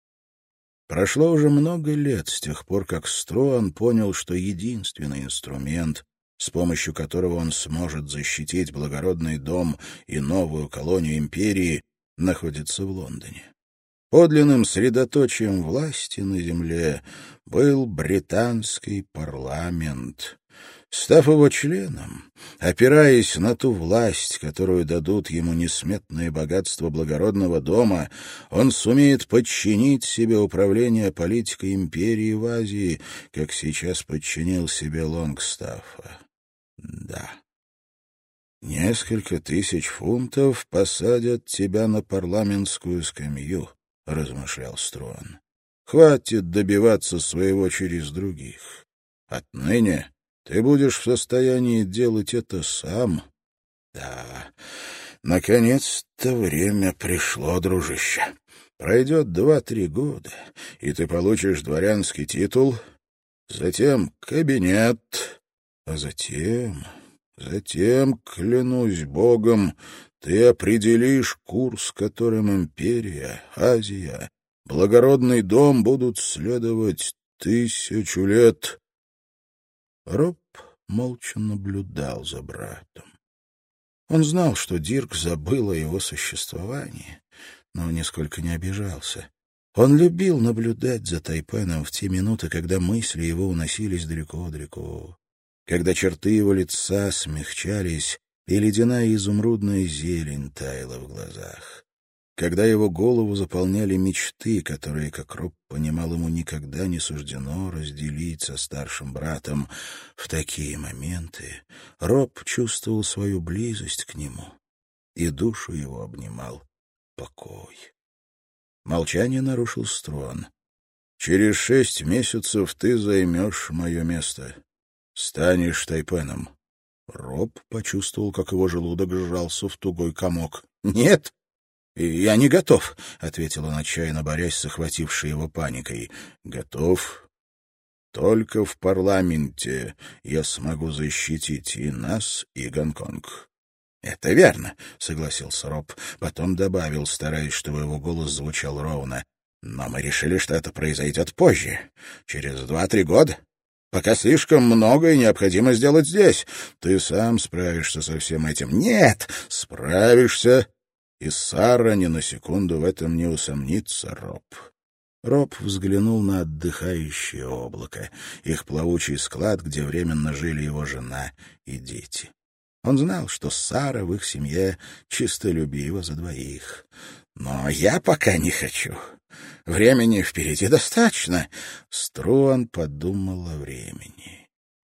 Прошло уже много лет с тех пор, как Струан понял, что единственный инструмент, с помощью которого он сможет защитить благородный дом и новую колонию империи, находится в Лондоне. Подлинным средоточием власти на земле был британский парламент. Став его членом, опираясь на ту власть, которую дадут ему несметные богатства благородного дома, он сумеет подчинить себе управление политикой империи в Азии, как сейчас подчинил себе Лонгстаффа. Да. Несколько тысяч фунтов посадят тебя на парламентскую скамью, — размышлял Струан. Хватит добиваться своего через других. Отныне ты будешь в состоянии делать это сам. Да, наконец-то время пришло, дружище. Пройдет два-три года, и ты получишь дворянский титул, затем кабинет, а затем, затем, клянусь Богом, ты определишь курс, которым империя, Азия, благородный дом будут следовать тысячу лет. Роб молча наблюдал за братом. Он знал, что Дирк забыл о его существовании, но нисколько не обижался. Он любил наблюдать за Тайпеном в те минуты, когда мысли его уносились далеко-далеко, когда черты его лица смягчались, и ледяная изумрудная зелень таяла в глазах, когда его голову заполняли мечты, которые, как Роб понимал, ему никогда не суждено разделить со старшим братом. В такие моменты Роб чувствовал свою близость к нему, и душу его обнимал покой. Молчание нарушил Струан. «Через шесть месяцев ты займешь мое место. Станешь Тайпеном». Роб почувствовал, как его желудок сжался в тугой комок. «Нет, я не готов», — ответил он, отчаянно борясь с охватившей его паникой. «Готов? Только в парламенте я смогу защитить и нас, и Гонконг». «Это верно», — согласился Роб. Потом добавил, стараясь, чтобы его голос звучал ровно. «Но мы решили, что это произойдет позже, через два-три года. Пока слишком многое необходимо сделать здесь. Ты сам справишься со всем этим. Нет, справишься. И Сара ни на секунду в этом не усомнится, Роб. Роб взглянул на отдыхающее облако, их плавучий склад, где временно жили его жена и дети. Он знал, что Сара в их семье чистолюбива за двоих. Но я пока не хочу. Времени впереди достаточно. Струан подумал о времени.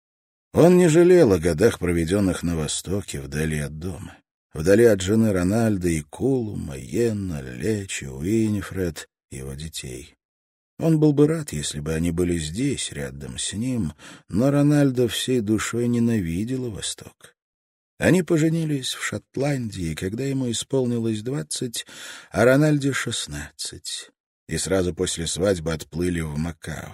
Он не жалел о годах, проведенных на Востоке, вдали от дома. Вдали от жены Рональда и Кулума, Йенна, Лечи, Уинифред, его детей. Он был бы рад, если бы они были здесь, рядом с ним, но Рональдо всей душой ненавидела Восток. Они поженились в Шотландии, когда ему исполнилось двадцать, а Рональде — шестнадцать, и сразу после свадьбы отплыли в Макао.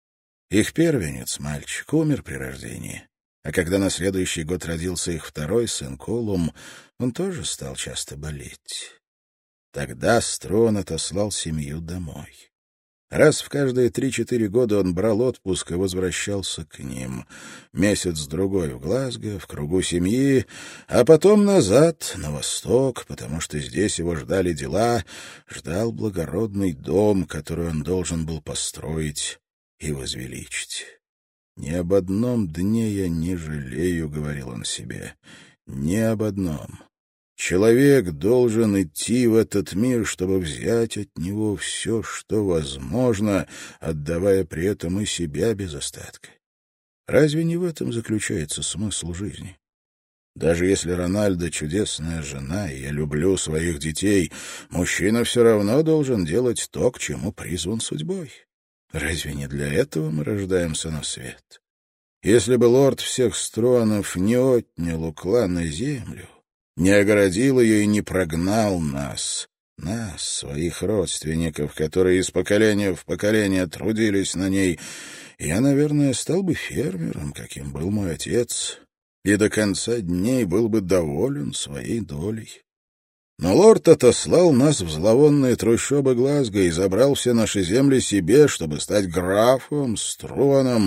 Их первенец, мальчик, умер при рождении, а когда на следующий год родился их второй сын Колум, он тоже стал часто болеть. Тогда Струан отослал семью домой. Раз в каждые три-четыре года он брал отпуск и возвращался к ним. Месяц-другой в Глазго, в кругу семьи, а потом назад, на восток, потому что здесь его ждали дела, ждал благородный дом, который он должен был построить и возвеличить. «Ни об одном дне я не жалею», — говорил он себе, — «ни об одном». Человек должен идти в этот мир, чтобы взять от него все, что возможно, отдавая при этом и себя без остатка. Разве не в этом заключается смысл жизни? Даже если Рональдо — чудесная жена, и я люблю своих детей, мужчина все равно должен делать то, к чему призван судьбой. Разве не для этого мы рождаемся на свет? Если бы лорд всех Струанов не отнял у клана землю, не огородил ее и не прогнал нас, нас, своих родственников, которые из поколения в поколение трудились на ней, я, наверное, стал бы фермером, каким был мой отец, и до конца дней был бы доволен своей долей. Но лорд отослал нас в зловонные трущобы Глазго и забрал все наши земли себе, чтобы стать графом, Струаном,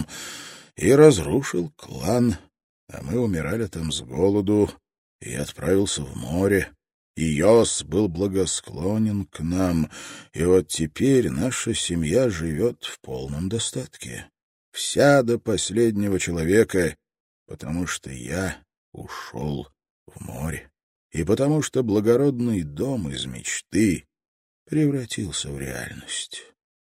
и разрушил клан, а мы умирали там с голоду, и отправился в море. И Йос был благосклонен к нам, и вот теперь наша семья живет в полном достатке. Вся до последнего человека, потому что я ушел в море, и потому что благородный дом из мечты превратился в реальность.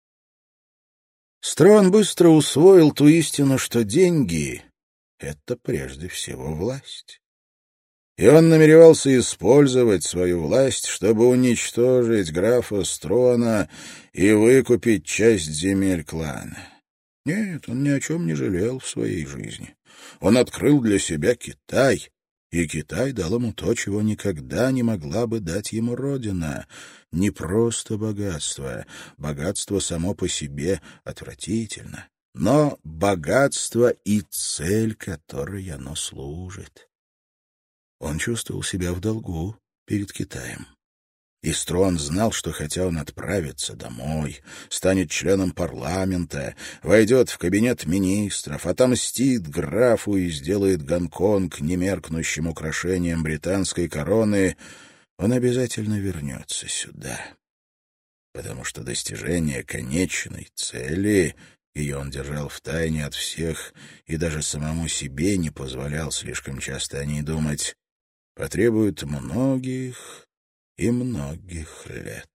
Струан быстро усвоил ту истину, что деньги — это прежде всего власть. И он намеревался использовать свою власть, чтобы уничтожить графа Струана и выкупить часть земель клана. Нет, он ни о чем не жалел в своей жизни. Он открыл для себя Китай, и Китай дал ему то, чего никогда не могла бы дать ему родина. Не просто богатство. Богатство само по себе отвратительно, но богатство и цель, которой оно служит. Он чувствовал себя в долгу перед Китаем. И Струан знал, что хотя он отправится домой, станет членом парламента, войдет в кабинет министров, отомстит графу и сделает Гонконг немеркнущим украшением британской короны, он обязательно вернется сюда. Потому что достижение конечной цели, ее он держал в тайне от всех и даже самому себе не позволял слишком часто о ней думать, потребует многих и многих лет.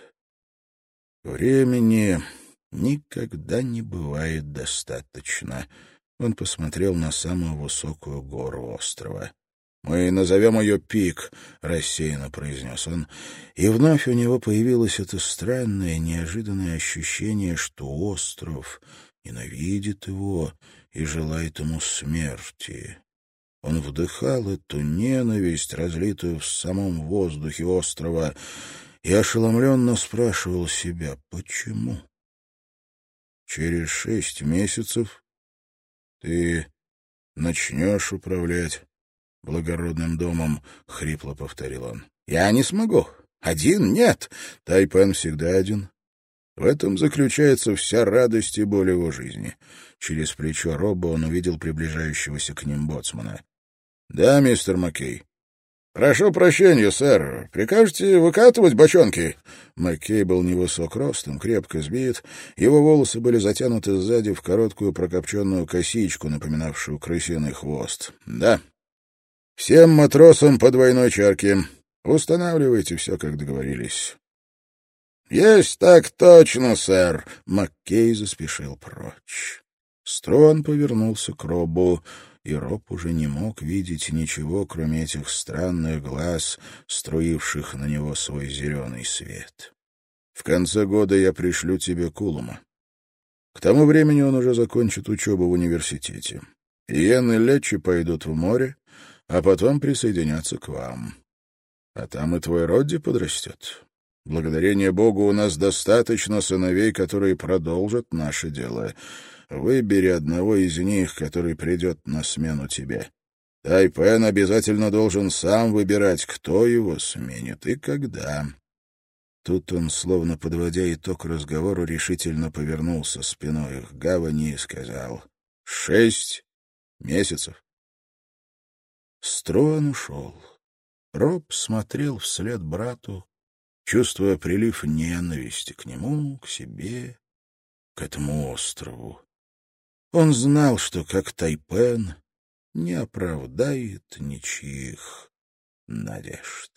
Времени никогда не бывает достаточно. Он посмотрел на самую высокую гору острова. «Мы назовем ее Пик», — рассеянно произнес он, и вновь у него появилось это странное, неожиданное ощущение, что остров ненавидит его и желает ему смерти. Он вдыхал эту ненависть, разлитую в самом воздухе острова, и ошеломленно спрашивал себя, почему? «Через шесть месяцев ты начнешь управлять благородным домом», — хрипло повторил он. «Я не смогу. Один нет. Тайпен всегда один. В этом заключается вся радость и боль его жизни. Через плечо Робба он увидел приближающегося к ним боцмана. — Да, мистер Маккей. — Прошу прощения, сэр. Прикажете выкатывать бочонки? Маккей был невысок ростом, крепко сбит. Его волосы были затянуты сзади в короткую прокопченную косичку, напоминавшую крысиный хвост. — Да. — Всем матросам по двойной чарке. Устанавливайте все, как договорились. — Есть так точно, сэр. Маккей заспешил прочь. Строн повернулся к Роббу, и Роб уже не мог видеть ничего, кроме этих странных глаз, струивших на него свой зеленый свет. В конце года я пришлю тебе Кулума. К тому времени он уже закончит учебу в университете. Иен и Лечи пойдут в море, а потом присоединятся к вам. А там и твой Родди подрастет. Благодарение Богу у нас достаточно сыновей, которые продолжат наше дело. Выбери одного из них, который придет на смену тебе. Тайпен обязательно должен сам выбирать, кто его сменит и когда. Тут он, словно подводя итог разговору, решительно повернулся спиной к гавани и сказал: «Шесть месяцев». Строн ушел. Роб смотрел вслед брату, чувствуя прилив ненависти к нему, к себе, к этому острову. Он знал, что, как Тайпен, не оправдает ничьих надежд.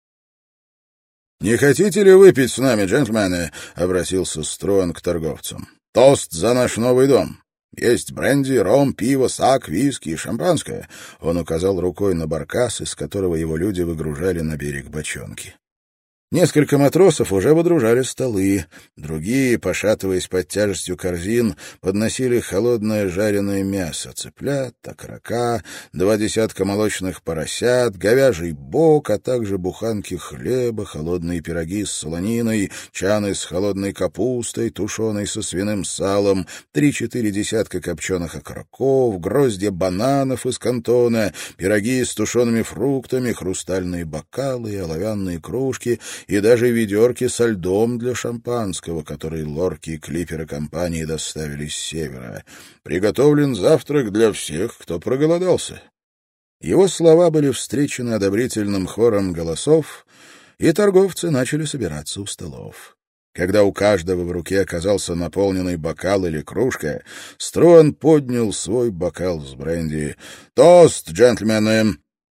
«Не хотите ли выпить с нами, джентльмены?» — обратился Строн к торговцам. «Тост за наш новый дом. Есть бренди, ром, пиво, сак, виски и шампанское». Он указал рукой на баркас, из которого его люди выгружали на берег бочонки. Несколько матросов уже выдружали столы, другие, пошатываясь под тяжестью корзин, подносили холодное жареное мясо, цыплят, окорока, два десятка молочных поросят, говяжий бок, а также буханки хлеба, холодные пироги с солониной, чаны с холодной капустой, тушеной со свиным салом, три-четыре десятка копченых окороков, гроздья бананов из Кантона, пироги с тушеными фруктами, хрустальные бокалы и оловянные кружки — и даже ведерки со льдом для шампанского, которые лорки и клиперы компании доставили с севера. Приготовлен завтрак для всех, кто проголодался. Его слова были встречены одобрительным хором голосов, и торговцы начали собираться у столов. Когда у каждого в руке оказался наполненный бокал или кружка, Строн поднял свой бокал с бренди. «Тост, джентльмены!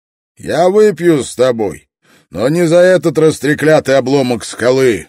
Я выпью с тобой, но не за этот растреклятый обломок скалы.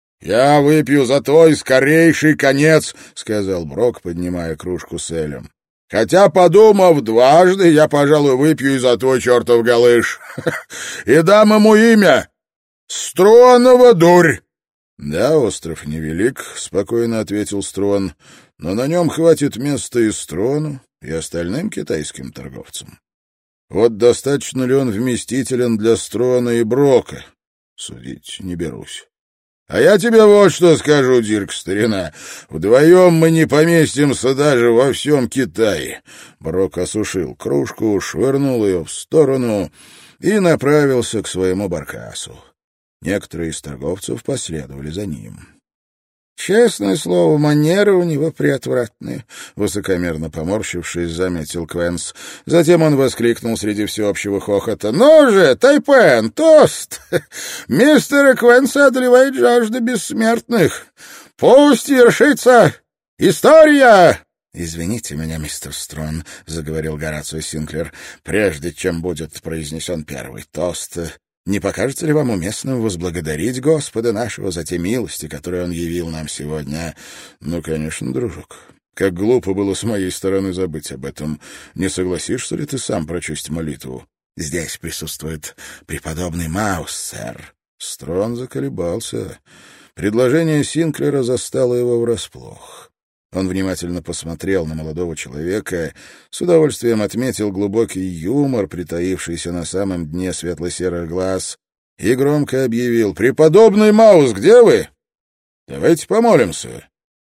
Я выпью за твой скорейший конец», — сказал Брок, поднимая кружку с элем. «Хотя, подумав дважды, я, пожалуй, выпью и за твой чертов галыш. И дам ему имя — Стронова дурь». «Да, остров невелик», — спокойно ответил Строн, «но на нем хватит места и Строну, и остальным китайским торговцам. Вот достаточно ли он вместителен для Строна и Брока? Судить не берусь. А я тебе вот что скажу, Дирк, старина. Вдвоем мы не поместимся даже во всем Китае». Брок осушил кружку, швырнул ее в сторону и направился к своему баркасу. Некоторые из торговцев последовали за ним. «Честное слово, манеры у него приотвратные», — высокомерно поморщившись, заметил Квенс. Затем он воскликнул среди всеобщего хохота: «Ну же, Тайпен, тост! Мистера Квенса одолевает жажда бессмертных. Пусть вершится история!» «Извините меня, мистер Строн», — заговорил Горацио Синклер, «прежде чем будет произнесен первый тост. Не покажется ли вам уместным возблагодарить Господа нашего за те милости, которые Он явил нам сегодня?» «Ну, конечно, дружок. Как глупо было с моей стороны забыть об этом. Не согласишься ли ты сам прочесть молитву?» «Здесь присутствует преподобный Маус, сэр». Строн заколебался. Предложение Синклера застало его врасплох. Он внимательно посмотрел на молодого человека, с удовольствием отметил глубокий юмор, притаившийся на самом дне светло-серых глаз, и громко объявил: «Преподобный Маус, где вы? Давайте помолимся».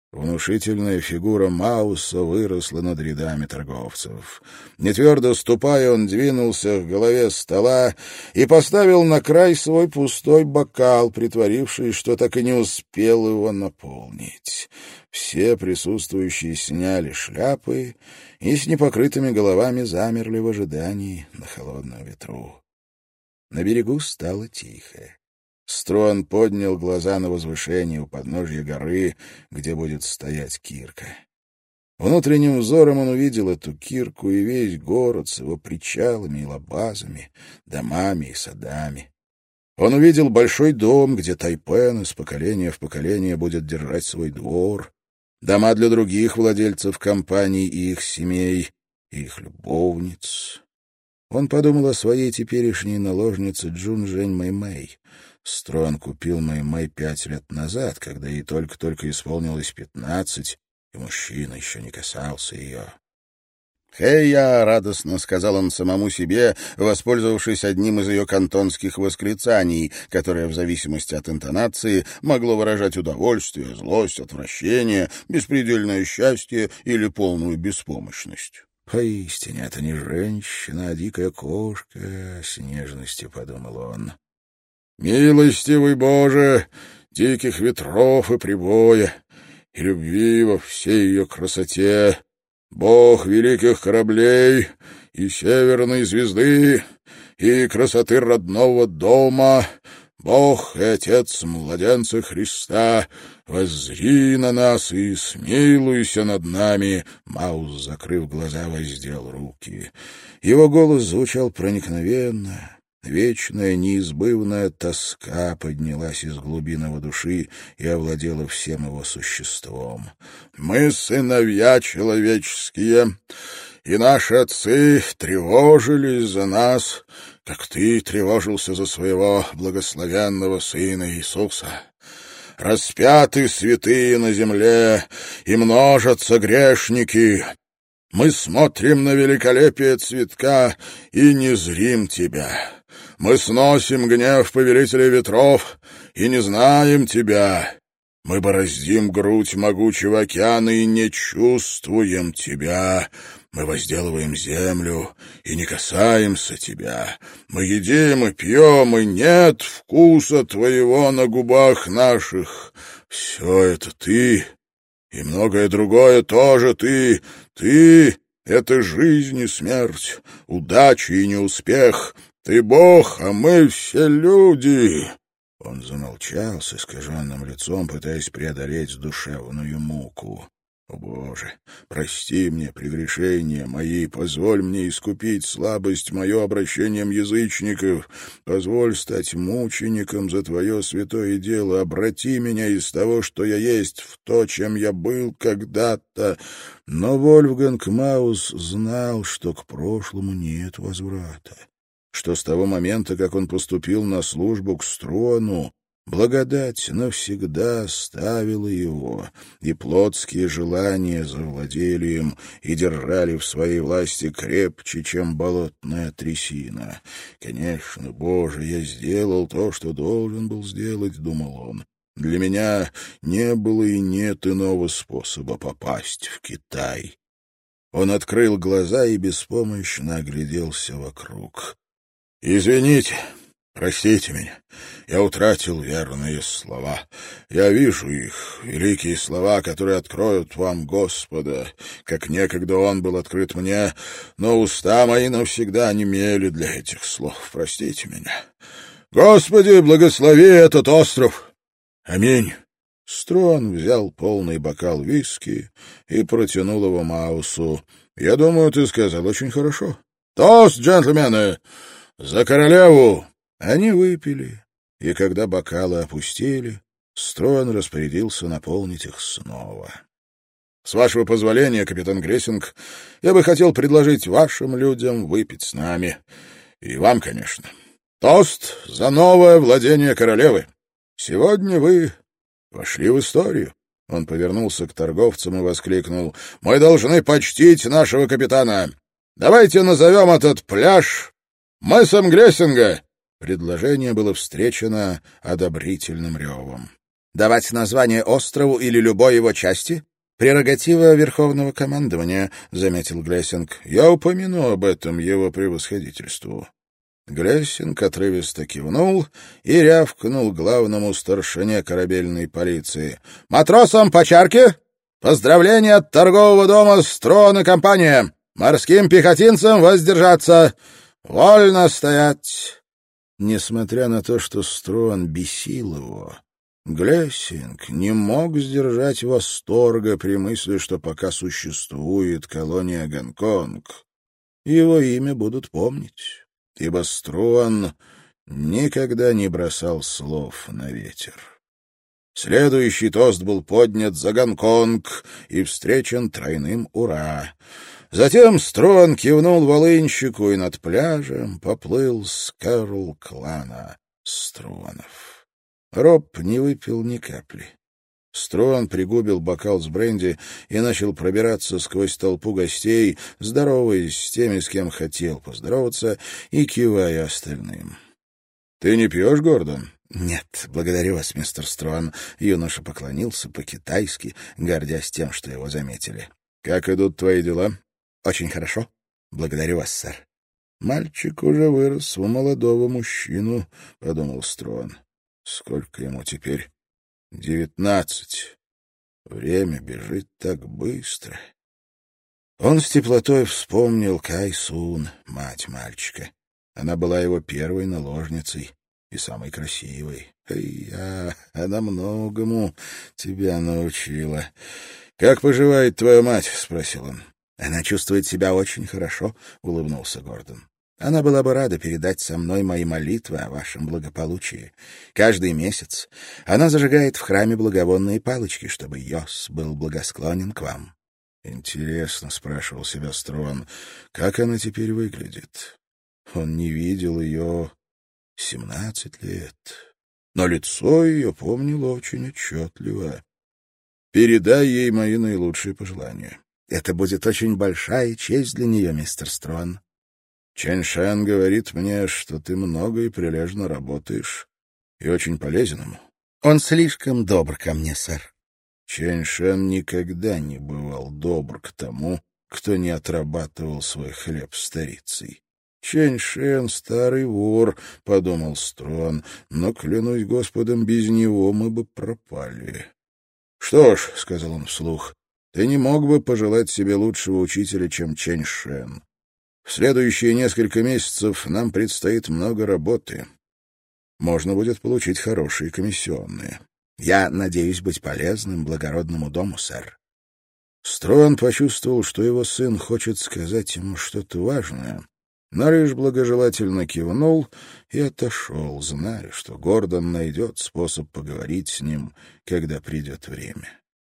Внушительная фигура Мауса выросла над рядами торговцев. Нетвердо ступая, он двинулся к голове стола и поставил на край свой пустой бокал, притворившись, что так и не успел его наполнить. Все присутствующие сняли шляпы и с непокрытыми головами замерли в ожидании на холодном ветру. На берегу стало тихо. Строн поднял глаза на возвышение у подножья горы, где будет стоять кирка. Внутренним взором он увидел эту кирку и весь город с его причалами и лабазами, домами и садами. Он увидел большой дом, где Тайпен из поколения в поколение будет держать свой двор, дома для других владельцев компаний и их семей, и их любовниц. Он подумал о своей теперешней наложнице Джун Жень Мэй-Мэй. Строн купил Мэй-Мэй пять лет назад, когда ей только-только исполнилось пятнадцать, и мужчина еще не касался ее. «Хей-я!» — радостно сказал он самому себе, воспользовавшись одним из ее кантонских восклицаний, которое в зависимости от интонации могло выражать удовольствие, злость, отвращение, беспредельное счастье или полную беспомощность. «Поистине, это не женщина, а дикая кошка», — с нежностью подумал он. «Милостивый Боже, диких ветров и прибоя, и любви во всей ее красоте, Бог великих кораблей и северной звезды, и красоты родного дома, Бог и Отец младенца Христа, воззри на нас и смилуйся над нами». Маус, закрыв глаза, воздел руки. Его голос звучал проникновенно. Вечная, неизбывная тоска поднялась из глубин его души и овладела всем его существом. «Мы сыновья человеческие, и наши отцы тревожились за нас, как ты тревожился за своего благословенного Сына Иисуса. Распяты святые на земле, и множатся грешники. Мы смотрим на великолепие цветка и не зрим тебя. Мы сносим гнев повелителя ветров и не знаем тебя. Мы бороздим грудь могучего океана и не чувствуем тебя. Мы возделываем землю и не касаемся тебя. Мы едим и пьем, и нет вкуса твоего на губах наших. Все это ты, и многое другое тоже ты. Ты — это жизнь и смерть, удача и неуспех. Ты Бог, а мы все люди». Он замолчал с искаженным лицом, пытаясь преодолеть душевную муку. «О, Боже, прости мне прегрешения мои, позволь мне искупить слабость мою обращением язычников, позволь стать мучеником за Твое святое дело, обрати меня из того, что я есть, в то, чем я был когда-то». Но Вольфганг Маус знал, что к прошлому нет возврата, что с того момента, как он поступил на службу к Строну, благодать навсегда оставила его, и плотские желания завладели им и держали в своей власти крепче, чем болотная трясина. «Конечно, Боже, я сделал то, что должен был сделать», — думал он. «Для меня не было и нет иного способа попасть в Китай». Он открыл глаза и беспомощно огляделся вокруг. «Извините, простите меня, я утратил верные слова. Я вижу их, великие слова, которые откроют вам Господа, как некогда Он был открыт мне, но уста мои навсегда онемели для этих слов. Простите меня. Господи, благослови этот остров. Аминь». Строн взял полный бокал виски и протянул его Маусу. «Я думаю, ты сказал очень хорошо. Тост, джентльмены! За королеву!» Они выпили, и когда бокалы опустили, Строн распорядился наполнить их снова. «С вашего позволения, капитан Грессинг, я бы хотел предложить вашим людям выпить с нами. И вам, конечно. Тост за новое владение королевы. Сегодня вы вошли в историю». Он повернулся к торговцам и воскликнул: «Мы должны почтить нашего капитана. Давайте назовем этот пляж мысом Грессинга». Предложение было встречено одобрительным ревом. Давать название острову или любой его части — прерогатива Верховного командования, — заметил Глессинг. — Я упомяну об этом его превосходительству. Глессинг отрывисто кивнул и рявкнул главному старшине корабельной полиции. — Матросам по чарке! Поздравления от торгового дома «Строн и компания». Морским пехотинцам воздержаться. Вольно стоять. Несмотря на то, что Строн бесил его, Глессинг не мог сдержать восторга при мысли, что пока существует колония Гонконг, его имя будут помнить, ибо Строн никогда не бросал слов на ветер. Следующий тост был поднят за Гонконг и встречен тройным «Ура!». Затем Строн кивнул волынщику и над пляжем поплыл с Кэрол клана Стронов. Роб не выпил ни капли. Строн пригубил бокал с бренди и начал пробираться сквозь толпу гостей, здороваясь с теми, с кем хотел поздороваться, и кивая остальным. — Ты не пьешь, Гордон? — Нет, благодарю вас, мистер Строн. Юноша поклонился по-китайски, гордясь тем, что его заметили. — Как идут твои дела? — Очень хорошо. Благодарю вас, сэр. — Мальчик уже вырос в молодого мужчину, — подумал Строн. — Сколько ему теперь? — Девятнадцать. Время бежит так быстро. Он с теплотой вспомнил Кай Сун, мать мальчика. Она была его первой наложницей и самой красивой. Эй, я, она многому тебя научила. — Как поживает твоя мать? — спросил он. — Она чувствует себя очень хорошо, — улыбнулся Гордон. Она была бы рада передать со мной мои молитвы о вашем благополучии. Каждый месяц она зажигает в храме благовонные палочки, чтобы Йос был благосклонен к вам. — Интересно, — спрашивал себя Строн, — как она теперь выглядит? Он не видел ее семнадцать лет, но лицо ее помнил очень отчетливо. Передай ей мои наилучшие пожелания. Это будет очень большая честь для нее, мистер Строн. Чэнь Шэн говорит мне, что ты много и прилежно работаешь и очень полезен ему. Он слишком добр ко мне, сэр. Чэнь Шэн никогда не бывал добр к тому, кто не отрабатывал свой хлеб старицей. Чэнь Шэн — старый вор, — подумал Строн, — но, клянусь Господом, без него мы бы пропали. — Что ж, — сказал он вслух, — ты не мог бы пожелать себе лучшего учителя, чем Чэнь Шэн. В следующие несколько месяцев нам предстоит много работы. Можно будет получить хорошие комиссионные. Я надеюсь быть полезным благородному дому, сэр. Строн почувствовал, что его сын хочет сказать ему что-то важное, но лишь благожелательно кивнул и отошел, зная, что Гордон найдет способ поговорить с ним, когда придет время.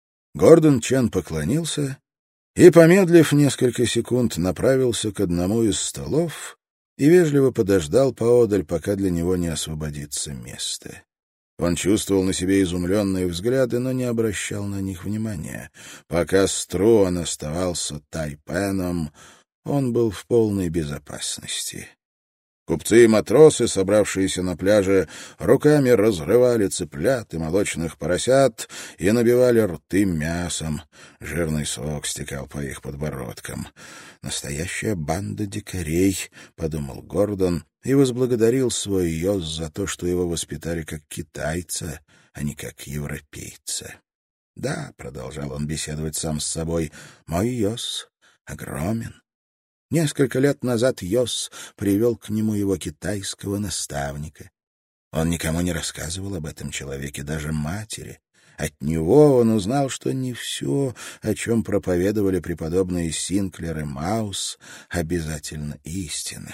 Гордон Чен поклонился и, помедлив несколько секунд, направился к одному из столов и вежливо подождал поодаль, пока для него не освободится место. Он чувствовал на себе изумленные взгляды, но не обращал на них внимания. Пока Строн оставался Тайпеном, он был в полной безопасности. Купцы и матросы, собравшиеся на пляже, руками разрывали цыплят и молочных поросят и набивали рты мясом. Жирный сок стекал по их подбородкам. «Настоящая банда дикарей», — подумал Гордон и возблагодарил свой Йос за то, что его воспитали как китайца, а не как европейца. «Да», — продолжал он беседовать сам с собой, — «мой Йос огромен». Несколько лет назад Йос привел к нему его китайского наставника. Он никому не рассказывал об этом человеке, даже матери. От него он узнал, что не все, о чем проповедовали преподобные Синклер и Маус, обязательно истина.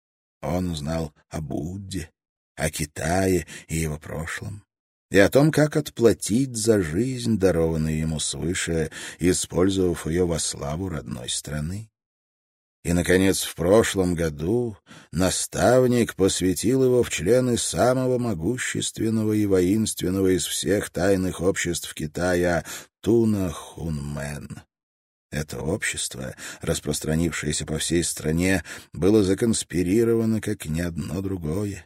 Он узнал о Будде, о Китае и его прошлом, и о том, как отплатить за жизнь, дарованную ему свыше, использовав ее во славу родной страны. И, наконец, в прошлом году наставник посвятил его в члены самого могущественного и воинственного из всех тайных обществ Китая — Туна-Хунмен. Это общество, распространившееся по всей стране, было законспирировано как ни одно другое.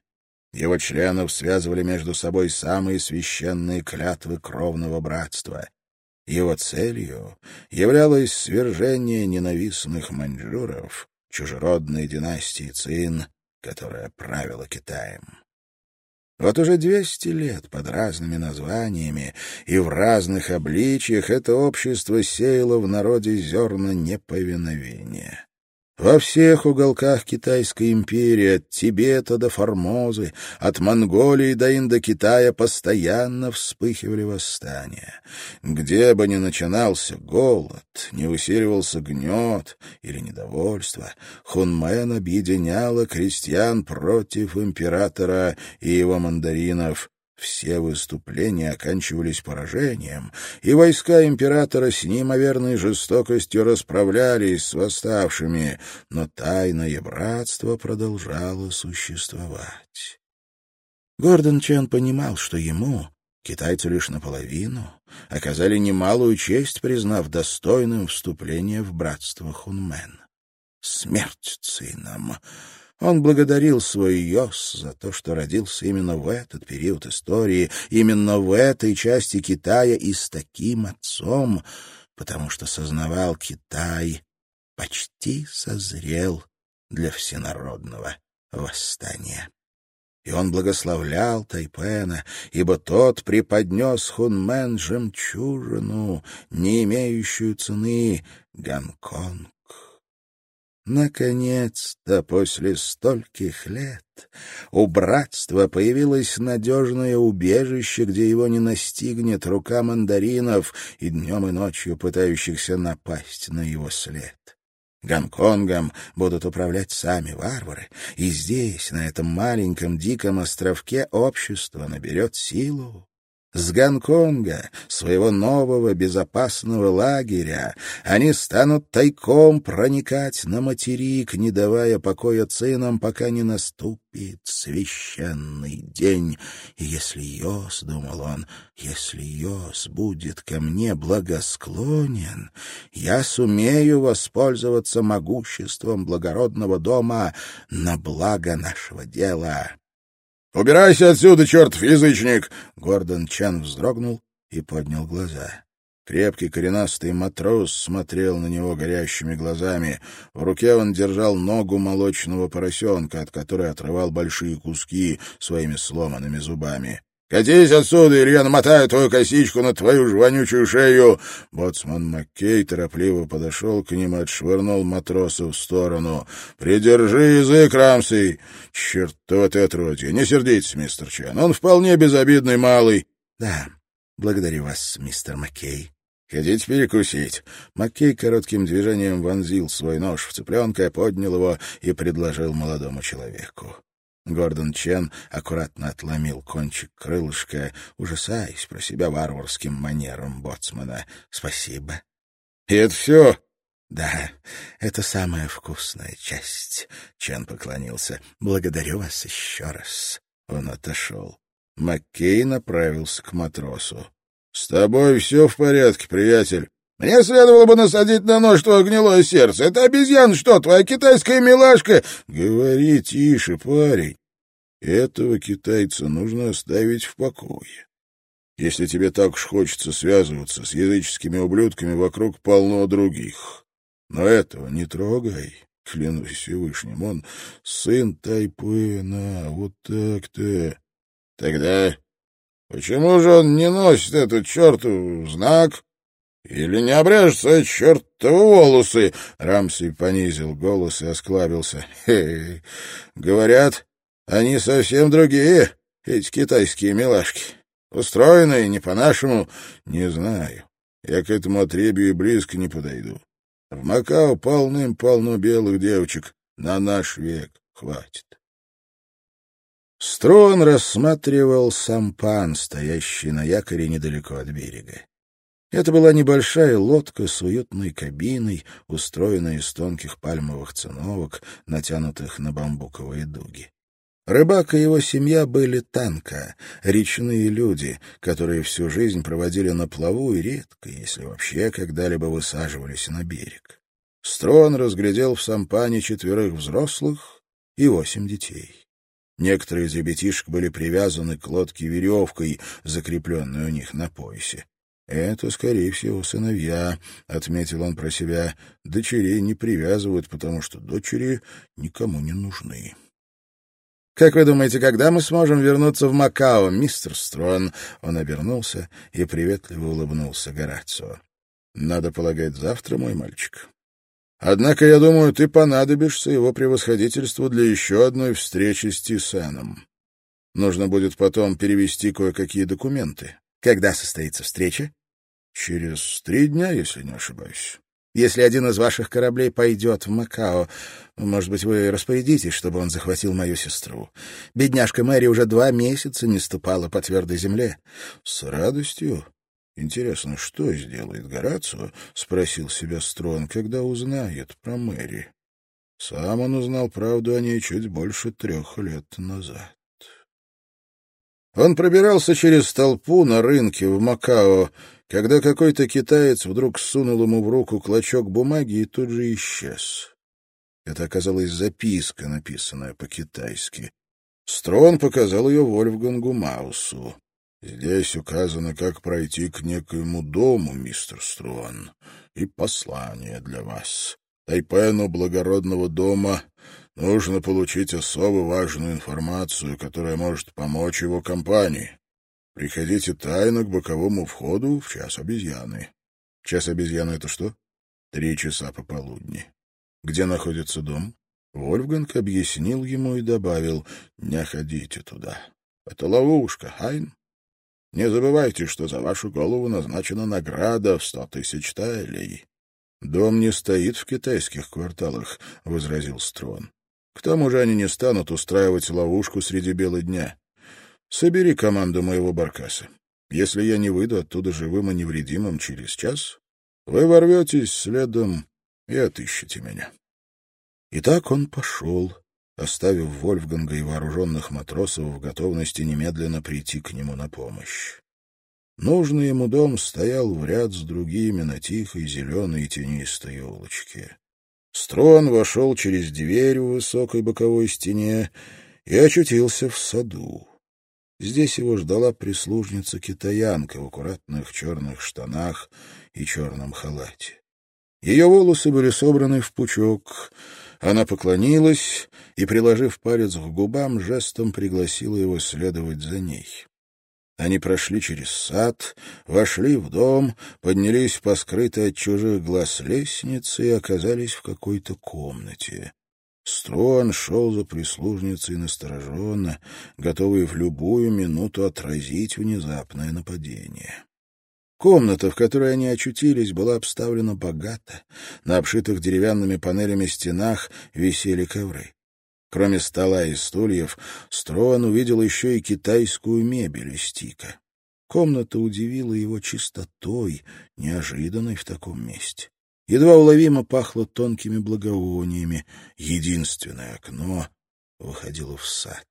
Его членов связывали между собой самые священные клятвы кровного братства. Его целью являлось свержение ненавистных маньчжуров, чужеродной династии Цин, которая правила Китаем. Вот уже двести лет под разными названиями и в разных обличиях это общество сеяло в народе зерна неповиновения. Во всех уголках Китайской империи, от Тибета до Формозы, от Монголии до Индокитая, постоянно вспыхивали восстания. Где бы ни начинался голод, не усиливался гнет или недовольство, Хунмэн объединяла крестьян против императора и его мандаринов. Все выступления оканчивались поражением, и войска императора с неимоверной жестокостью расправлялись с восставшими, но тайное братство продолжало существовать. Гордон Чен понимал, что ему, китайцу лишь наполовину, оказали немалую честь, признав достойным вступления в братство Хунмэн. Смерть цинам! Он благодарил свой Йос за то, что родился именно в этот период истории, именно в этой части Китая и с таким отцом, потому что сознавал, Китай почти созрел для всенародного восстания. И он благословлял Тайпэна, ибо тот преподнес Хунмэн жемчужину, не имеющую цены, Гонконг. Наконец-то, после стольких лет, у братства появилось надежное убежище, где его не настигнет рука мандаринов и днем и ночью пытающихся напасть на его след. Гонконгом будут управлять сами варвары, и здесь, на этом маленьком диком островке, общество наберет силу. С Гонконга, своего нового безопасного лагеря, они станут тайком проникать на материк, не давая покоя цинам, пока не наступит священный день. И если Йос, — думал он, — если Йос будет ко мне благосклонен, я сумею воспользоваться могуществом благородного дома на благо нашего дела. «Убирайся отсюда, чертов язычник!» Гордон Чен вздрогнул и поднял глаза. Крепкий коренастый матрос смотрел на него горящими глазами. В руке он держал ногу молочного поросенка, от которой отрывал большие куски своими сломанными зубами. «Катись отсюда, или я намотаю твою косичку на твою же вонючую шею!» Боцман Маккей торопливо подошел к ним и отшвырнул матроса в сторону. «Придержи язык, Рамсей!» «Чертова ты отродье! Не сердитесь, мистер Чен, он вполне безобидный малый!» «Да, благодарю вас, мистер Маккей». «Хотите перекусить?» Маккей коротким движением вонзил свой нож в цыпленка, поднял его и предложил молодому человеку. Гордон Чен аккуратно отломил кончик крылышка, ужасаясь про себя варварским манерам боцмана. «Спасибо». «И это все?» «Да, это самая вкусная часть», — Чен поклонился. «Благодарю вас еще раз». Он отошел. Маккей направился к матросу. «С тобой все в порядке, приятель?» «Мне следовало бы насадить на нож твое гнилое сердце. Это обезьян что, твоя китайская милашка?» «Говори тише, парень. Этого китайца нужно оставить в покое. Если тебе так уж хочется связываться с языческими ублюдками, вокруг полно других. Но этого не трогай, клянусь Всевышним. Он сын Тайпэна, вот так-то». «Тогда почему же он не носит этот чертов знак? Или не обрежет свои чертовы волосы?» Рамсей понизил голос и осклабился. «Хе-хе, говорят, они совсем другие, эти китайские милашки. Устроенные не по-нашему, не знаю. Я к этому отребью и близко не подойду. В Макао полным-полно белых девочек. На наш век хватит». Строн рассматривал сампан, стоящий на якоре недалеко от берега. Это была небольшая лодка с уютной кабиной, устроенная из тонких пальмовых циновок, натянутых на бамбуковые дуги. Рыбак и его семья были танка, речные люди, которые всю жизнь проводили на плаву и редко, если вообще когда-либо высаживались на берег. Строн разглядел в сампане четверых взрослых и восемь детей. Некоторые из ребятишек были привязаны к лодке веревкой, закрепленной у них на поясе. «Это, скорее всего, сыновья», — отметил он про себя. «Дочерей не привязывают, потому что дочери никому не нужны». «Как вы думаете, когда мы сможем вернуться в Макао, мистер Строн?» Он обернулся и приветливо улыбнулся Горацио. «Надо полагать, завтра, мой мальчик. Однако, я думаю, ты понадобишься его превосходительству для еще одной встречи с Тисаном. Нужно будет потом перевести кое-какие документы». «Когда состоится встреча?» «Через три дня, если не ошибаюсь». «Если один из ваших кораблей пойдет в Макао, может быть, вы распорядитесь, чтобы он захватил мою сестру. Бедняжка Мэри уже два месяца не ступала по твердой земле». «С радостью. Интересно, что сделает Горацио?» — спросил себя Строн, когда узнает про Мэри. Сам он узнал правду о ней чуть больше трех лет назад. Он пробирался через толпу на рынке в Макао, когда какой-то китаец вдруг сунул ему в руку клочок бумаги и тут же исчез. Это оказалась записка, написанная по-китайски. Строн показал ее Вольфгангу Маусу. «Здесь указано, как пройти к некоему дому, мистер Строн, и послание для вас. Тайпену благородного дома нужно получить особо важную информацию, которая может помочь его компании. Приходите тайно к боковому входу в час обезьяны». «Час обезьяны — это что?» «Три часа пополудни». «Где находится дом?» Вольфганг объяснил ему и добавил: «Не ходите туда. Это ловушка, Хайн. Не забывайте, что за вашу голову назначена награда в сто тысяч тайлей». «Дом не стоит в китайских кварталах», — возразил Строн. «К тому же они не станут устраивать ловушку среди бела дня. Собери команду моего баркаса. Если я не выйду оттуда живым и невредимым через час, вы ворветесь следом и отыщете меня». И так он пошел, оставив Вольфганга и вооруженных матросов в готовности немедленно прийти к нему на помощь. Нужный ему дом стоял в ряд с другими на тихой зеленой тенистой улочке. Строн вошел через дверь в высокой боковой стене и очутился в саду. Здесь его ждала прислужница-китаянка в аккуратных черных штанах и черном халате. Ее волосы были собраны в пучок. Она поклонилась и, приложив палец к губам, жестом пригласила его следовать за ней. Они прошли через сад, вошли в дом, поднялись по скрытой от чужих глаз лестнице и оказались в какой-то комнате. Строн шел за прислужницей настороженно, готовый в любую минуту отразить внезапное нападение. Комната, в которой они очутились, была обставлена богато. На обшитых деревянными панелями стенах висели ковры. Кроме стола и стульев, Строн увидел еще и китайскую мебель из тика. Комната удивила его чистотой, неожиданной в таком месте. Едва уловимо пахло тонкими благовониями. Единственное окно выходило в сад.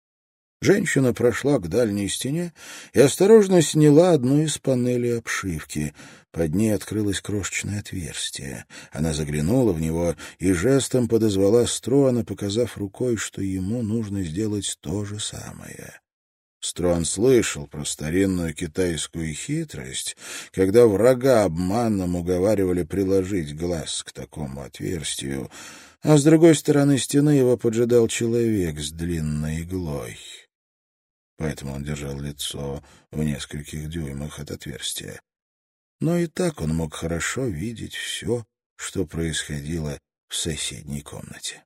Женщина прошла к дальней стене и осторожно сняла одну из панелей обшивки. Под ней открылось крошечное отверстие. Она заглянула в него и жестом подозвала Строна, показав рукой, что ему нужно сделать то же самое. Строн слышал про старинную китайскую хитрость, когда врага обманом уговаривали приложить глаз к такому отверстию, а с другой стороны стены его поджидал человек с длинной иглой. Поэтому он держал лицо в нескольких дюймах от отверстия. Но и так он мог хорошо видеть все, что происходило в соседней комнате.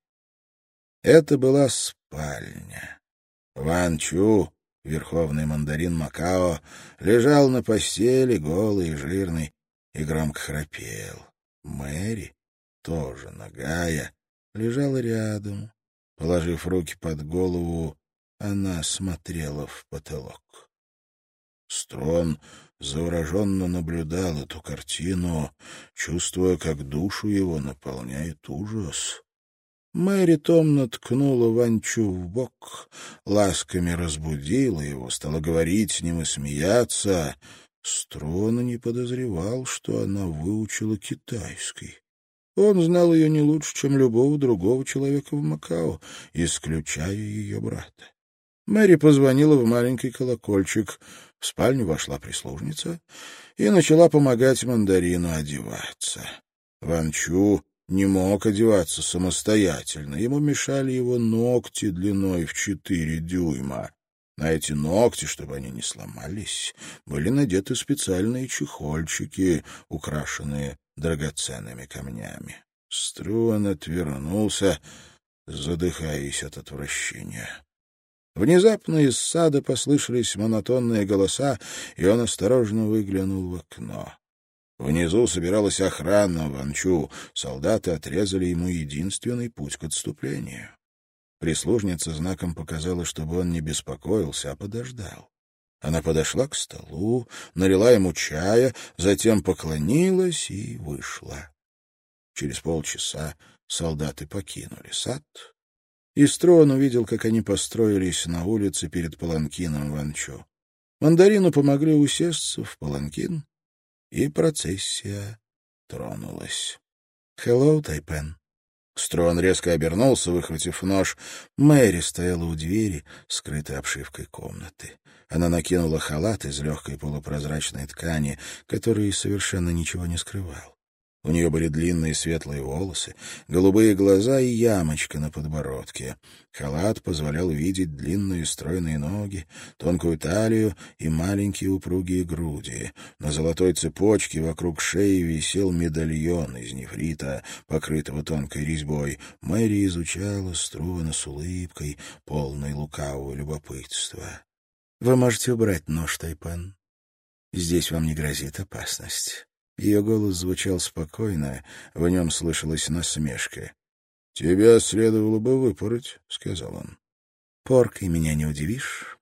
Это была спальня. Ван Чу, верховный мандарин Макао, лежал на постели, голый и жирный, и громко храпел. Мэри, тоже нагая, лежала рядом. Положив руки под голову, она смотрела в потолок. Строн завороженно наблюдал эту картину, чувствуя, как душу его наполняет ужас. Мэри томно ткнула Ванчу в бок, ласками разбудила его, стала говорить с ним и смеяться. Строн не подозревал, что она выучила китайский. Он знал ее не лучше, чем любого другого человека в Макао, исключая ее брата. Мэри позвонила в маленький колокольчик. В спальню вошла прислужница и начала помогать мандарину одеваться. Ван Чу не мог одеваться самостоятельно. Ему мешали его ногти длиной в четыре дюйма. На эти ногти, чтобы они не сломались, были надеты специальные чехольчики, украшенные драгоценными камнями. Струан отвернулся, задыхаясь от отвращения. Внезапно из сада послышались монотонные голоса, и он осторожно выглянул в окно. Внизу собиралась охрана Ван Чу. Солдаты отрезали ему единственный путь к отступлению. Прислужница знаком показала, чтобы он не беспокоился, а подождал. Она подошла к столу, налила ему чая, затем поклонилась и вышла. Через полчаса солдаты покинули сад, и Струан увидел, как они построились на улице перед паланкином Ван Чу. Мандарину помогли усесться в паланкин, и процессия тронулась. «Хеллоу, Тайпен». Струан резко обернулся, выхватив нож. Мэри стояла у двери, скрытой обшивкой комнаты. Она накинула халат из легкой полупрозрачной ткани, который совершенно ничего не скрывал. У нее были длинные светлые волосы, голубые глаза и ямочка на подбородке. Халат позволял видеть длинные стройные ноги, тонкую талию и маленькие упругие груди. На золотой цепочке вокруг шеи висел медальон из нефрита, покрытого тонкой резьбой. Мэри изучала Струана с улыбкой, полной лукавого любопытства. — Вы можете убрать нож, Тайпен. Здесь вам не грозит опасность. Ее голос звучал спокойно, в нем слышалась насмешка. — Тебя следовало бы выпороть, — сказал он. — Поркой меня не удивишь.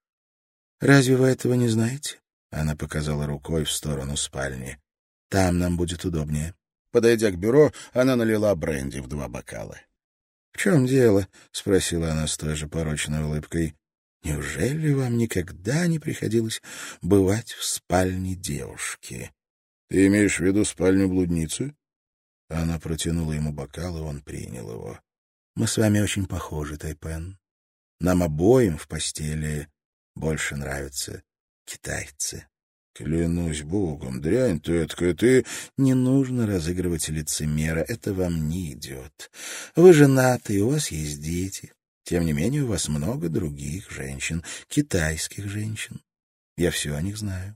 — Разве вы этого не знаете? Она показала рукой в сторону спальни. — Там нам будет удобнее. Подойдя к бюро, она налила бренди в два бокала. — В чем дело? — спросила она с той же порочной улыбкой. — Неужели вам никогда не приходилось бывать в спальне девушки? — Ты имеешь в виду спальню блудницы? Она протянула ему бокал, и он принял его. — Мы с вами очень похожи, Тайпен. Нам обоим в постели больше нравятся китайцы. — Клянусь богом, дрянь ты эткая, ты... — Не нужно разыгрывать лицемера, это вам не идет. Вы женаты, и у вас есть дети. Тем не менее, у вас много других женщин, китайских женщин. Я все о них знаю.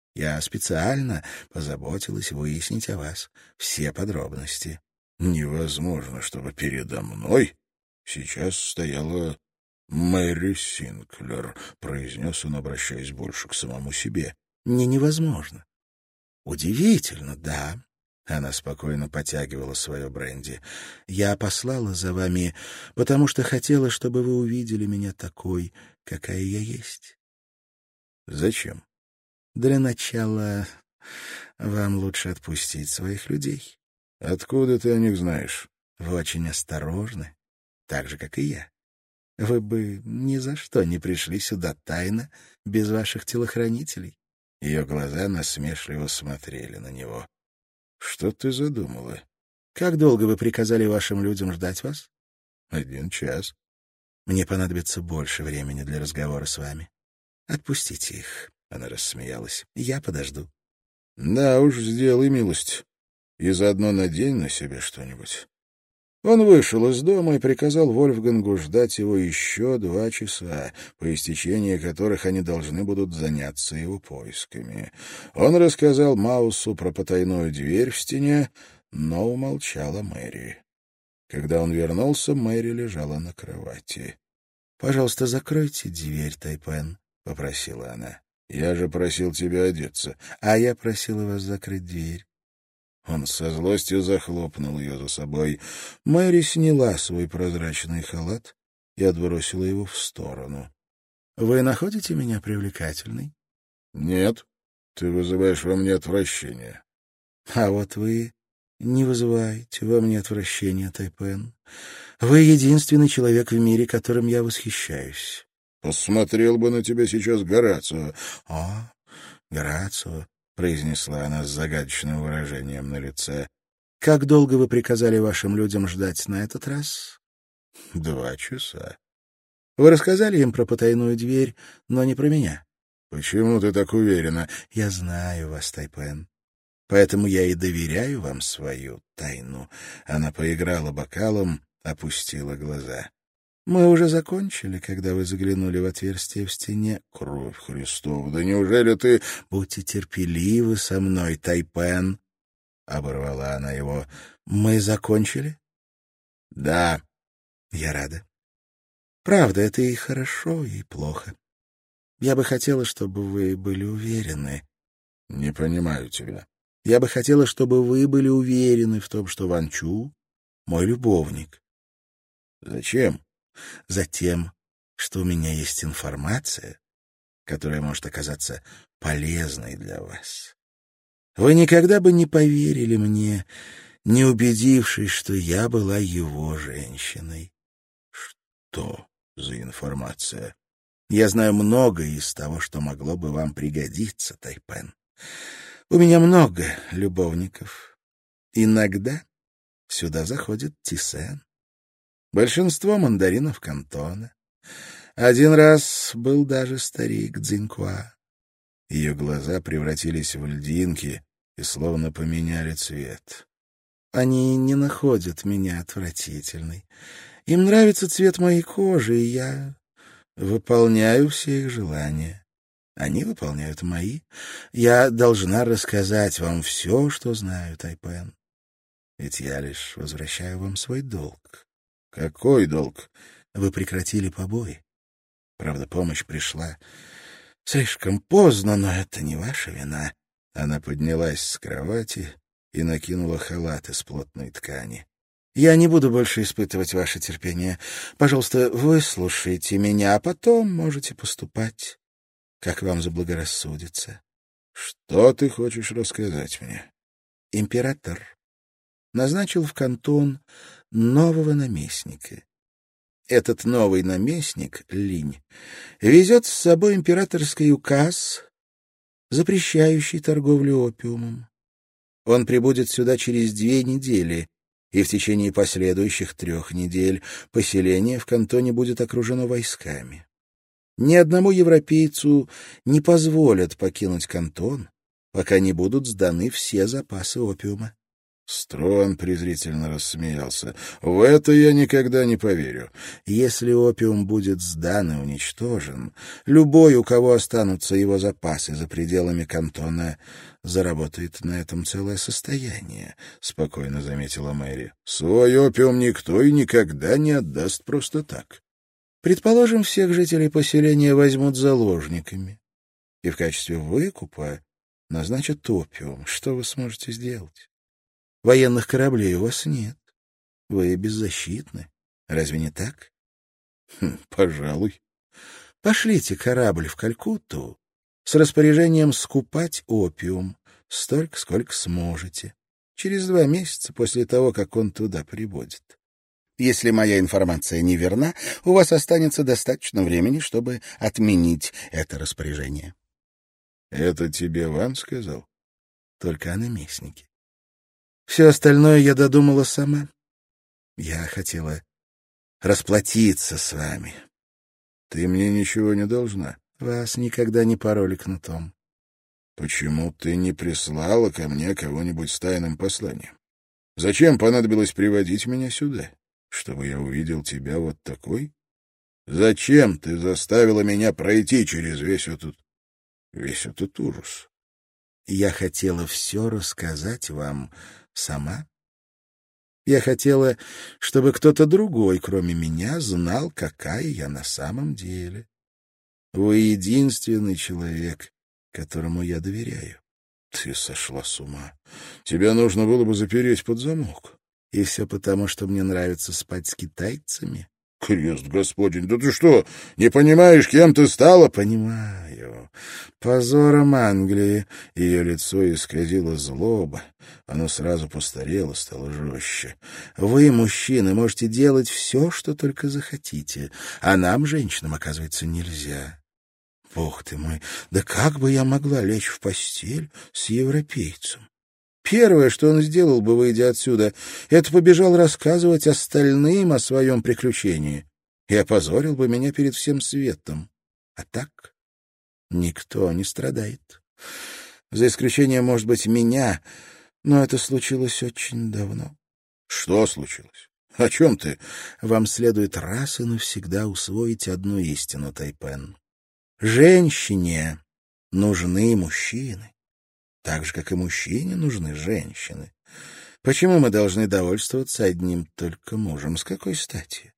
Я специально позаботилась выяснить о вас все подробности. Невозможно, чтобы передо мной сейчас стояла Мэри Синклер, произнес он, обращаясь больше к самому себе. Не невозможно. Удивительно, да. Она спокойно потягивала свое бренди. Я послала за вами, потому что хотела, чтобы вы увидели меня такой, какая я есть. Зачем? Для начала вам лучше отпустить своих людей. Откуда ты о них знаешь? Вы очень осторожны, так же, как и я. Вы бы ни за что не пришли сюда тайно, без ваших телохранителей. Ее глаза насмешливо смотрели на него. Что ты задумала? Как долго вы приказали вашим людям ждать вас? Один час. Мне понадобится больше времени для разговора с вами. Отпустите их. Она рассмеялась. «Я подожду». «Да уж, сделай милость. И заодно надень на себе что-нибудь». Он вышел из дома и приказал Вольфгангу ждать его еще два часа, по истечении которых они должны будут заняться его поисками. Он рассказал Маусу про потайную дверь в стене, но умолчала Мэри. Когда он вернулся, Мэри лежала на кровати. «Пожалуйста, закройте дверь, Тайпен», — попросила она. «Я же просил тебя одеться». «А я просила вас закрыть дверь». Он со злостью захлопнул ее за собой. Мэри сняла свой прозрачный халат и отбросила его в сторону. «Вы находите меня привлекательной?» «Нет, ты вызываешь во мне отвращение». «А вот вы не вызываете во мне отвращения, Тайпен. Вы единственный человек в мире, которым я восхищаюсь». «Посмотрел бы на тебя сейчас Горацио». «О, Горацио», — произнесла она с загадочным выражением на лице. Как долго вы приказали вашим людям ждать на этот раз? Два часа. Вы рассказали им про потайную дверь, но не про меня. Почему ты так уверена? Я знаю вас, Тайпен. Поэтому я и доверяю вам свою тайну. Она поиграла бокалом, опустила глаза. Мы уже закончили, когда вы заглянули в отверстие в стене. Кровь Христова, да неужели ты... Будьте терпеливы со мной, Тайпен. Оборвала она его. Мы закончили? Да. Я рада. Правда, это и хорошо, и плохо. Я бы хотела, чтобы вы были уверены. Не понимаю тебя. Я бы хотела, чтобы вы были уверены в том, что Ван Чу — мой любовник. Зачем? Затем, что у меня есть информация, которая может оказаться полезной для вас. Вы никогда бы не поверили мне, не убедившись, что я была его женщиной. Что за информация? Я знаю многое из того, что могло бы вам пригодиться, Тайпен. У меня много любовников. Иногда сюда заходит Тисен. Большинство мандаринов Кантона. Один раз был даже старик Цзинькуа. Ее глаза превратились в льдинки и словно поменяли цвет. Они не находят меня отвратительной. Им нравится цвет моей кожи, и я выполняю все их желания. Они выполняют мои. Я должна рассказать вам все, что знаю, Тайпен. Ведь я лишь возвращаю вам свой долг. Какой долг? Вы прекратили побои. Правда, помощь пришла слишком поздно, но это не ваша вина. Она поднялась с кровати и накинула халат из плотной ткани. Я не буду больше испытывать ваше терпение. Пожалуйста, выслушайте меня, а потом можете поступать, как вам заблагорассудится. Что ты хочешь рассказать мне? Император назначил в Кантон нового наместника. Этот новый наместник, Линь, везет с собой императорский указ, запрещающий торговлю опиумом. Он прибудет сюда через две недели, и в течение последующих трех недель поселение в Кантоне будет окружено войсками. Ни одному европейцу не позволят покинуть Кантон, пока не будут сданы все запасы опиума. Строн презрительно рассмеялся. «В это я никогда не поверю. Если опиум будет сдан и уничтожен, любой, у кого останутся его запасы за пределами Кантона, заработает на этом целое состояние», — спокойно заметила Мэри. «Свой опиум никто и никогда не отдаст просто так. Предположим, всех жителей поселения возьмут заложниками, и в качестве выкупа назначат опиум. Что вы сможете сделать? Военных кораблей у вас нет. Вы беззащитны. Разве не так? Хм, пожалуй. Пошлите корабль в Калькутту с распоряжением скупать опиум столько, сколько сможете, через два месяца после того, как он туда прибудет. Если моя информация не верна, у вас останется достаточно времени, чтобы отменить это распоряжение. Это тебе Ван сказал? Только о наместнике. Все остальное я додумала сама. Я хотела расплатиться с вами. Ты мне ничего не должна. Вас никогда не пороли кнутом. Почему ты не прислала ко мне кого-нибудь с тайным посланием? Зачем понадобилось приводить меня сюда? Чтобы я увидел тебя вот такой? Зачем ты заставила меня пройти через весь этот... весь этот ужас? Я хотела все рассказать вам сама. Я хотела, чтобы кто-то другой, кроме меня, знал, какая я на самом деле. Вы единственный человек, которому я доверяю. Ты сошла с ума. Тебя нужно было бы запереть под замок. И все потому, что мне нравится спать с китайцами. Крест Господень, да ты что, не понимаешь, кем ты стала? Понимаю. Позором Англии. Ее лицо исказило злоба. Оно сразу постарело, стало жестче. Вы, мужчины, можете делать все, что только захотите, а нам, женщинам, оказывается, нельзя. Бог ты мой, да как бы я могла лечь в постель с европейцем? Первое, что он сделал бы, выйдя отсюда, это побежал рассказывать остальным о своем приключении и опозорил бы меня перед всем светом. А так никто не страдает. За исключением, может быть, меня, но это случилось очень давно. — Что случилось? О чем ты? — Вам следует раз и навсегда усвоить одну истину, Тайпен. Женщине нужны мужчины, так же, как и мужчине нужны женщины. Почему мы должны довольствоваться одним только мужем? С какой стати?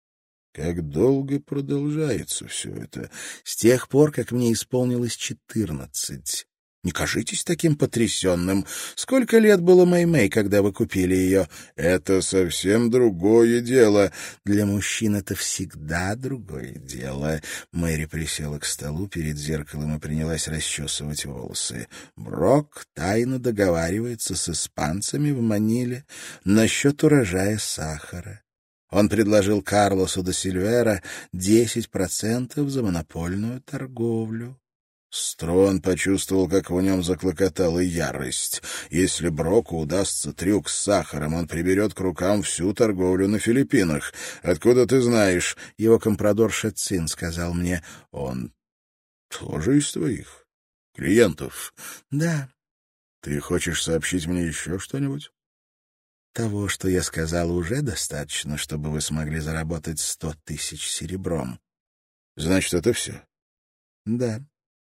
Как долго продолжается все это? С тех пор, как мне исполнилось четырнадцать. Не кажитесь таким потрясенным. Сколько лет было Мэй-Мэй, когда вы купили ее? Это совсем другое дело. Для мужчин это всегда другое дело. Мэри присела к столу перед зеркалом и принялась расчесывать волосы. Брок тайно договаривается с испанцами в Маниле насчет урожая сахара. Он предложил Карлосу де Сильвера десять процентов за монопольную торговлю. Строн почувствовал, как в нем заклокотала ярость. Если Броку удастся трюк с сахаром, он приберет к рукам всю торговлю на Филиппинах. Откуда ты знаешь? Его компрадор Шецин сказал мне. Он тоже из твоих клиентов? Да. Ты хочешь сообщить мне еще что-нибудь? Того, что я сказал, уже достаточно, чтобы вы смогли заработать сто тысяч серебром. Значит, это все? Да.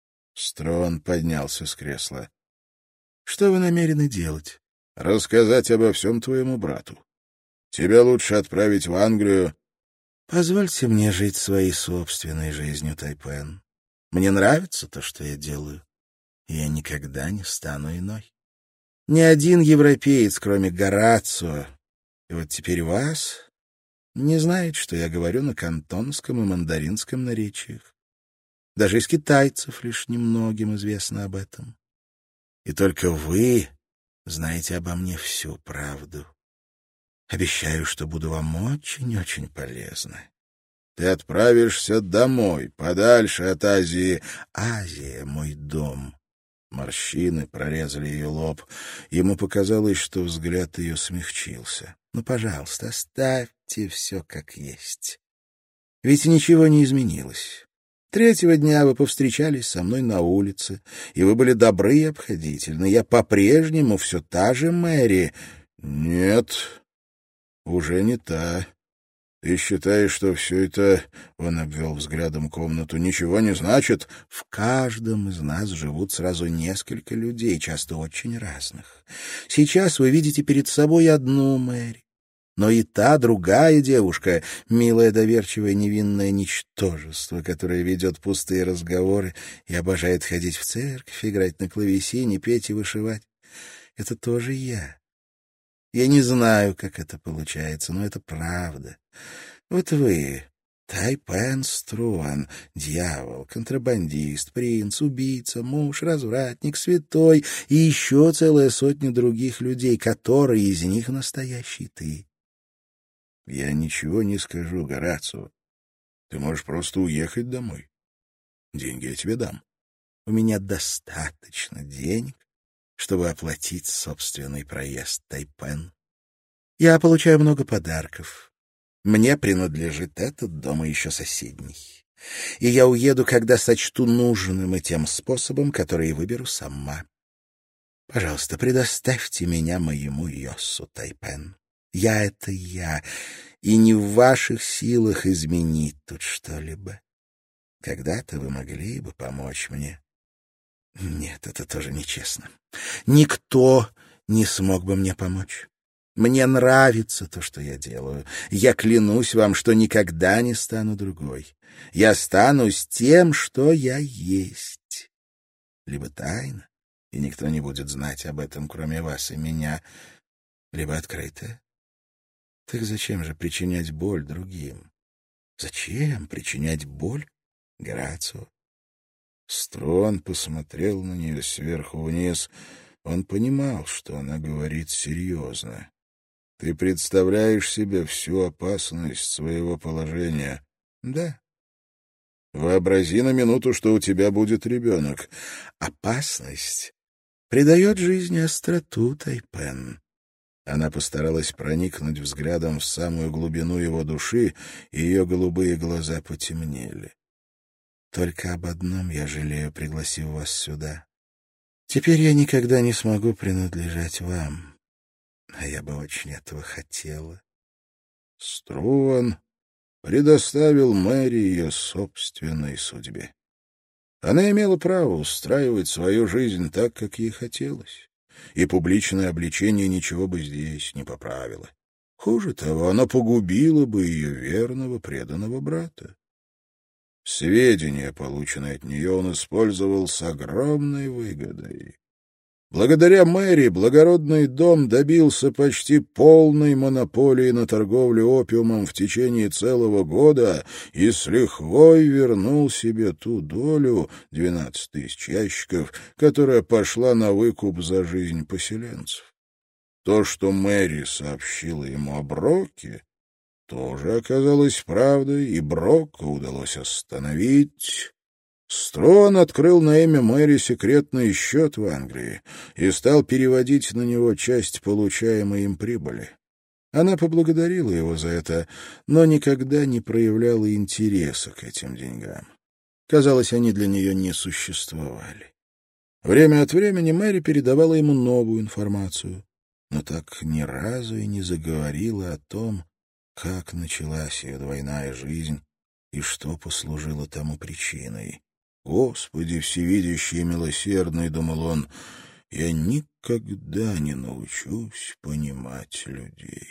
Строн поднялся с кресла. — Что вы намерены делать? — Рассказать обо всем твоему брату. Тебя лучше отправить в Англию. — Позвольте мне жить своей собственной жизнью, Тайпен. Мне нравится то, что я делаю, и я никогда не стану иной. Ни один европеец, кроме Горацио, и вот теперь вас, не знает, что я говорю на кантонском и мандаринском наречиях. Даже из китайцев лишь немногим известно об этом. И только вы знаете обо мне всю правду. Обещаю, что буду вам очень-очень полезна. Ты отправишься домой, подальше от Азии. Азия — мой дом. Морщины прорезали ее лоб. Ему показалось, что взгляд ее смягчился. Ну, пожалуйста, оставьте все как есть. Ведь ничего не изменилось. Третьего дня вы повстречались со мной на улице, и вы были добры и обходительны. Я по-прежнему все та же Мэри. Нет, уже не та. Ты считаешь, что все это, он обвел взглядом комнату, ничего не значит? В каждом из нас живут сразу несколько людей, часто очень разных. Сейчас вы видите перед собой одну Мэри. Но и та другая девушка, милое, доверчивое, невинное ничтожество, которое ведет пустые разговоры и обожает ходить в церковь, играть на клавесине, петь и вышивать. Это тоже я. Я не знаю, как это получается, но это правда. Вот вы, Тайпен Струан, дьявол, контрабандист, принц, убийца, муж, развратник, святой и еще целая сотня других людей, которые из них настоящий ты. Я ничего не скажу, Горацио. Ты можешь просто уехать домой. Деньги я тебе дам. У меня достаточно денег, чтобы оплатить собственный проезд, Тайпен. Я получаю много подарков. Мне принадлежит этот дом и еще соседний. И я уеду, когда сочту нужным, и тем способом, который выберу сама. Пожалуйста, предоставьте меня моему Йоссу, Тайпен. Я — это я, и не в ваших силах изменить тут что-либо. Когда-то вы могли бы помочь мне. Нет, это тоже нечестно. Никто не смог бы мне помочь. Мне нравится то, что я делаю. Я клянусь вам, что никогда не стану другой. Я останусь тем, что я есть. Либо тайна, и никто не будет знать об этом, кроме вас и меня, либо открыто. Так зачем же причинять боль другим? Зачем причинять боль Горацио? Строн посмотрел на нее сверху вниз. Он понимал, что она говорит серьезно. Ты представляешь себе всю опасность своего положения? Да. Вообрази на минуту, что у тебя будет ребенок. Опасность придает жизни остроту, Тайпен». Она постаралась проникнуть взглядом в самую глубину его души, и ее голубые глаза потемнели. «Только об одном я жалею, пригласив вас сюда. Теперь я никогда не смогу принадлежать вам, а я бы очень этого хотела». Струван предоставил Мэри ее собственной судьбе. Она имела право устраивать свою жизнь так, как ей хотелось, и публичное обличение ничего бы здесь не поправило. Хуже того, оно погубило бы ее верного, преданного брата. Сведения, полученные от нее, он использовал с огромной выгодой. Благодаря Мэри благородный дом добился почти полной монополии на торговлю опиумом в течение целого года и с лихвой вернул себе ту долю, двенадцать тысяч ящиков, которая пошла на выкуп за жизнь поселенцев. То, что Мэри сообщила ему о Броке, тоже оказалось правдой, и Брока удалось остановить. Строн открыл на имя Мэри секретный счет в Англии и стал переводить на него часть получаемой им прибыли. Она поблагодарила его за это, но никогда не проявляла интереса к этим деньгам. Казалось, они для нее не существовали. Время от времени Мэри передавала ему новую информацию, но так ни разу и не заговорила о том, как началась ее двойная жизнь и что послужило тому причиной. «Господи, всевидящий и милосердный, — думал он, — я никогда не научусь понимать людей».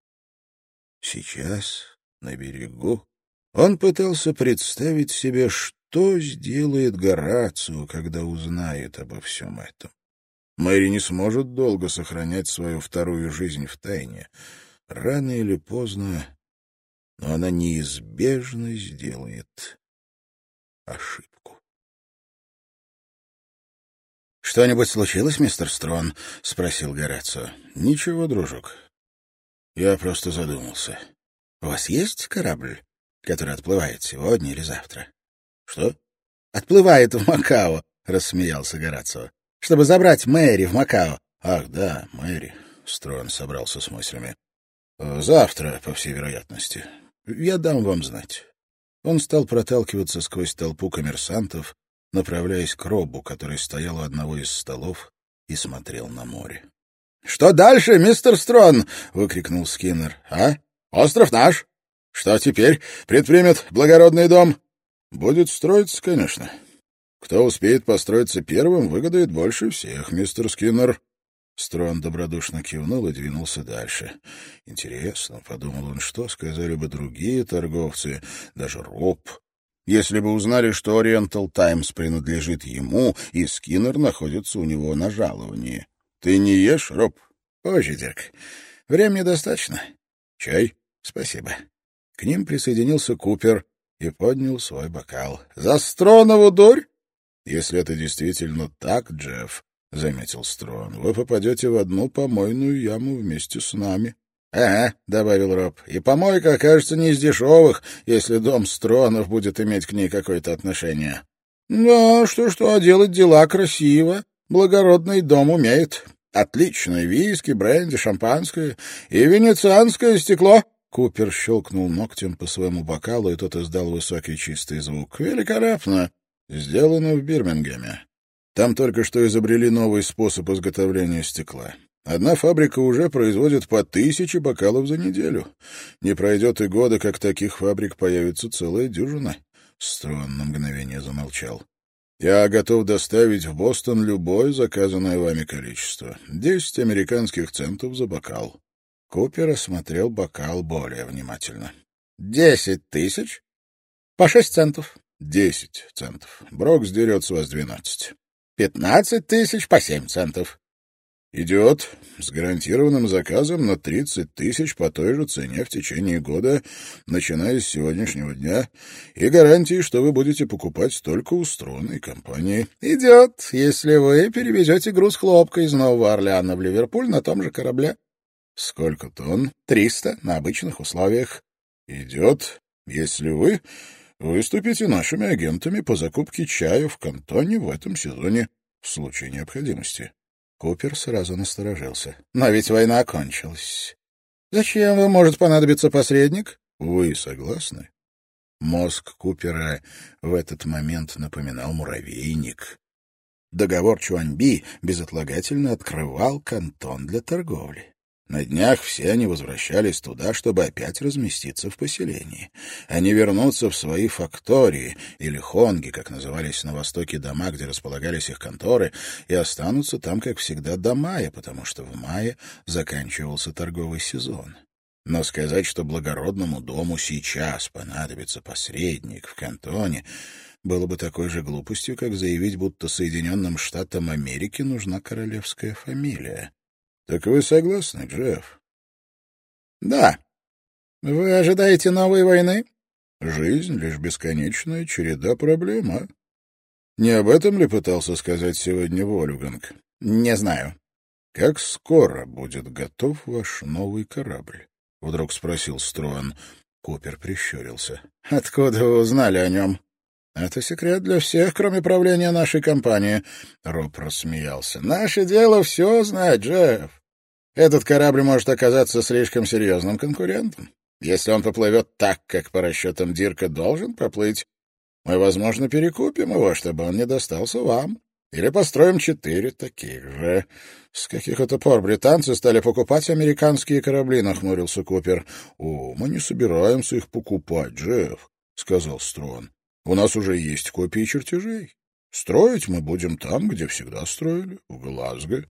Сейчас, на берегу, он пытался представить себе, что сделает Горацио, когда узнает обо всем этом. Мэри не сможет долго сохранять свою вторую жизнь в тайне. Рано или поздно, но она неизбежно сделает ошибку. «Что-нибудь случилось, мистер Строн?» — спросил Горацио. «Ничего, дружок. Я просто задумался. У вас есть корабль, который отплывает сегодня или завтра?» «Что?» «Отплывает в Макао», — рассмеялся Горацио. «Чтобы забрать Мэри в Макао». «Ах, да, Мэри», — Строн собрался с мыслями. «Завтра, по всей вероятности. Я дам вам знать». Он стал проталкиваться сквозь толпу коммерсантов, направляясь к Робу, который стоял у одного из столов и смотрел на море. — Что дальше, мистер Строн? — выкрикнул Скиннер. — А? Остров наш. Что теперь предпримет благородный дом? — Будет строиться, конечно. Кто успеет построиться первым, выгодает больше всех, мистер Скиннер. Строн добродушно кивнул и двинулся дальше. Интересно, — подумал он, — что сказали бы другие торговцы, даже Роб, если бы узнали, что Oriental Times принадлежит ему, и Скиннер находится у него на жаловании. — Ты не ешь, Роб? — Позже, Дирк. Времени достаточно. — Чай? — Спасибо. К ним присоединился Купер и поднял свой бокал. — За Стронову дурь? — Если это действительно так, Джефф, — заметил Строн, — вы попадете в одну помойную яму вместе с нами. — Ага, — добавил Роб, — и помойка окажется не из дешевых, если дом Стронов будет иметь к ней какое-то отношение. — Да, что-что, а делать дела красиво. Благородный дом умеет. Отличное виски, бренди, шампанское и венецианское стекло. Купер щелкнул ногтем по своему бокалу, и тот издал высокий чистый звук. — Великолепно. Сделано в Бирмингеме. Там только что изобрели новый способ изготовления стекла. Одна фабрика уже производит по тысяче бокалов за неделю. Не пройдет и года, как таких фабрик появится целая дюжина. Строн на мгновение замолчал. Я готов доставить в Бостон любое заказанное вами количество. Десять американских центов за бокал. Купер осмотрел бокал более внимательно. Десять тысяч? По шесть центов. Десять центов. Брок сдерет с вас двенадцать. Пятнадцать тысяч по семь центов. Идет с гарантированным заказом на тридцать тысяч по той же цене в течение года, начиная с сегодняшнего дня, и гарантии, что вы будете покупать только у струнной компании. Идет, если вы перевезете груз хлопка из Нового Орлеана в Ливерпуль на том же корабле. Сколько тонн? Триста на обычных условиях. Идет, если вы выступите нашими агентами по закупке чая в Кантоне в этом сезоне в случае необходимости. Купер сразу насторожился. «Но ведь война кончилась. Зачем вам может понадобиться посредник?» «Вы согласны?» Мозг Купера в этот момент напоминал муравейник. Договор Чуаньби безотлагательно открывал кантон для торговли. На днях все они возвращались туда, чтобы опять разместиться в поселении. Они вернутся в свои фактории, или хонги, как назывались на востоке дома, где располагались их конторы, и останутся там, как всегда, до мая, потому что в мае заканчивался торговый сезон. Но сказать, что благородному дому сейчас понадобится посредник в кантоне, было бы такой же глупостью, как заявить, будто Соединенным Штатам Америки нужна королевская фамилия. Так вы согласны, Джефф? Да. Вы ожидаете новой войны? Жизнь — лишь бесконечная череда проблем, а? Не об этом ли пытался сказать сегодня Вольфганг? Не знаю. Как скоро будет готов ваш новый корабль? Вдруг спросил Струан. Купер прищурился. Откуда вы узнали о нем? Это секрет для всех, кроме правления нашей компании. Роб рассмеялся. Наше дело все знать, Джефф. Этот корабль может оказаться слишком серьезным конкурентом. Если он поплывет так, как по расчетам Дирка должен поплыть, мы, возможно, перекупим его, чтобы он не достался вам. Или построим четыре таких же. С каких это пор британцы стали покупать американские корабли, нахмурился Купер. — О, мы не собираемся их покупать, Джефф, — сказал Строн. — У нас уже есть копии чертежей. Строить мы будем там, где всегда строили, в Глазго.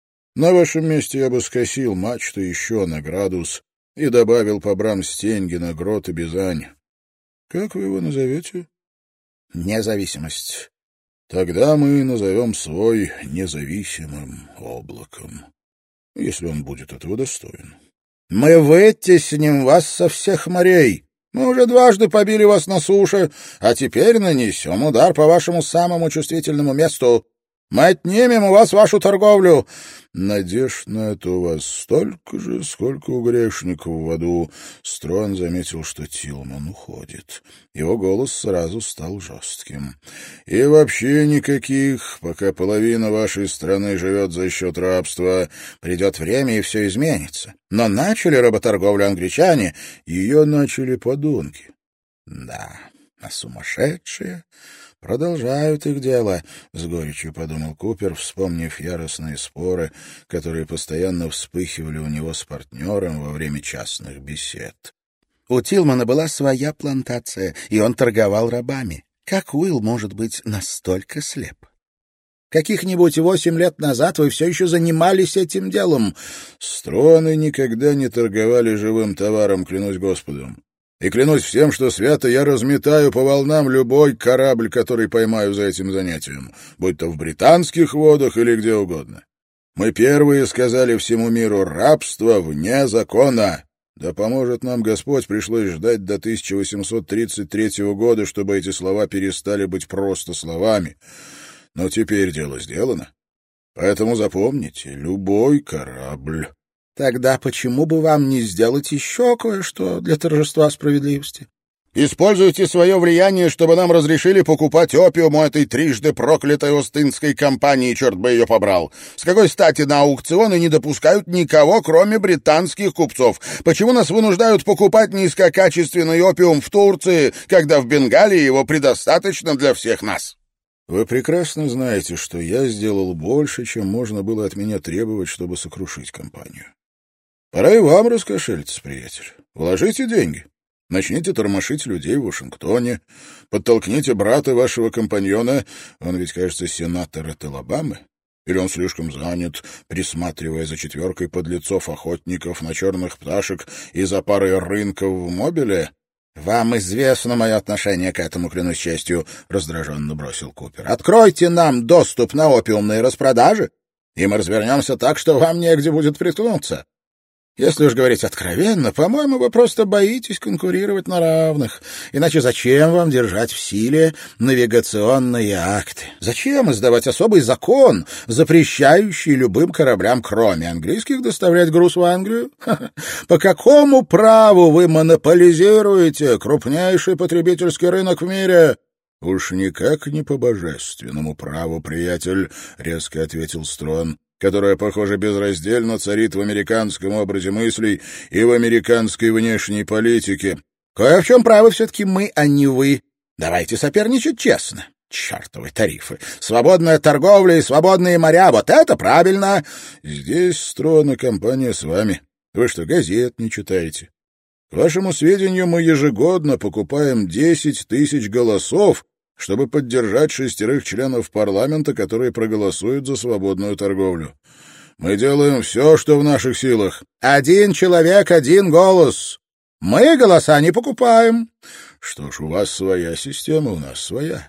На вашем месте я бы скосил мачту еще на градус и добавил по брамстеньге на Грот и Бизань. Как вы его назовете? Независимость. Тогда мы назовем свой независимым облаком, если он будет этого достоин. Мы вытесним вас со всех морей. Мы уже дважды побили вас на суше, а теперь нанесем удар по вашему самому чувствительному месту. Мы отнимем у вас вашу торговлю. Надежд на это у вас столько же, сколько у грешников в аду. Строн заметил, что Тилман уходит. Его голос сразу стал жестким. И вообще никаких, пока половина вашей страны живет за счет рабства. Придет время, и все изменится. Но начали работорговлю англичане, ее начали подонки. Да, а сумасшедшие продолжают их дело, — с горечью подумал Купер, вспомнив яростные споры, которые постоянно вспыхивали у него с партнером во время частных бесед. У Тилмана была своя плантация, и он торговал рабами. Как Уилл может быть настолько слеп? Каких-нибудь восемь лет назад вы все еще занимались этим делом. Строны никогда не торговали живым товаром, клянусь Господом. И клянусь всем, что свято я разметаю по волнам любой корабль, который поймаю за этим занятием, будь то в британских водах или где угодно. Мы первые сказали всему миру: рабство вне закона. Да поможет нам Господь, пришлось ждать до тысяча восемьсот тридцать третьего года, чтобы эти слова перестали быть просто словами. Но теперь дело сделано. Поэтому запомните, любой корабль. Тогда почему бы вам не сделать еще кое-что для торжества справедливости? Используйте свое влияние, чтобы нам разрешили покупать опиум у этой трижды проклятой Остинской компании, черт бы ее побрал. С какой стати на аукционы не допускают никого, кроме британских купцов? Почему нас вынуждают покупать низкокачественный опиум в Турции, когда в Бенгалии его предостаточно для всех нас? Вы прекрасно знаете, что я сделал больше, чем можно было от меня требовать, чтобы сокрушить компанию. Пора и вам раскошелиться, приятель. Вложите деньги. Начните тормошить людей в Вашингтоне. Подтолкните брата вашего компаньона, он ведь, кажется, сенатор от Алабамы. Или он слишком занят, присматривая за четверкой подлецов-охотников на черных пташек и за парой рынков в Мобиле? — Вам известно мое отношение к этому, клянусь честью, — раздраженно бросил Купер. — Откройте нам доступ на опиумные распродажи, и мы развернемся так, что вам негде будет приткнуться. Если уж говорить откровенно, по-моему, вы просто боитесь конкурировать на равных. Иначе зачем вам держать в силе навигационные акты? Зачем издавать особый закон, запрещающий любым кораблям, кроме английских, доставлять груз в Англию? По какому праву вы монополизируете крупнейший потребительский рынок в мире? — Уж никак не по божественному праву, приятель, — резко ответил Строн. которая, похоже, безраздельно царит в американском образе мыслей и в американской внешней политике. Кое в чем правы все-таки мы, а не вы. Давайте соперничать честно. Чертовы тарифы. Свободная торговля и свободные моря. Вот это правильно. Здесь строена компания с вами. Вы что, газет не читаете? К вашему сведению, мы ежегодно покупаем десять тысяч голосов, чтобы поддержать шестерых членов парламента, которые проголосуют за свободную торговлю. Мы делаем все, что в наших силах. Один человек, один голос. Мы голоса не покупаем. Что ж, у вас своя система, у нас своя.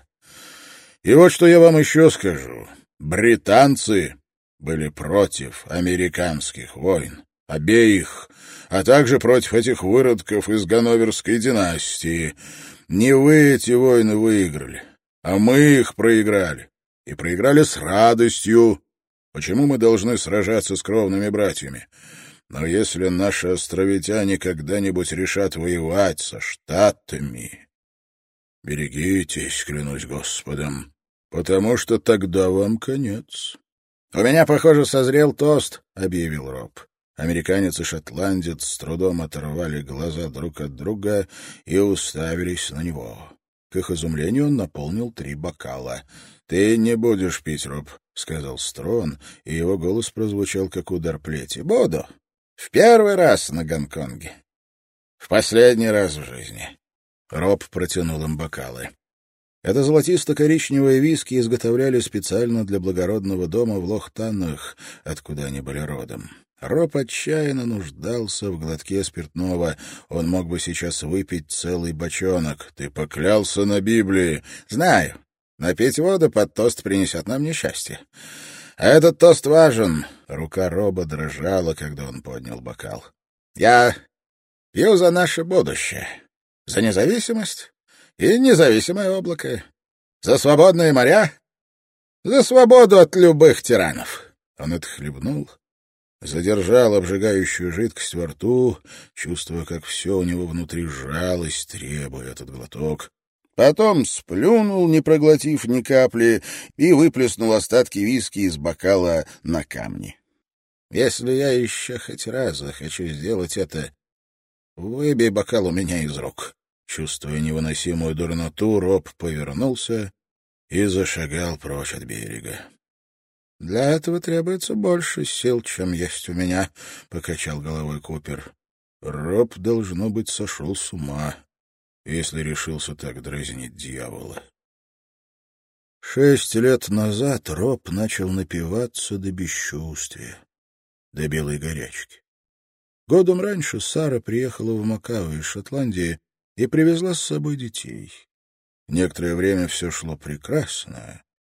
И вот что я вам еще скажу. Британцы были против американских войн. Обеих, а также против этих выродков из Ганноверской династии. Не вы эти войны выиграли, а мы их проиграли. И проиграли с радостью. Почему мы должны сражаться с кровными братьями? Но если наши островитяне когда-нибудь решат воевать со Штатами, берегитесь, клянусь Господом, потому что тогда вам конец. — У меня, похоже, созрел тост, — объявил Роб. Американец и шотландец с трудом оторвали глаза друг от друга и уставились на него. К их изумлению он наполнил три бокала. — Ты не будешь пить, Роб, — сказал Строн, и его голос прозвучал, как удар плети. — Буду. В первый раз на Гонконге. В последний раз в жизни. Роб протянул им бокалы. Это золотисто-коричневые виски изготовляли специально для благородного дома в Лохтаннах, откуда они были родом. Роб отчаянно нуждался в глотке спиртного. Он мог бы сейчас выпить целый бочонок. Ты поклялся на Библии. Знаю. Но пить воду под тост принесет нам несчастье. А этот тост важен. Рука Роба дрожала, когда он поднял бокал. Я пью за наше будущее. За независимость и независимое облако. За свободные моря. За свободу от любых тиранов. Он отхлебнул, задержал обжигающую жидкость во рту, чувствуя, как все у него внутри сжалось, требуя этот глоток. Потом сплюнул, не проглотив ни капли, и выплеснул остатки виски из бокала на камни. «Если я еще хоть раз захочу сделать это, выбей бокал у меня из рук». Чувствуя невыносимую дурноту, Роб повернулся и зашагал прочь от берега. «Для этого требуется больше сил, чем есть у меня», — покачал головой Купер. Роб, должно быть, сошел с ума, если решился так дразнить дьявола. Шесть лет назад Роб начал напиваться до бесчувствия, до белой горячки. Годом раньше Сара приехала в Макао из Шотландии и привезла с собой детей. Некоторое время все шло прекрасно.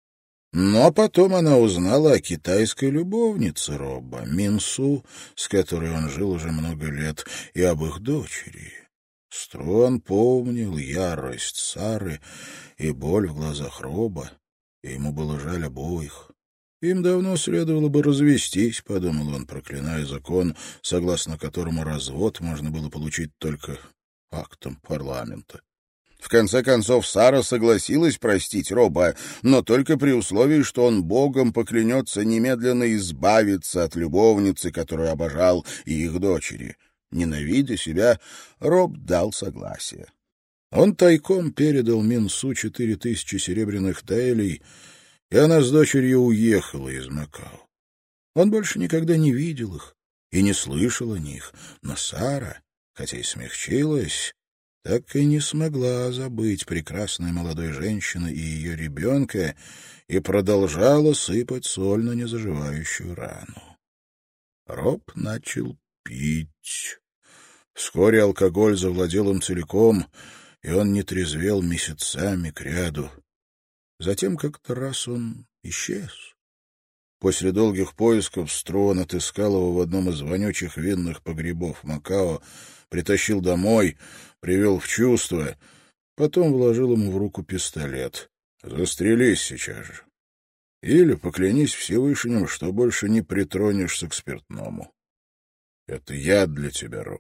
Но потом она узнала о китайской любовнице Роба, Минсу, с которой он жил уже много лет, и об их дочери. Строн помнил ярость Сары и боль в глазах Роба, и ему было жаль обоих. Им давно следовало бы развестись, — подумал он, проклиная закон, согласно которому развод можно было получить только актом парламента. В конце концов, Сара согласилась простить Роба, но только при условии, что он богом поклянется немедленно избавиться от любовницы, которую обожал, и их дочери. Ненавидя себя, Роб дал согласие. Он тайком передал Минсу четыре тысячи серебряных таэлей, и она с дочерью уехала из Макао. Он больше никогда не видел их и не слышал о них, но Сара, хотя и смягчилась, так и не смогла забыть прекрасной молодой женщины и ее ребенка и продолжала сыпать соль на незаживающую рану. Роб начал пить. Вскоре алкоголь завладел им целиком, и он не трезвел месяцами кряду. Затем как-то раз он исчез. После долгих поисков Строн отыскал его в одном из вонючих винных погребов Макао, притащил домой, привел в чувство, потом вложил ему в руку пистолет. «Застрелись сейчас же. Или поклянись Всевышним, что больше не притронешься к спиртному. Это яд для тебя, Роб.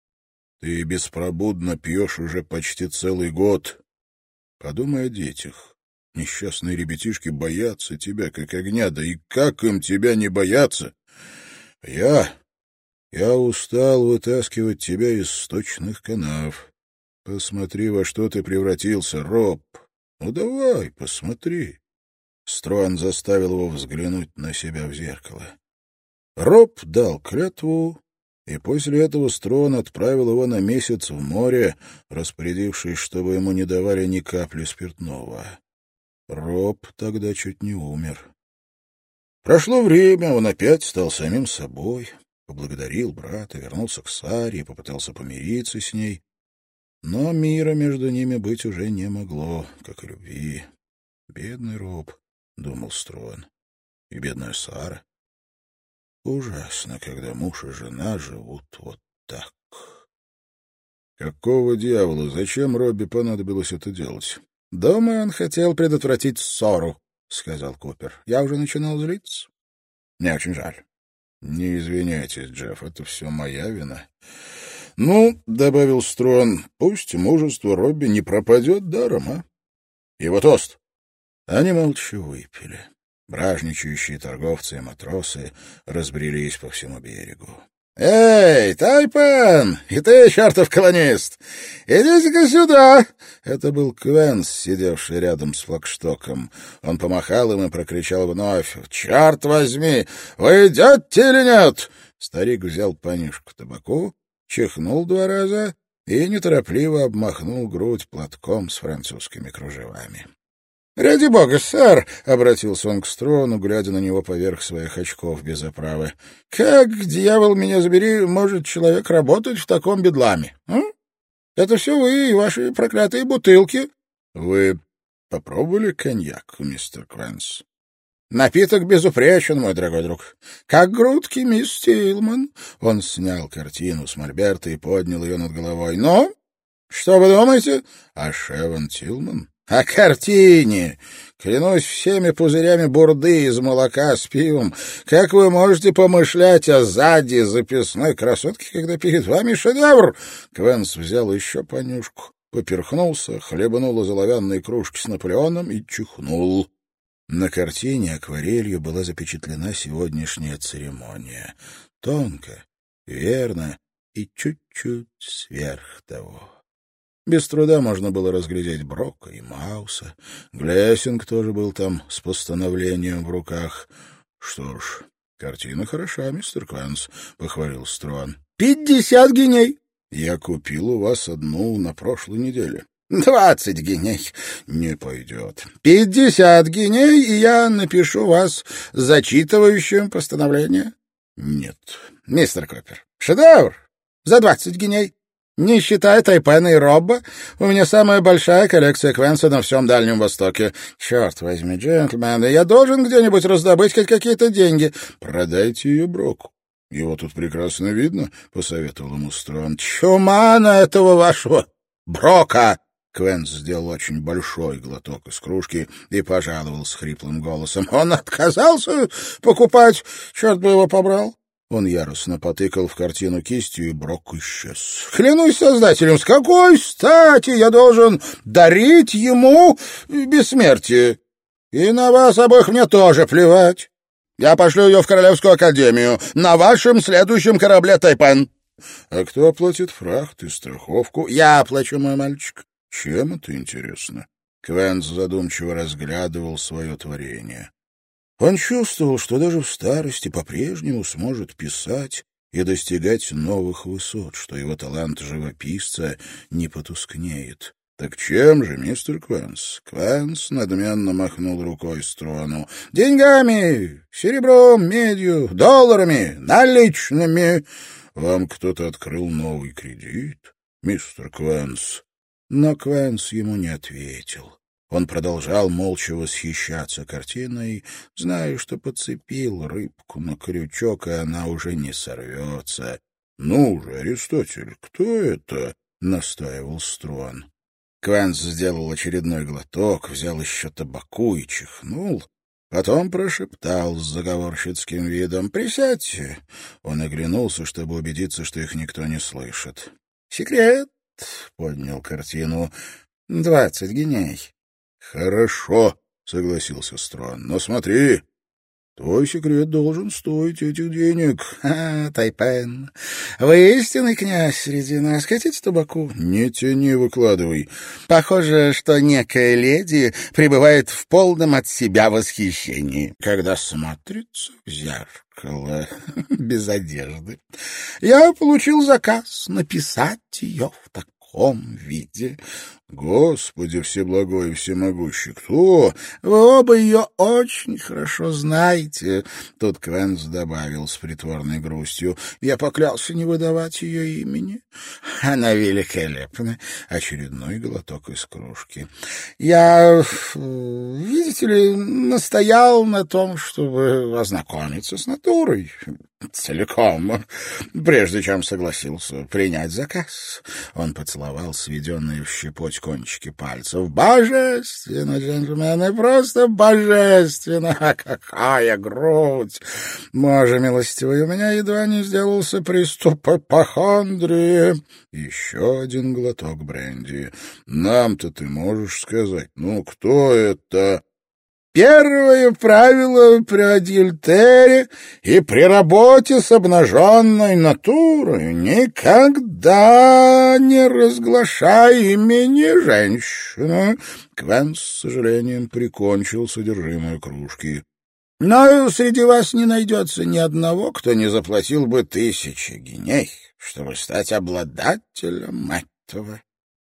Ты беспробудно пьешь уже почти целый год. Подумай о детях. Несчастные ребятишки боятся тебя, как огня. Да и как им тебя не бояться? Я... Я устал вытаскивать тебя из сточных канав. Посмотри, во что ты превратился, Роб. Ну, давай, посмотри. Струан заставил его взглянуть на себя в зеркало. Роб дал клятву, и после этого Струан отправил его на месяц в море, распорядившись, чтобы ему не давали ни капли спиртного. Роб тогда чуть не умер. Прошло время, он опять стал самим собой, поблагодарил брата, вернулся к Саре и попытался помириться с ней. Но мира между ними быть уже не могло, как и любви. Бедный Роб, — думал Струан, — и бедная Сара. Ужасно, когда муж и жена живут вот так. Какого дьявола? Зачем Робби понадобилось это делать? — Думаю, он хотел предотвратить ссору, — сказал Купер. — Я уже начинал злиться. Мне очень жаль. — Не извиняйтесь, Джефф, это все моя вина. — Ну, — добавил Струан, — пусть мужество Робби не пропадет даром, а? Его тост. Они молча выпили. Бражничающие торговцы и матросы разбрелись по всему берегу. — Эй, Тайпан! И ты, чертов колонист! Идите-ка сюда! Это был Квенс, сидевший рядом с флагштоком. Он помахал им и прокричал вновь: — Черт возьми! Вы идете или нет? Старик взял понюшку табаку, чихнул два раза и неторопливо обмахнул грудь платком с французскими кружевами. — Ради бога, сэр! — обратился он к Струану, глядя на него поверх своих очков без оправы. — Как, дьявол меня забери, может человек работать в таком бедламе? М? Это все вы и ваши проклятые бутылки. — Вы попробовали коньяк, мистер Квенс? — Напиток безупречен, мой дорогой друг. Как грудки, мисс Тилман. Он снял картину с мольберта и поднял ее над головой. — Ну, что вы думаете? — А Шеван Тилман? — О картине! Клянусь всеми пузырями бурды из молока с пивом. Как вы можете помышлять о сзади записной красотке, когда перед вами шедевр? Квенс взял еще понюшку, поперхнулся, хлебнул из оловянной кружки с Наполеоном и чихнул. На картине акварелью была запечатлена сегодняшняя церемония. Тонко, верно и чуть-чуть сверх того. Без труда можно было разглядеть Брока и Мауса. Глессинг тоже был там с постановлением в руках. — Что ж, картина хороша, мистер Квенс, — похвалил Струан. — Пятьдесят гиней. — Я купил у вас одну на прошлой неделе. — Двадцать гиней. — Не пойдет. — Пятьдесят гиней, и я напишу вас зачитывающим постановление. — Нет. — Мистер Купер, шедевр. За двадцать гиней. Не считая Тайпена и Робба, у меня самая большая коллекция Квенса на всем Дальнем Востоке. Черт возьми, джентльмены, я должен где-нибудь раздобыть хоть какие-то деньги. Продайте ее Броку. Его тут прекрасно видно, — посоветовал ему Струан. Чума на этого вашего Брока! Квенс сделал очень большой глоток из кружки и пожаловал с хриплым голосом. Он отказался покупать, черт бы его побрал. Он яростно потыкал в картину кистью, и Брок исчез. — Клянусь создателем, с какой стати я должен дарить ему бессмертие? И на вас обоих мне тоже плевать. Я пошлю ее в Королевскую академию на вашем следующем корабле Тайпен. — А кто оплатит фрахт и страховку? — Я оплачу, мой мальчик. — Чем это интересно? Квенс задумчиво разглядывал свое творение. Он чувствовал, что даже в старости по-прежнему сможет писать и достигать новых высот, что его талант живописца не потускнеет. — Так чем же, мистер Квенс? Квенс надменно махнул рукой Струану. — Деньгами, серебром, медью, долларами, наличными. — Вам кто-то открыл новый кредит, мистер Квенс? Но Квенс ему не ответил. Он продолжал молча восхищаться картиной, зная, что подцепил рыбку на крючок, и она уже не сорвется. — Ну же, Аристотель, кто это? — настаивал Струан. Квенс сделал очередной глоток, взял еще табаку и чихнул. Потом прошептал с заговорщицким видом: «Присядьте». Он оглянулся, чтобы убедиться, что их никто не слышит. «Секрет», — поднял картину, — «двадцать гиней». «Хорошо», — согласился Строн. — Но смотри, твой секрет должен стоить этих денег. — А, Тайпен, вы истинный князь среди нас. Хотите табаку? — Не тяни, выкладывай. — Похоже, что некая леди пребывает в полном от себя восхищении, когда смотрится в зеркало без одежды. Я получил заказ написать ее в таком виде. — Господи всеблагой и всемогущий, кто? — Вы оба ее очень хорошо знаете, — тут Квенс добавил с притворной грустью. — Я поклялся не выдавать ее имени. Она великолепна. Очередной глоток из кружки. Я, видите ли, настоял на том, чтобы ознакомиться с натурой целиком, прежде чем согласился принять заказ. Он поцеловал сведенные в щепоть кончики пальцев. Божественно, джентльмены, просто божественно! А какая грудь! Боже милостивый, у меня едва не сделался приступ ипохондрии. Еще один глоток бренди. Нам-то ты можешь сказать, ну, кто это? Первое правило при адюльтере и при работе с обнаженной натурой — никогда не разглашай имени женщины. Квенс с сожалением прикончил содержимое кружки. Но среди вас не найдется ни одного, кто не заплатил бы тысячи гиней, чтобы стать обладателем этого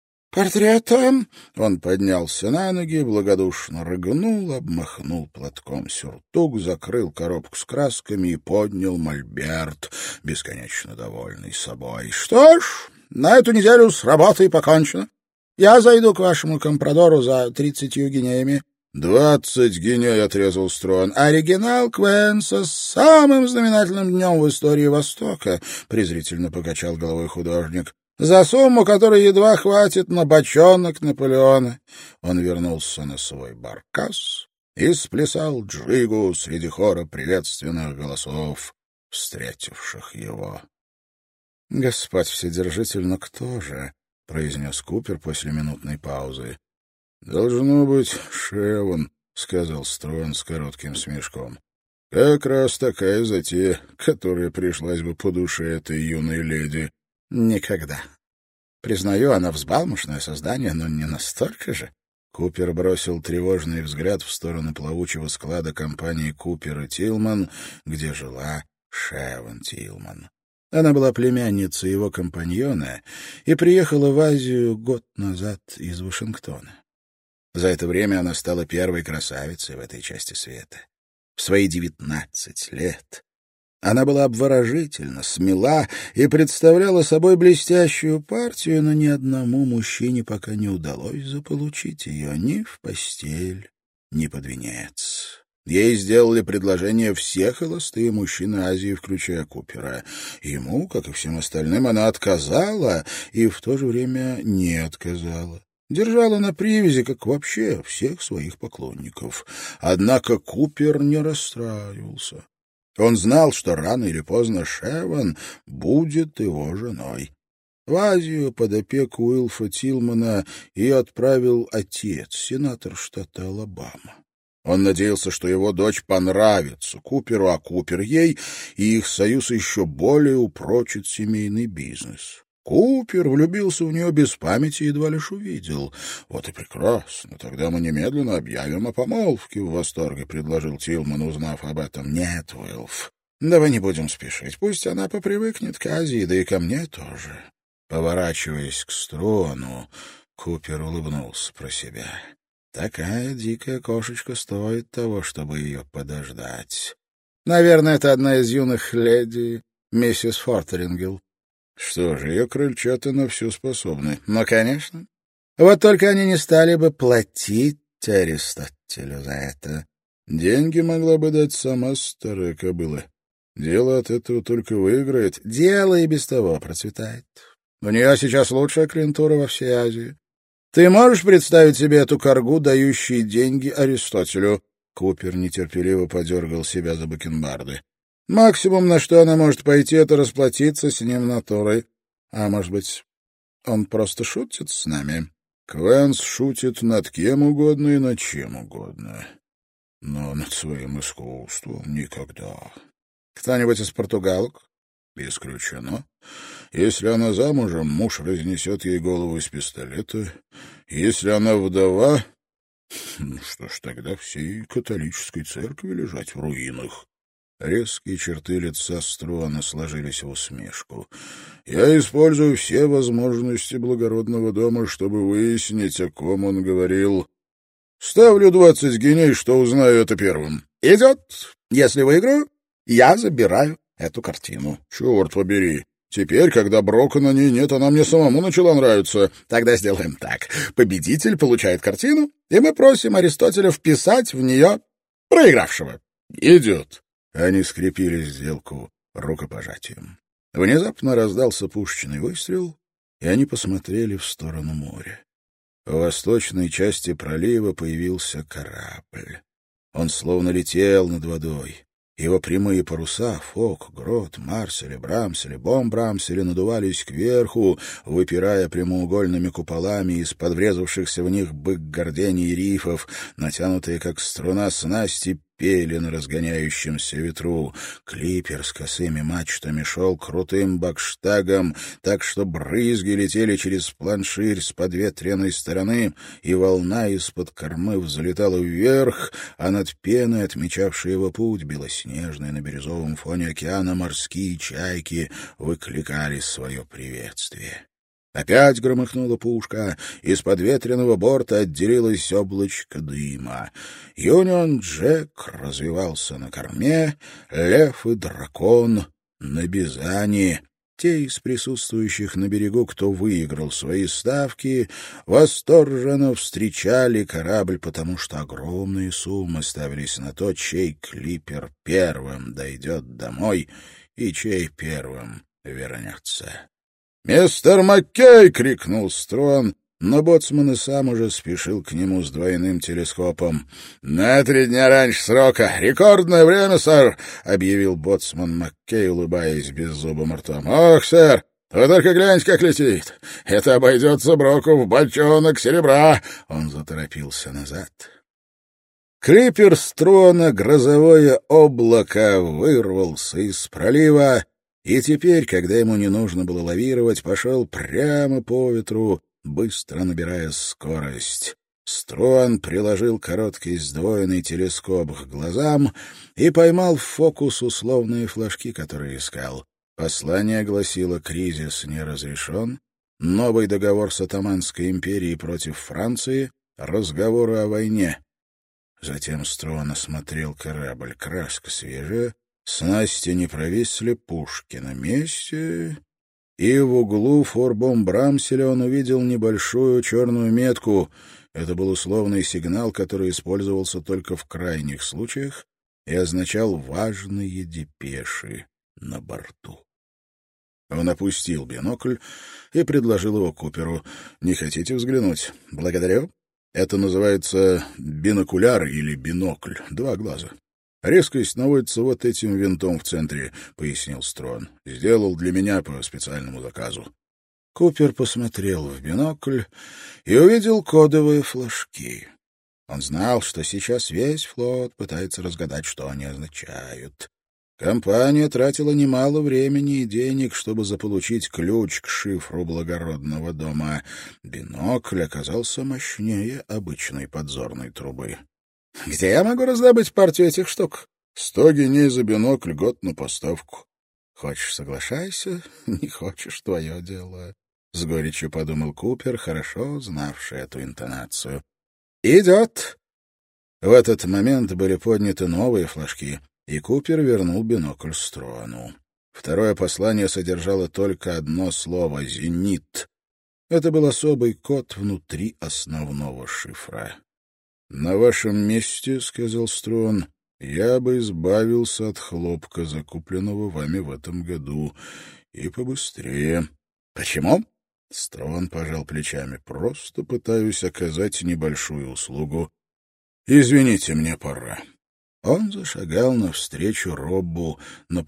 портрета. Он поднялся на ноги, благодушно рыгнул, обмахнул платком сюртук, закрыл коробку с красками и поднял мольберт, бесконечно довольный собой. — Что ж, на эту неделю с работой покончено. Я зайду к вашему компрадору за тридцатью гинеями. — Двадцать гиней, — отрезал Строн. — Оригинал Квенса с самым знаменательным днем в истории Востока, — презрительно покачал головой художник. За сумму, которой едва хватит на бочонок Наполеона. Он вернулся на свой баркас и сплясал джигу среди хора приветственных голосов, встретивших его. — Господь Вседержитель, но кто же? — произнес Купер после минутной паузы. — Должно быть, Шеван, — сказал Строн с коротким смешком. — Как раз такая затея, которая пришлась бы по душе этой юной леди. Никогда. Признаю, она взбалмошное создание, но не настолько же. Купер бросил тревожный взгляд в сторону плавучего склада компании Купер и Тилман, где жила Шеван Тилман. Она была племянницей его компаньона и приехала в Азию год назад из Вашингтона. За это время она стала первой красавицей в этой части света. В свои девятнадцать лет она была обворожительна, смела и представляла собой блестящую партию, но ни одному мужчине пока не удалось заполучить ее ни в постель, ни под венец. Ей сделали предложение все холостые мужчины Азии, включая Купера. Ему, как и всем остальным, она отказала и в то же время не отказала. Держала на привязи, как вообще всех своих поклонников. Однако Купер не расстраивался. Он знал, что рано или поздно Шеван будет его женой. В Азию под опеку Уилфа Тилмана ее отправил отец, сенатор штата Алабама. Он надеялся, что его дочь понравится Куперу, а Купер ей, и их союз еще более упрочит семейный бизнес. Купер влюбился в нее без памяти, едва лишь увидел. «Вот и прекрасно, тогда мы немедленно объявим о помолвке», — в восторге предложил Тилман, узнав об этом. «Нет, Уилф, давай не будем спешить, пусть она попривыкнет к Азии, да и ко мне тоже». Поворачиваясь к Строну, Купер улыбнулся про себя. «Такая дикая кошечка стоит того, чтобы ее подождать. Наверное, это одна из юных леди, миссис Фортерингел». Что же, ее крыльчата на все способны. Ну, конечно. Вот только они не стали бы платить Аристотелю за это. Деньги могла бы дать сама старая кобыла. Дело от этого только выиграет. Дело и без того процветает. У нее сейчас лучшая клиентура во всей Азии. Ты можешь представить себе эту коргу, дающую деньги Аристотелю? Купер нетерпеливо подергал себя за бакенбарды. Максимум, на что она может пойти, это расплатиться с ним натурой. А может быть, он просто шутит с нами? Квенс шутит над кем угодно и над чем угодно, но над своим искусством никогда. Кто-нибудь из португалок? Исключено. Если она замужем, муж разнесет ей голову из пистолета. Если она вдова, ну что ж, тогда всей католической церкви лежать в руинах. Резкие черты лица Струана сложились в усмешку. «Я использую все возможности благородного дома, чтобы выяснить, о ком он говорил. Ставлю двадцать геней, что узнаю это первым». «Идет. Если выиграю, я забираю эту картину». «Черт побери. Теперь, когда Брока на ней нет, она мне самому начала нравиться». «Тогда сделаем так. Победитель получает картину, и мы просим Аристотеля вписать в нее проигравшего». «Идет». Они скрепили сделку рукопожатием. Внезапно раздался пушечный выстрел, и они посмотрели в сторону моря. В восточной части пролива появился корабль. Он словно летел над водой. Его прямые паруса — Фок, Грот, Марсель, Брамсель, Бомбрамсель — надувались кверху, выпирая прямоугольными куполами из-под врезавшихся в них бык-гордений рифов, натянутые, как струна, снасти пели на разгоняющемся ветру. Клипер с косыми мачтами шел крутым бакштагом, так что брызги летели через планширь с подветренной стороны, и волна из-под кормы взлетала вверх, а над пеной, отмечавшей его путь, белоснежные на бирюзовом фоне океана морские чайки выкликали свое приветствие. Опять громыхнула пушка, из подветренного борта отделилось облачко дыма. Юнион Джек развивался на корме, лев и дракон на бизане. Те из присутствующих на берегу, кто выиграл свои ставки, восторженно встречали корабль, потому что огромные суммы ставились на то, чей клипер первым дойдет домой и чей первым вернется. «Мистер Маккей!» — крикнул Струан, но боцман и сам уже спешил к нему с двойным телескопом. «На три дня раньше срока! Рекордное время, сэр!» — объявил боцман Маккей, улыбаясь беззубым ртом. «Ох, сэр, вы только гляньте, как летит! Это обойдется Броку в бочонок серебра!» Он заторопился назад. Клипер Струана, грозовое облако, вырвался из пролива, и теперь, когда ему не нужно было лавировать, пошел прямо по ветру, быстро набирая скорость. Струан приложил короткий сдвоенный телескоп к глазам и поймал в фокус условные флажки, которые искал. Послание гласило: «Кризис не разрешен», новый договор с Оттоманской империей против Франции, разговоры о войне. Затем Струан осмотрел корабль. Краска свежая, снасти не провисли, пушки на месте, и в углу форбом Брамселя он увидел небольшую черную метку. Это был условный сигнал, который использовался только в крайних случаях и означал важные депеши на борту. Он опустил бинокль и предложил его Куперу. «Не хотите взглянуть?» «Благодарю. Это называется бинокуляр или бинокль. Два глаза. Резкость наводится вот этим винтом в центре», — пояснил Струан. «Сделал для меня по специальному заказу». Купер посмотрел в бинокль и увидел кодовые флажки. Он знал, что сейчас весь флот пытается разгадать, что они означают. Компания тратила немало времени и денег, чтобы заполучить ключ к шифру благородного дома. Бинокль оказался мощнее обычной подзорной трубы. «Где я могу раздобыть партию этих штук?» «Сто геней за бинокль, год на поставку». «Хочешь — соглашайся, не хочешь — твое дело», — с горечью подумал Купер, хорошо знавший эту интонацию. «Идет!» В этот момент были подняты новые флажки, и Купер вернул бинокль Струану. Второе послание содержало только одно слово — «Зенит». Это был особый код внутри основного шифра. «На вашем месте, — сказал Струан, — я бы избавился от хлопка, закупленного вами в этом году, и побыстрее». «Почему?» — Струан пожал плечами. «Просто пытаюсь оказать небольшую услугу. Извините, мне пора». Он зашагал навстречу Роббу,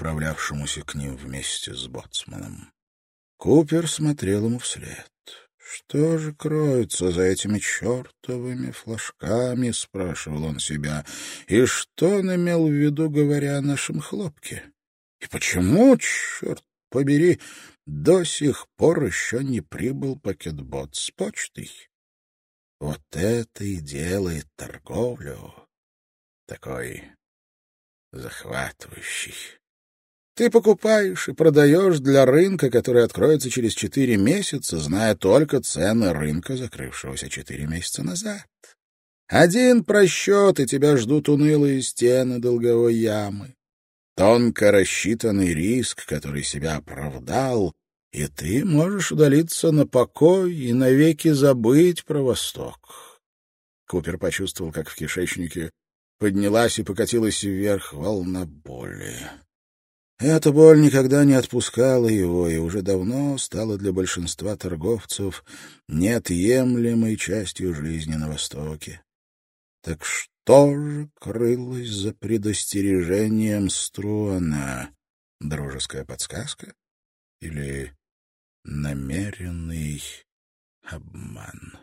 направлявшемуся к ним вместе с боцманом. Купер смотрел ему вслед. «Что же кроется за этими чертовыми флажками?» — спрашивал он себя. «И что он имел в виду, говоря о нашем хлопке? И почему, черт побери, до сих пор еще не прибыл пакетбот с почтой? Вот это и делает торговлю такой захватывающей. Ты покупаешь и продаешь для рынка, который откроется через четыре месяца, зная только цены рынка, закрывшегося четыре месяца назад. Один просчет, и тебя ждут унылые стены долговой ямы. Тонко рассчитанный риск, который себя оправдал, и ты можешь удалиться на покой и навеки забыть про Восток». Купер почувствовал, как в кишечнике поднялась и покатилась вверх волна боли. Эта боль никогда не отпускала его и уже давно стала для большинства торговцев неотъемлемой частью жизни на Востоке. Так что же крылось за предостережением Струана? Дружеская подсказка или намеренный обман?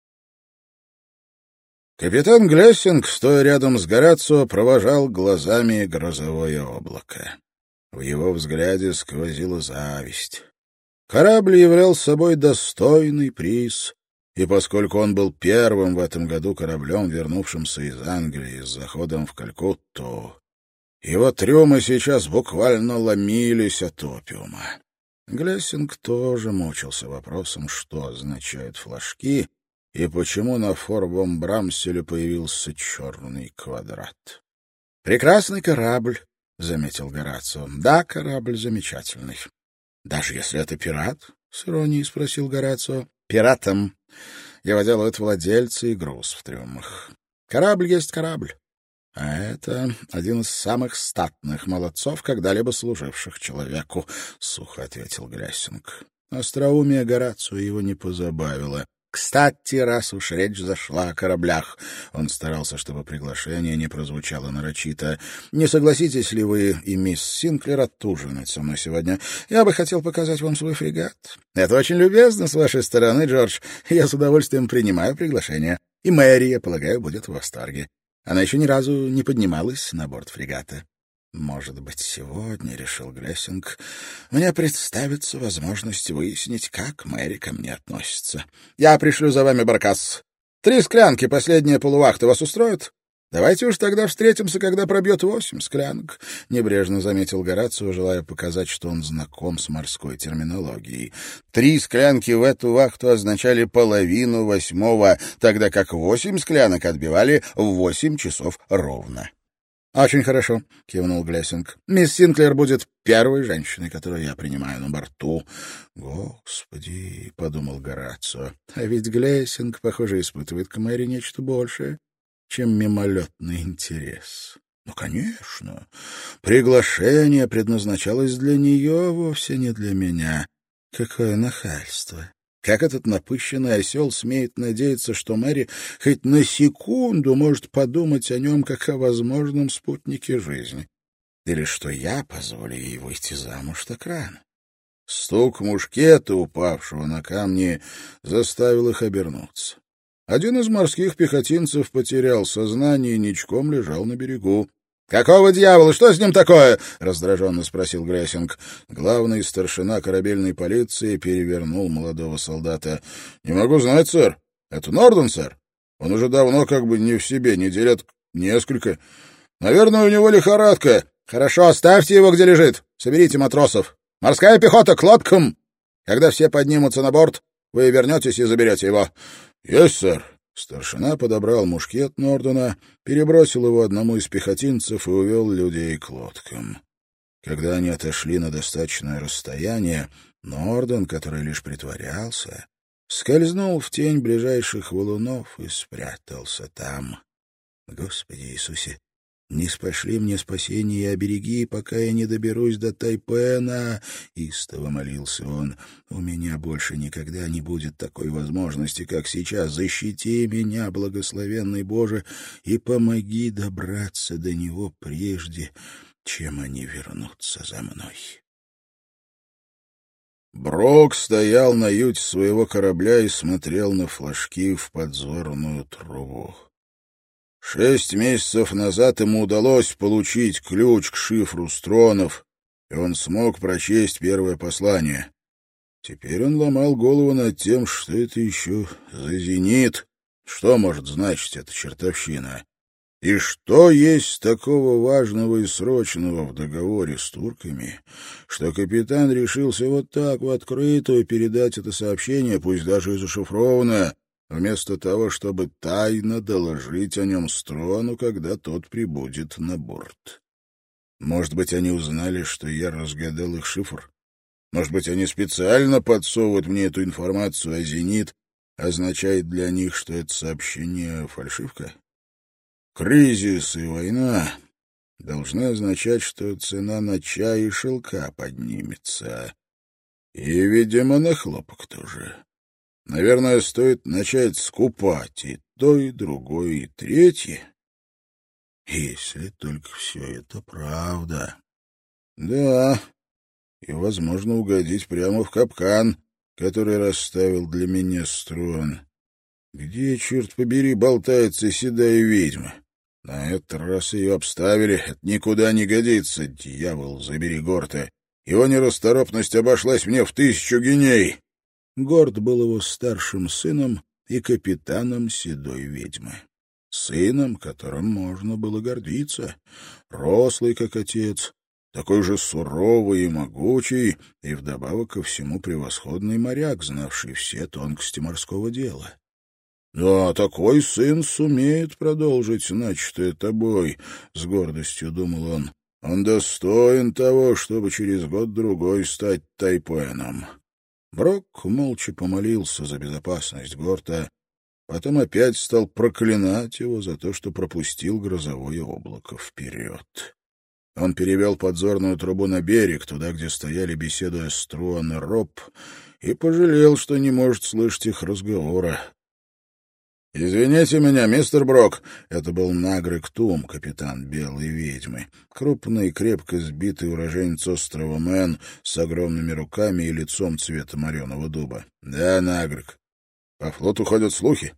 Капитан Глессинг, стоя рядом с Горацио, провожал глазами грозовое облако. В его взгляде сквозила зависть. Корабль являл собой достойный приз, и поскольку он был первым в этом году кораблем, вернувшимся из Англии с заходом в Калькутту, его трюмы сейчас буквально ломились от опиума. Глессинг тоже мучился вопросом, что означают флажки и почему на форбом Брамселе появился черный квадрат. «Прекрасный корабль», — заметил Горацио. «Да, корабль замечательный». «Даже если это пират?» — с иронией спросил Горацио. «Пиратом его делают владельцы и груз в трюмах. Корабль есть корабль. А это один из самых статных молодцов, когда-либо служивших человеку», — сухо ответил Глессинг. Остроумие Горацио его не позабавило. «Кстати, раз уж речь зашла о кораблях», — он старался, чтобы приглашение не прозвучало нарочито, «не согласитесь ли вы и мисс Синклер отужинать со мной сегодня? Я бы хотел показать вам свой фрегат». «Это очень любезно с вашей стороны, Джордж. Я с удовольствием принимаю приглашение. И Мэри, я полагаю, будет в восторге. Она еще ни разу не поднималась на борт фрегата». «Может быть, сегодня, — решил Глессинг, — мне представится возможность выяснить, как Мэри ко мне относится. Я пришлю за вами баркас. Три склянки, последняя полувахта, вас устроит? Давайте уж тогда встретимся, когда пробьет восемь склянок», — небрежно заметил Горацио, желая показать, что он знаком с морской терминологией. Три склянки в эту вахту означали половину восьмого, тогда как восемь склянок отбивали в восемь часов ровно. «Очень хорошо», — кивнул Глессинг. «Мисс Синклер будет первой женщиной, которую я принимаю на борту». «Господи», — подумал Горацио, — «а ведь Глессинг, похоже, испытывает к Мэри нечто большее, чем мимолетный интерес». «Ну, конечно. Приглашение предназначалось для нее, вовсе не для меня. Какое нахальство! Как этот напыщенный осел смеет надеяться, что Мэри хоть на секунду может подумать о нем, как о возможном спутнике жизни? Или что я позволю ей выйти замуж так рано?» Стук мушкета, упавшего на камни, заставил их обернуться. Один из морских пехотинцев потерял сознание и ничком лежал на берегу. «Какого дьявола? Что с ним такое?» — раздраженно спросил Глессинг. Главный старшина корабельной полиции перевернул молодого солдата. «Не могу знать, сэр. Это Норден, сэр. Он уже давно как бы не в себе, недель от несколько. Наверное, у него лихорадка». «Хорошо, оставьте его, где лежит. Соберите матросов. Морская пехота, к лодкам! Когда все поднимутся на борт, вы вернетесь и заберете его». «Есть, сэр». Старшина подобрал мушкет Нордена, перебросил его одному из пехотинцев и увел людей к лодкам. Когда они отошли на достаточное расстояние, Норден, который лишь притворялся, скользнул в тень ближайших валунов и спрятался там. «Господи Иисусе, не спошли мне спасение и обереги, пока я не доберусь до Тайпена», — истово молился он. «У меня больше никогда не будет такой возможности, как сейчас. Защити меня, благословенный Боже, и помоги добраться до него прежде, чем они вернутся за мной». Брок стоял на юте своего корабля и смотрел на флажки в подзорную трубу. Шесть месяцев назад ему удалось получить ключ к шифру Стронов, и он смог прочесть первое послание. Теперь он ломал голову над тем, что это еще за зенит, что может значить эта чертовщина, и что есть такого важного и срочного в договоре с турками, что капитан решился вот так в открытую передать это сообщение, пусть даже и зашифрованное, вместо того, чтобы тайно доложить о нем Строну, когда тот прибудет на борт. Может быть, они узнали, что я разгадал их шифр? Может быть, они специально подсовывают мне эту информацию, а «Зенит» означает для них, что это сообщение — фальшивка? Кризис и война должны означать, что цена на чай и шелка поднимется. И, видимо, на хлопок тоже. Наверное, стоит начать скупать и то, и другое, и третье. Если только все это правда. Да, и, возможно, угодить прямо в капкан, который расставил для меня Строн. Где, черт побери, болтается седая ведьма? На этот раз ее обставили, это никуда не годится, дьявол, забери Горта. Его нерасторопность обошлась мне в тысячу геней. Горд был его старшим сыном и капитаном седой ведьмы. Сыном, которым можно было гордиться, рослый, как отец, такой же суровый и могучий, и вдобавок ко всему превосходный моряк, знавший все тонкости морского дела. «Да, такой сын сумеет продолжить начатое тобой», — с гордостью думал он. «Он достоин того, чтобы через год-другой стать Тайпеном». Брок молча помолился за безопасность Горта, потом опять стал проклинать его за то, что пропустил грозовое облако вперед. Он перевел подзорную трубу на берег, туда, где стояли, беседуя Струан и Роб, и пожалел, что не может слышать их разговора. «Извините меня, мистер Брок», — это был Нагрек Тум, капитан Белой ведьмы, крупный, крепко сбитый уроженец острова Мэн с огромными руками и лицом цвета мореного дуба. «Да, Нагрек. По флоту ходят слухи.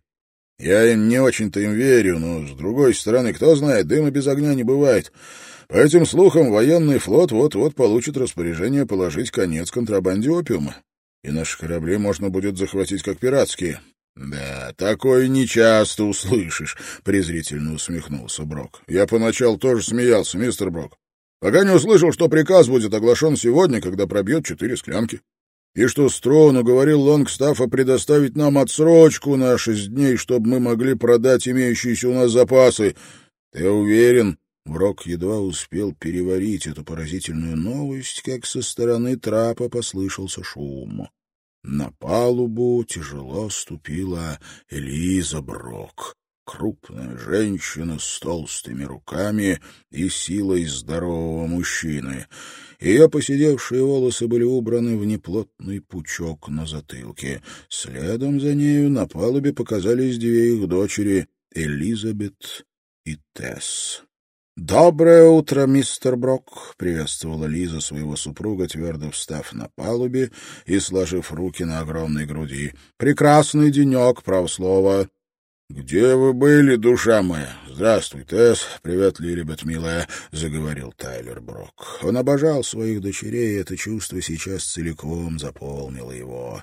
Я им не очень-то им верю, но, с другой стороны, кто знает, дыма без огня не бывает. По этим слухам, военный флот вот-вот получит распоряжение положить конец контрабанде опиума, и наши корабли можно будет захватить как пиратские». «Да, такое нечасто услышишь», — презрительно усмехнулся Брок. «Я поначалу тоже смеялся, мистер Брок, пока не услышал, что приказ будет оглашен сегодня, когда пробьет четыре склянки, и что Строн уговорил Лонгстаффа предоставить нам отсрочку на шесть дней, чтобы мы могли продать имеющиеся у нас запасы. Ты уверен?» Брок едва успел переварить эту поразительную новость, как со стороны трапа послышался шум. На палубу тяжело ступила Элиза Брок, крупная женщина с толстыми руками и силой здорового мужчины. Ее поседевшие волосы были убраны в неплотный пучок на затылке. Следом за нею на палубе показались две их дочери — Элизабет и Тесс. «Доброе утро, мистер Брок», — приветствовала Лиза своего супруга, твердо встав на палубе и сложив руки на огромной груди. «Прекрасный денек, право слово». «Где вы были, душа моя? Здравствуй, Тесс. Привет, Лилибет, милая», — заговорил Тайлер Брок. Он обожал своих дочерей, и это чувство сейчас целиком заполнило его.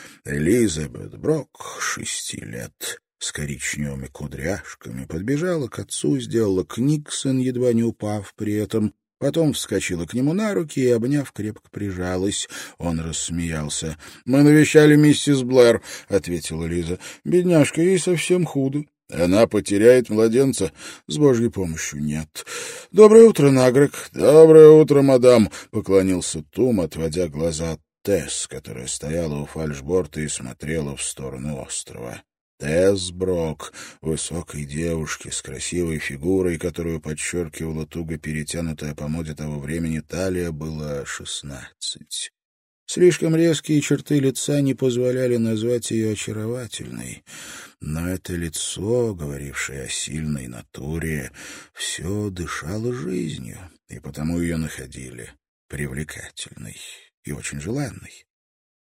Элизабет Брок, шести лет, с коричневыми кудряшками, подбежала к отцу, сделала книксон, едва не упав при этом, потом вскочила к нему на руки и, обняв, крепко прижалась. Он рассмеялся. «Мы навещали миссис Блэр», — ответила Лиза. «Бедняжка, ей совсем худо». «Она потеряет младенца?» «С Божьей помощью нет». «Доброе утро, Нагрек». «Доброе утро, мадам», — поклонился Тум, отводя глаза от Тесс, которая стояла у фальшборта и смотрела в сторону острова. Тесс Брок, высокой девушки с красивой фигурой, которую подчеркивала туго перетянутая по моде того времени талия, было шестнадцать. Слишком резкие черты лица не позволяли назвать ее очаровательной, но это лицо, говорившее о сильной натуре, все дышало жизнью, и потому ее находили привлекательной и очень желанной.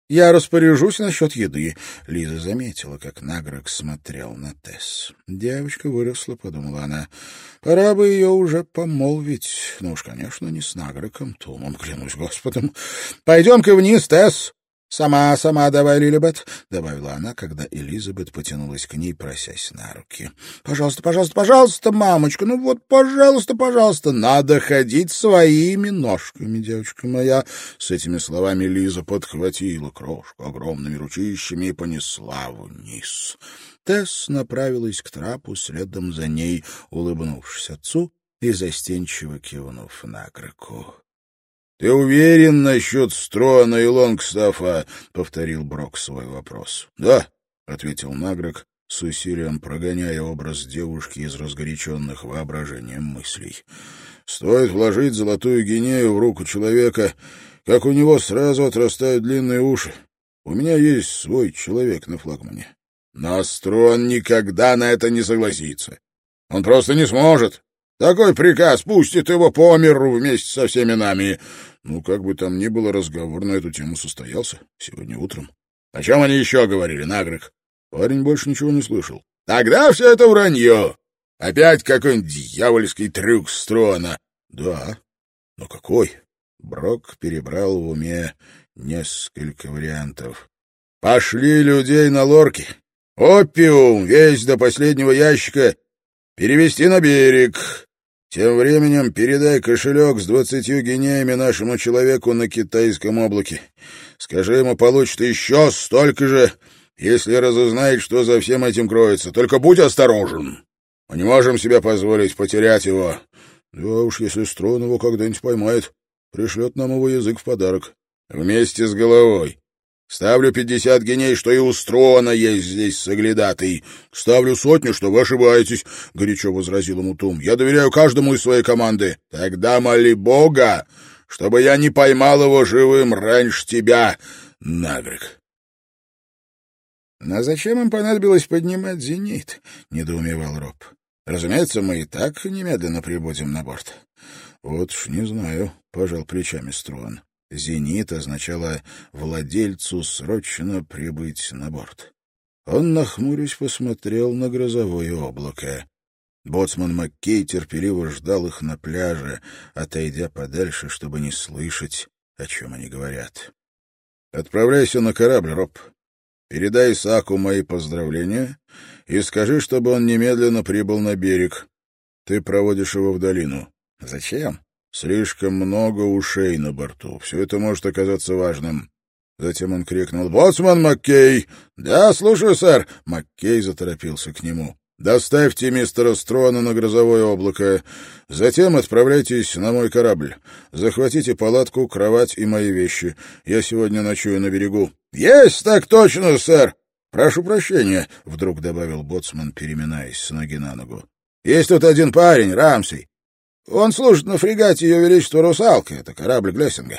Я распоряжусь насчет еды. Лиза заметила, как Нагрок смотрел на Тесс. Девочка выросла, подумала она. Пора бы ее уже помолвить. Ну уж, конечно, не с Нагроком, Тумом, клянусь Господом. Пойдем-ка вниз, Тесс. «Сама, сама давай, Лилибет», — добавила она, когда Элизабет потянулась к ней, просясь на руки. «Пожалуйста, пожалуйста, пожалуйста, мамочка, ну вот, пожалуйста, пожалуйста, надо ходить своими ножками, девочка моя». С этими словами Лиза подхватила крошку огромными ручищами и понесла вниз. Тесс направилась к трапу следом за ней, улыбнувшись отцу и застенчиво кивнув Нагроку. «Ты уверен насчет Строна и Лонгстаффа?» — повторил Брок свой вопрос. «Да», — ответил Нагрок, с усилием прогоняя образ девушки из разгоряченных воображением мыслей. «Стоит вложить золотую гинею в руку человека, как у него сразу отрастают длинные уши. У меня есть свой человек на флагмане. Но Строн никогда на это не согласится. Он просто не сможет. Такой приказ пустит его по миру вместе со всеми нами». Ну, как бы там ни было, разговор на эту тему состоялся сегодня утром. О чем они еще говорили, Нагрок? Парень больше ничего не слышал. Тогда все это вранье. Опять какой-нибудь дьявольский трюк Строна. Да, но какой? Брок перебрал в уме несколько вариантов. Пошли людей на лорки. Опиум, весь до последнего ящика, перевести на берег. Тем временем передай кошелек с двадцатью гинеями нашему человеку на китайском облаке. Скажи ему, получит еще столько же, если разузнает, что за всем этим кроется. Только будь осторожен. Мы не можем себе позволить потерять его. Да уж, если Строн его когда-нибудь поймает, пришлет нам его язык в подарок. Вместе с головой. Ставлю пятьдесят геней, что и у Строна есть здесь соглядатый. Ставлю сотню, что вы ошибаетесь, — горячо возразил ему Тум. Я доверяю каждому из своей команды. Тогда моли Бога, чтобы я не поймал его живым раньше тебя, Нагрок. Но зачем им понадобилось поднимать «Зенит»? — недоумевал Роб. Разумеется, мы и так немедленно прибудем на борт. Вот уж не знаю, — пожал плечами Строн. «Зенит» означало «владельцу срочно прибыть на борт». Он, нахмурясь, посмотрел на грозовое облако. Боцман Маккей терпеливо ждал их на пляже, отойдя подальше, чтобы не слышать, о чем они говорят. «Отправляйся на корабль, Роб. Передай Исааку мои поздравления и скажи, чтобы он немедленно прибыл на берег. Ты проводишь его в долину». «Зачем?» Слишком много ушей на борту. Все это может оказаться важным. Затем он крикнул: «Боцман Маккей!» «Да, слушаю, сэр!» Маккей заторопился к нему. «Доставьте мистера Строна на грозовое облако. Затем отправляйтесь на мой корабль. Захватите палатку, кровать и мои вещи. Я сегодня ночую на берегу». «Есть так точно, сэр!» «Прошу прощения», — вдруг добавил боцман, переминаясь с ноги на ногу. «Есть тут один парень, Рамсей. Он служит на фрегате Ее Величества Русалка, это корабль Глессинга.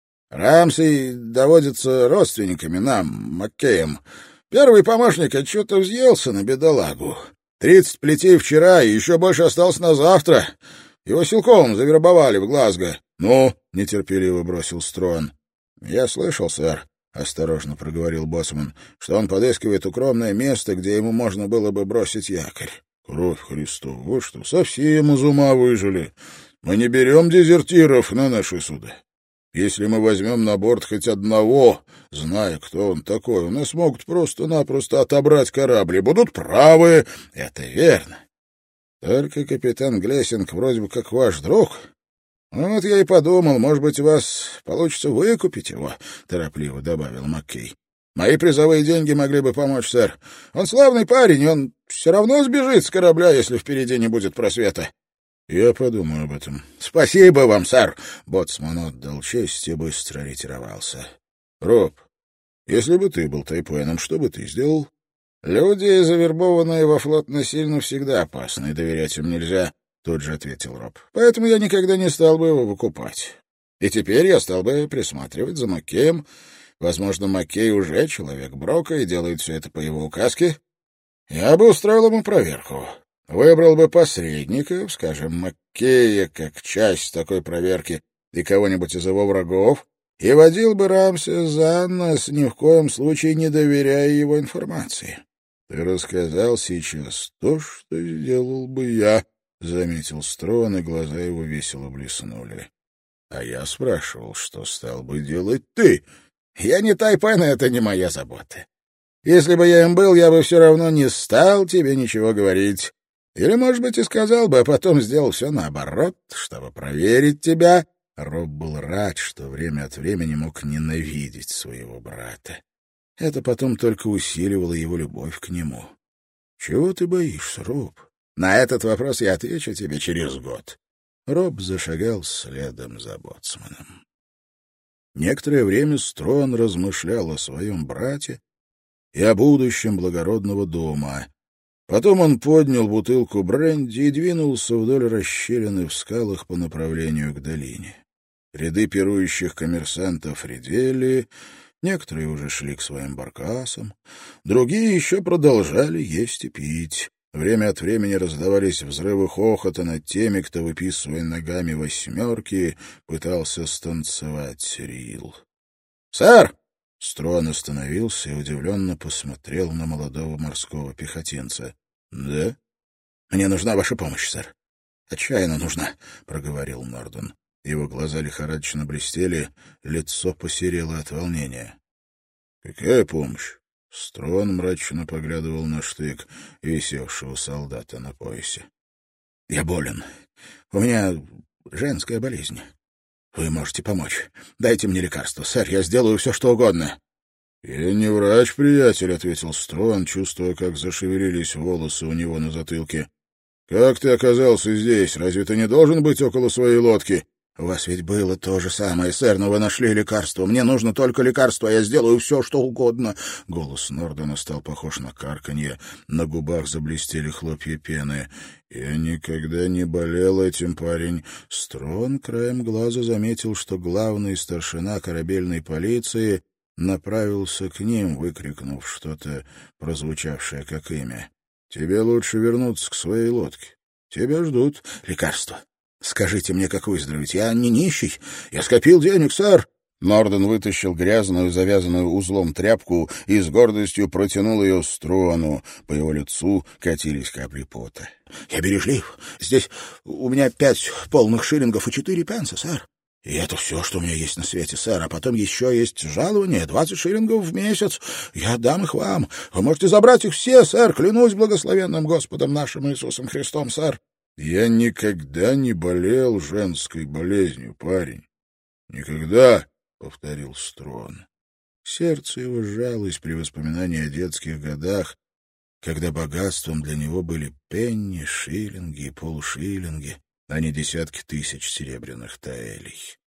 Рамсей доводится родственниками нам, Маккеем. Первый помощник отчего-то взъелся на бедолагу. Тридцать плетей вчера, и еще больше осталось на завтра. Его силком завербовали в Глазго». «Ну?» — нетерпеливо бросил Строн. «Я слышал, сэр», — осторожно проговорил боцман, «что он подыскивает укромное место, где ему можно было бы бросить якорь». «Кровь Христова, вы что, совсем из ума выжили? Мы не берем дезертиров на наши суда. Если мы возьмем на борт хоть одного, зная, кто он такой, у нас могут просто-напросто отобрать корабль и будут правы». «Это верно. Только капитан Глессинг вроде бы как ваш друг. Вот я и подумал, может быть, у вас получится выкупить его», — торопливо добавил Маккей. «Мои призовые деньги могли бы помочь, сэр. Он славный парень, и он все равно сбежит с корабля, если впереди не будет просвета». «Я подумаю об этом». «Спасибо вам, сэр!» Боцман отдал честь и быстро ретировался. «Роб, если бы ты был Тайпуэном, что бы ты сделал?» «Люди, завербованные во флот насильно, всегда опасны, и доверять им нельзя», — тут же ответил Роб. «Поэтому я никогда не стал бы его выкупать. И теперь я стал бы присматривать за Маккеем. Возможно, Маккей уже человек Брока и делает все это по его указке. Я бы устроил ему проверку. Выбрал бы посредников, скажем, Маккея, как часть такой проверки, и кого-нибудь из его врагов, и водил бы Рамсес за нос, ни в коем случае не доверяя его информации. Ты рассказал сейчас то, что сделал бы я, — заметил Строн, и глаза его весело блеснули. А я спрашивал, что стал бы делать ты. Я не Тайпен, это не моя забота. Если бы я им был, я бы все равно не стал тебе ничего говорить. Или, может быть, и сказал бы, а потом сделал все наоборот, чтобы проверить тебя. Роб был рад, что время от времени мог ненавидеть своего брата. Это потом только усиливало его любовь к нему. Чего ты боишься, Роб? На этот вопрос я отвечу тебе через год. Роб зашагал следом за боцманом. Некоторое время Строн размышлял о своем брате и о будущем благородного дома. Потом он поднял бутылку бренди и двинулся вдоль расщелины в скалах по направлению к долине. Ряды пирующих коммерсантов редели, некоторые уже шли к своим баркасам, другие еще продолжали есть и пить. Время от времени раздавались взрывы хохота над теми, кто, выписывая ногами восьмерки, пытался станцевать рил. «Сэр!» — Строн остановился и удивленно посмотрел на молодого морского пехотинца. «Да? Мне нужна ваша помощь, сэр. Отчаянно нужна», — проговорил Норден. Его глаза лихорадочно блестели, лицо посерело от волнения. «Какая помощь?» Строн мрачно поглядывал на штык, висевшего солдата на поясе. — Я болен. У меня женская болезнь. Вы можете помочь. Дайте мне лекарство, сэр, я сделаю все, что угодно. — Я не врач, приятель, — ответил Строн, чувствуя, как зашевелились волосы у него на затылке. — Как ты оказался здесь? Разве ты не должен быть около своей лодки? — У вас ведь было то же самое, сэр, но вы нашли лекарство. Мне нужно только лекарство, а я сделаю все, что угодно. Голос Нордена стал похож на карканье. На губах заблестели хлопья пены. Я никогда не болел этим, парень. Строн краем глаза заметил, что главный старшина корабельной полиции направился к ним, выкрикнув что-то, прозвучавшее как имя. Тебе лучше вернуться к своей лодке. Тебя ждут. Лекарство. Скажите мне, как выздороветь. Я не нищий. Я скопил денег, сэр. Норден вытащил грязную, завязанную узлом тряпку и с гордостью протянул ее Строну. По его лицу катились капли пота. — Я бережлив. Здесь у меня пять полных шиллингов и четыре пенса, сэр. И это все, что у меня есть на свете, сэр. А потом еще есть жалование, двадцать шиллингов в месяц. Я дам их вам. Вы можете забрать их все, сэр. Клянусь благословенным Господом нашим Иисусом Христом, сэр. Я никогда не болел женской болезнью, парень. Никогда, — повторил Строн. Сердце его сжалось при воспоминании о детских годах, когда богатством для него были пенни, шиллинги и полушиллинги, а не десятки тысяч серебряных таэлей.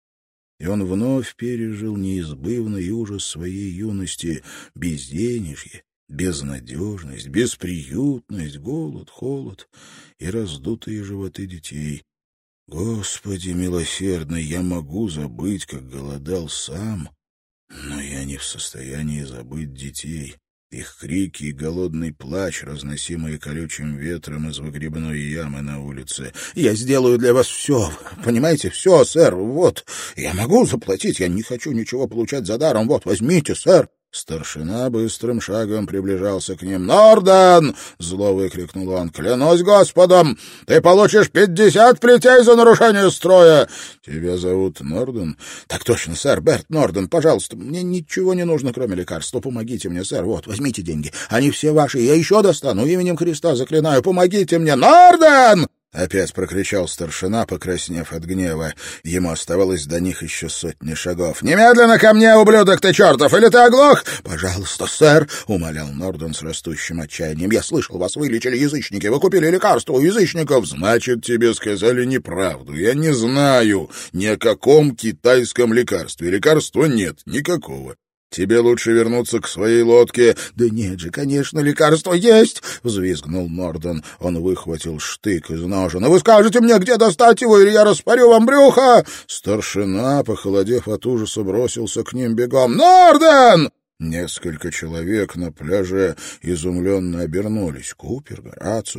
И он вновь пережил неизбывный ужас своей юности, безденежье, безнадежность, бесприютность, голод, холод и раздутые животы детей. Господи милосердный, я могу забыть, как голодал сам, но я не в состоянии забыть детей, их крики и голодный плач, разносимые колючим ветром из выгребной ямы на улице. «Я сделаю для вас все, понимаете, все, сэр, вот, я могу заплатить, я не хочу ничего получать за даром, вот, возьмите, сэр». Старшина быстрым шагом приближался к ним. «Норден!» — зло выкрикнул он. «Клянусь Господом, ты получишь пятьдесят плетей за нарушение строя!» «Тебя зовут Норден?» «Так точно, сэр, Берт Норден, пожалуйста, мне ничего не нужно, кроме лекарства. Помогите мне, сэр, вот, возьмите деньги. Они все ваши, я еще достану, именем Христа заклинаю, помогите мне! Норден!» Опять прокричал старшина, покраснев от гнева. Ему оставалось до них еще сотни шагов. «Немедленно ко мне, ублюдок ты чертов! Или ты оглох?» «Пожалуйста, сэр!» — умолял Норден с растущим отчаянием. «Я слышал, вас вылечили язычники. Вы купили лекарство у язычников!» «Значит, тебе сказали неправду. Я не знаю ни о каком китайском лекарстве. Лекарства нет, никакого. Тебе лучше вернуться к своей лодке». «Да нет же, конечно, лекарство есть!» — взвизгнул Норден. Он выхватил штык из ножен. «Вы скажете мне, где достать его, или я распорю вам брюхо?» Старшина, похолодев от ужаса, бросился к ним бегом. «Норден!» Несколько человек на пляже изумленно обернулись. Купер, Горацио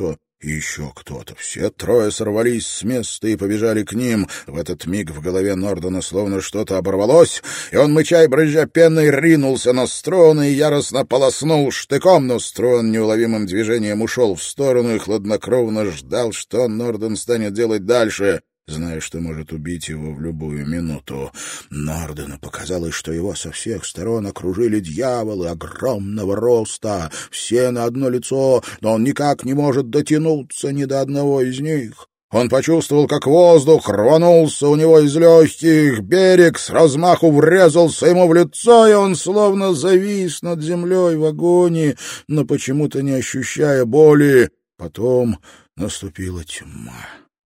И еще кто-то. Все трое сорвались с места и побежали к ним. В этот миг в голове Нордена словно что-то оборвалось, и он, мыча и брызжа пеной, ринулся на Строна и яростно полоснул штыком, но Строн неуловимым движением ушел в сторону и хладнокровно ждал, что Норден станет делать дальше, зная, что может убить его в любую минуту. Нордену показалось, что его со всех сторон окружили дьяволы огромного роста, все на одно лицо, но он никак не может дотянуться ни до одного из них. Он почувствовал, как воздух рванулся у него из легких, берег с размаху врезался ему в лицо, и он словно завис над землей в агонии, но почему-то не ощущая боли. Потом наступила тьма.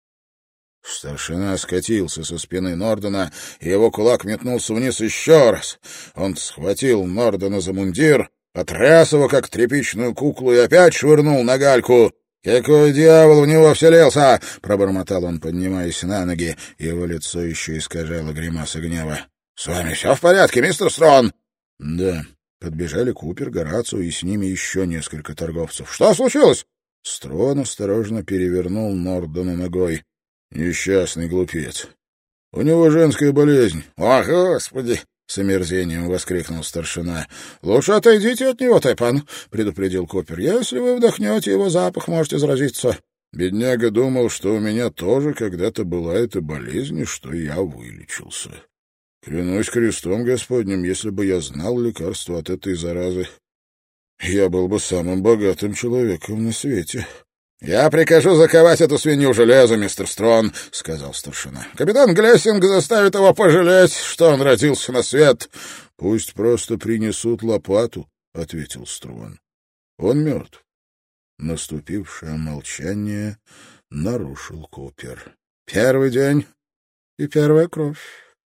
Старшина скатился со спины Нордена, и его кулак метнулся вниз еще раз. Он схватил Нордена за мундир, потряс его, как тряпичную куклу, и опять швырнул на гальку. «Какой дьявол в него вселился!» — пробормотал он, поднимаясь на ноги. Его лицо еще искажало гримаса гнева. «С вами все в порядке, мистер Строн?» «Да». Подбежали Купер, Горацио и с ними еще несколько торговцев. «Что случилось?» Строн осторожно перевернул Нордена ногой. «Несчастный глупец. У него женская болезнь». «О, Господи!» — с омерзением воскликнул старшина. «Лучше отойдите от него, Тайпан», — предупредил Купер. «Если вы вдохнете его запах, можете заразиться». Бедняга думал, что у меня тоже когда-то была эта болезнь, и что я вылечился. Клянусь крестом Господним, если бы я знал лекарство от этой заразы, я был бы самым богатым человеком на свете. «Я прикажу заковать эту свинью в железо, мистер Строн», — сказал старшина. «Капитан Глессинг заставит его пожалеть, что он родился на свет». «Пусть просто принесут лопату», — ответил Строн. «Он мертв». Наступившее молчание нарушил Купер. «Первый день и первая кровь.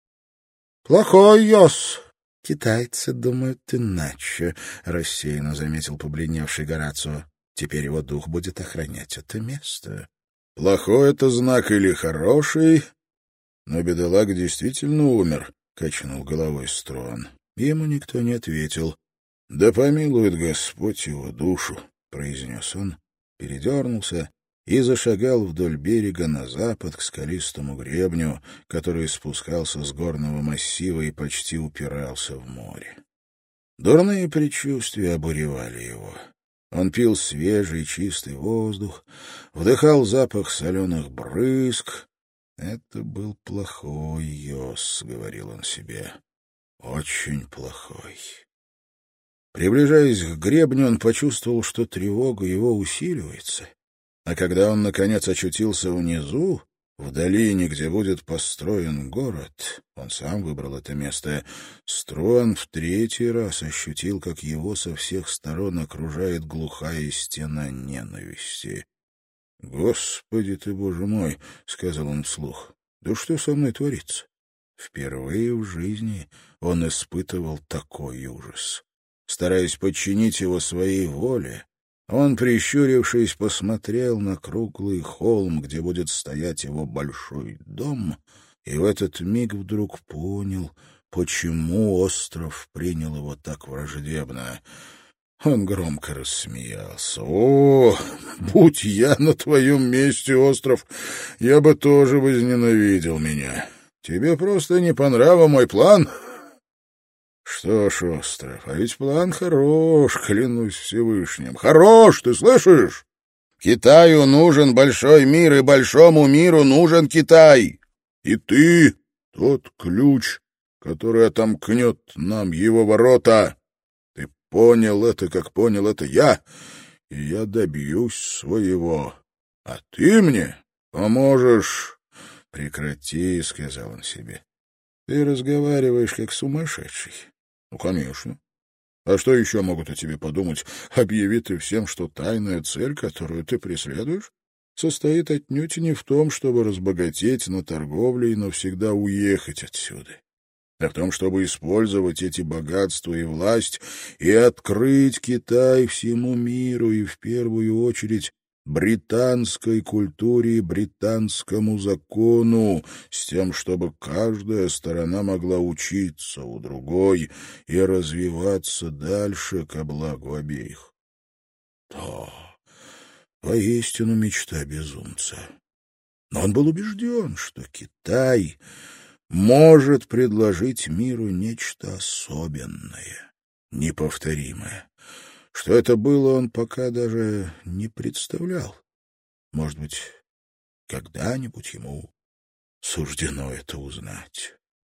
Плохой йос». «Китайцы думают иначе», — рассеянно заметил побледневший Горацио. «Теперь его дух будет охранять это место». «Плохой это знак или хороший?» «Но бедолага действительно умер», — качнул головой Строн. Ему никто не ответил. «Да помилует Господь его душу», — произнес он, передернулся и зашагал вдоль берега на запад к скалистому гребню, который спускался с горного массива и почти упирался в море. Дурные предчувствия обуревали его. Он пил свежий чистый воздух, вдыхал запах соленых брызг. «Это был плохой йос», — говорил он себе, — «очень плохой». Приближаясь к гребню, он почувствовал, что тревога его усиливается. А когда он, наконец, очутился внизу, в долине, где будет построен город, он сам выбрал это место, Строн в третий раз ощутил, как его со всех сторон окружает глухая стена ненависти. «Господи ты, Боже мой!» — сказал он вслух. «Да что со мной творится?» Впервые в жизни он испытывал такой ужас. Стараясь подчинить его своей воле, он, прищурившись, посмотрел на круглый холм, где будет стоять его большой дом, и в этот миг вдруг понял, почему остров принял его так враждебно. Он громко рассмеялся. «О, будь я на твоем месте, остров, я бы тоже возненавидел меня. Тебе просто не по нраву мой план?» «Что ж, остров, а ведь план хорош, клянусь Всевышним. Хорош, ты слышишь? Китаю нужен большой мир, и большому миру нужен Китай. И ты — тот ключ, который отомкнет нам его ворота. Ты понял это, как понял это я, и я добьюсь своего. А ты мне поможешь». «Прекрати», — сказал он себе. «Ты разговариваешь, как сумасшедший». «Ну, конечно. А что еще могут о тебе подумать? Объяви ты всем, что тайная цель, которую ты преследуешь, состоит отнюдь не в том, чтобы разбогатеть на торговле и навсегда уехать отсюда, а в том, чтобы использовать эти богатства и власть и открыть Китай всему миру и, в первую очередь, британской культуре и британскому закону, с тем, чтобы каждая сторона могла учиться у другой и развиваться дальше ко благу обеих. Да, Воистину мечта безумца. Но он был убежден, что Китай может предложить миру нечто особенное, неповторимое. Что это было, он пока даже не представлял. Может быть, когда-нибудь ему суждено это узнать.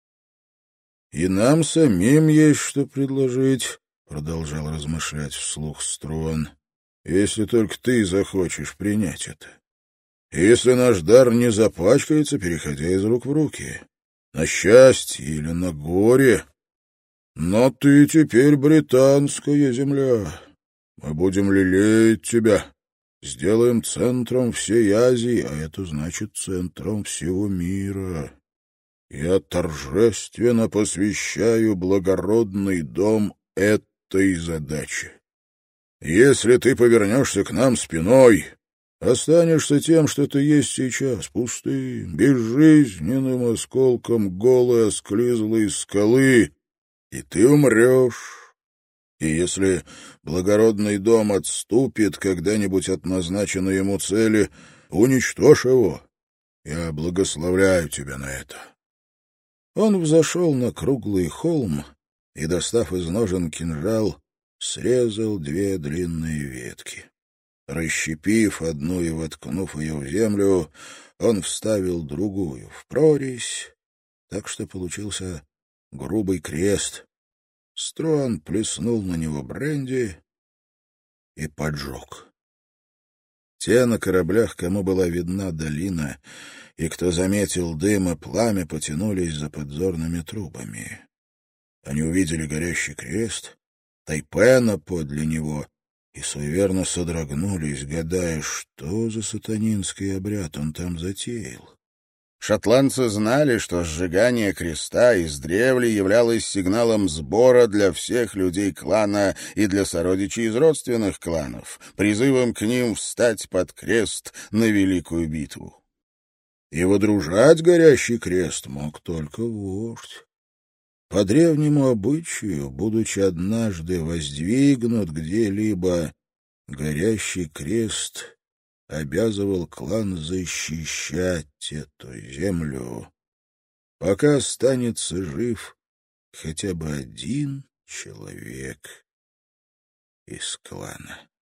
«И нам самим есть что предложить», — продолжал размышлять вслух Строн, «если только ты захочешь принять это. И если наш дар не запачкается, переходя из рук в руки, на счастье или на горе. Но ты теперь британская земля. Мы будем лелеять тебя, сделаем центром всей Азии, а это значит центром всего мира. Я торжественно посвящаю благородный дом этой задаче. Если ты повернешься к нам спиной, останешься тем, что ты есть сейчас, пустым, безжизненным осколком голой осклизлой скалы, и ты умрешь. И если благородный дом отступит когда-нибудь от назначенной ему цели, уничтожь его. Я благословляю тебя на это». Он взошел на круглый холм и, достав из ножен кинжал, срезал две длинные ветки. Расщепив одну и воткнув ее в землю, он вставил другую в прорезь, так что получился грубый крест. Строн плеснул на него бренди и поджег. Те на кораблях, кому была видна долина, и кто заметил дым и пламя, потянулись за подзорными трубами. Они увидели горящий крест, Тайпена подле него, и суеверно содрогнулись, гадая, что за сатанинский обряд он там затеял. Шотландцы знали, что сжигание креста издревле являлось сигналом сбора для всех людей клана и для сородичей из родственных кланов, призывом к ним встать под крест на великую битву. И водружать горящий крест мог только вождь. По древнему обычаю, будучи однажды воздвигнут где-либо, горящий крест обязывал клан защищать эту землю, пока останется жив хотя бы один человек из клана.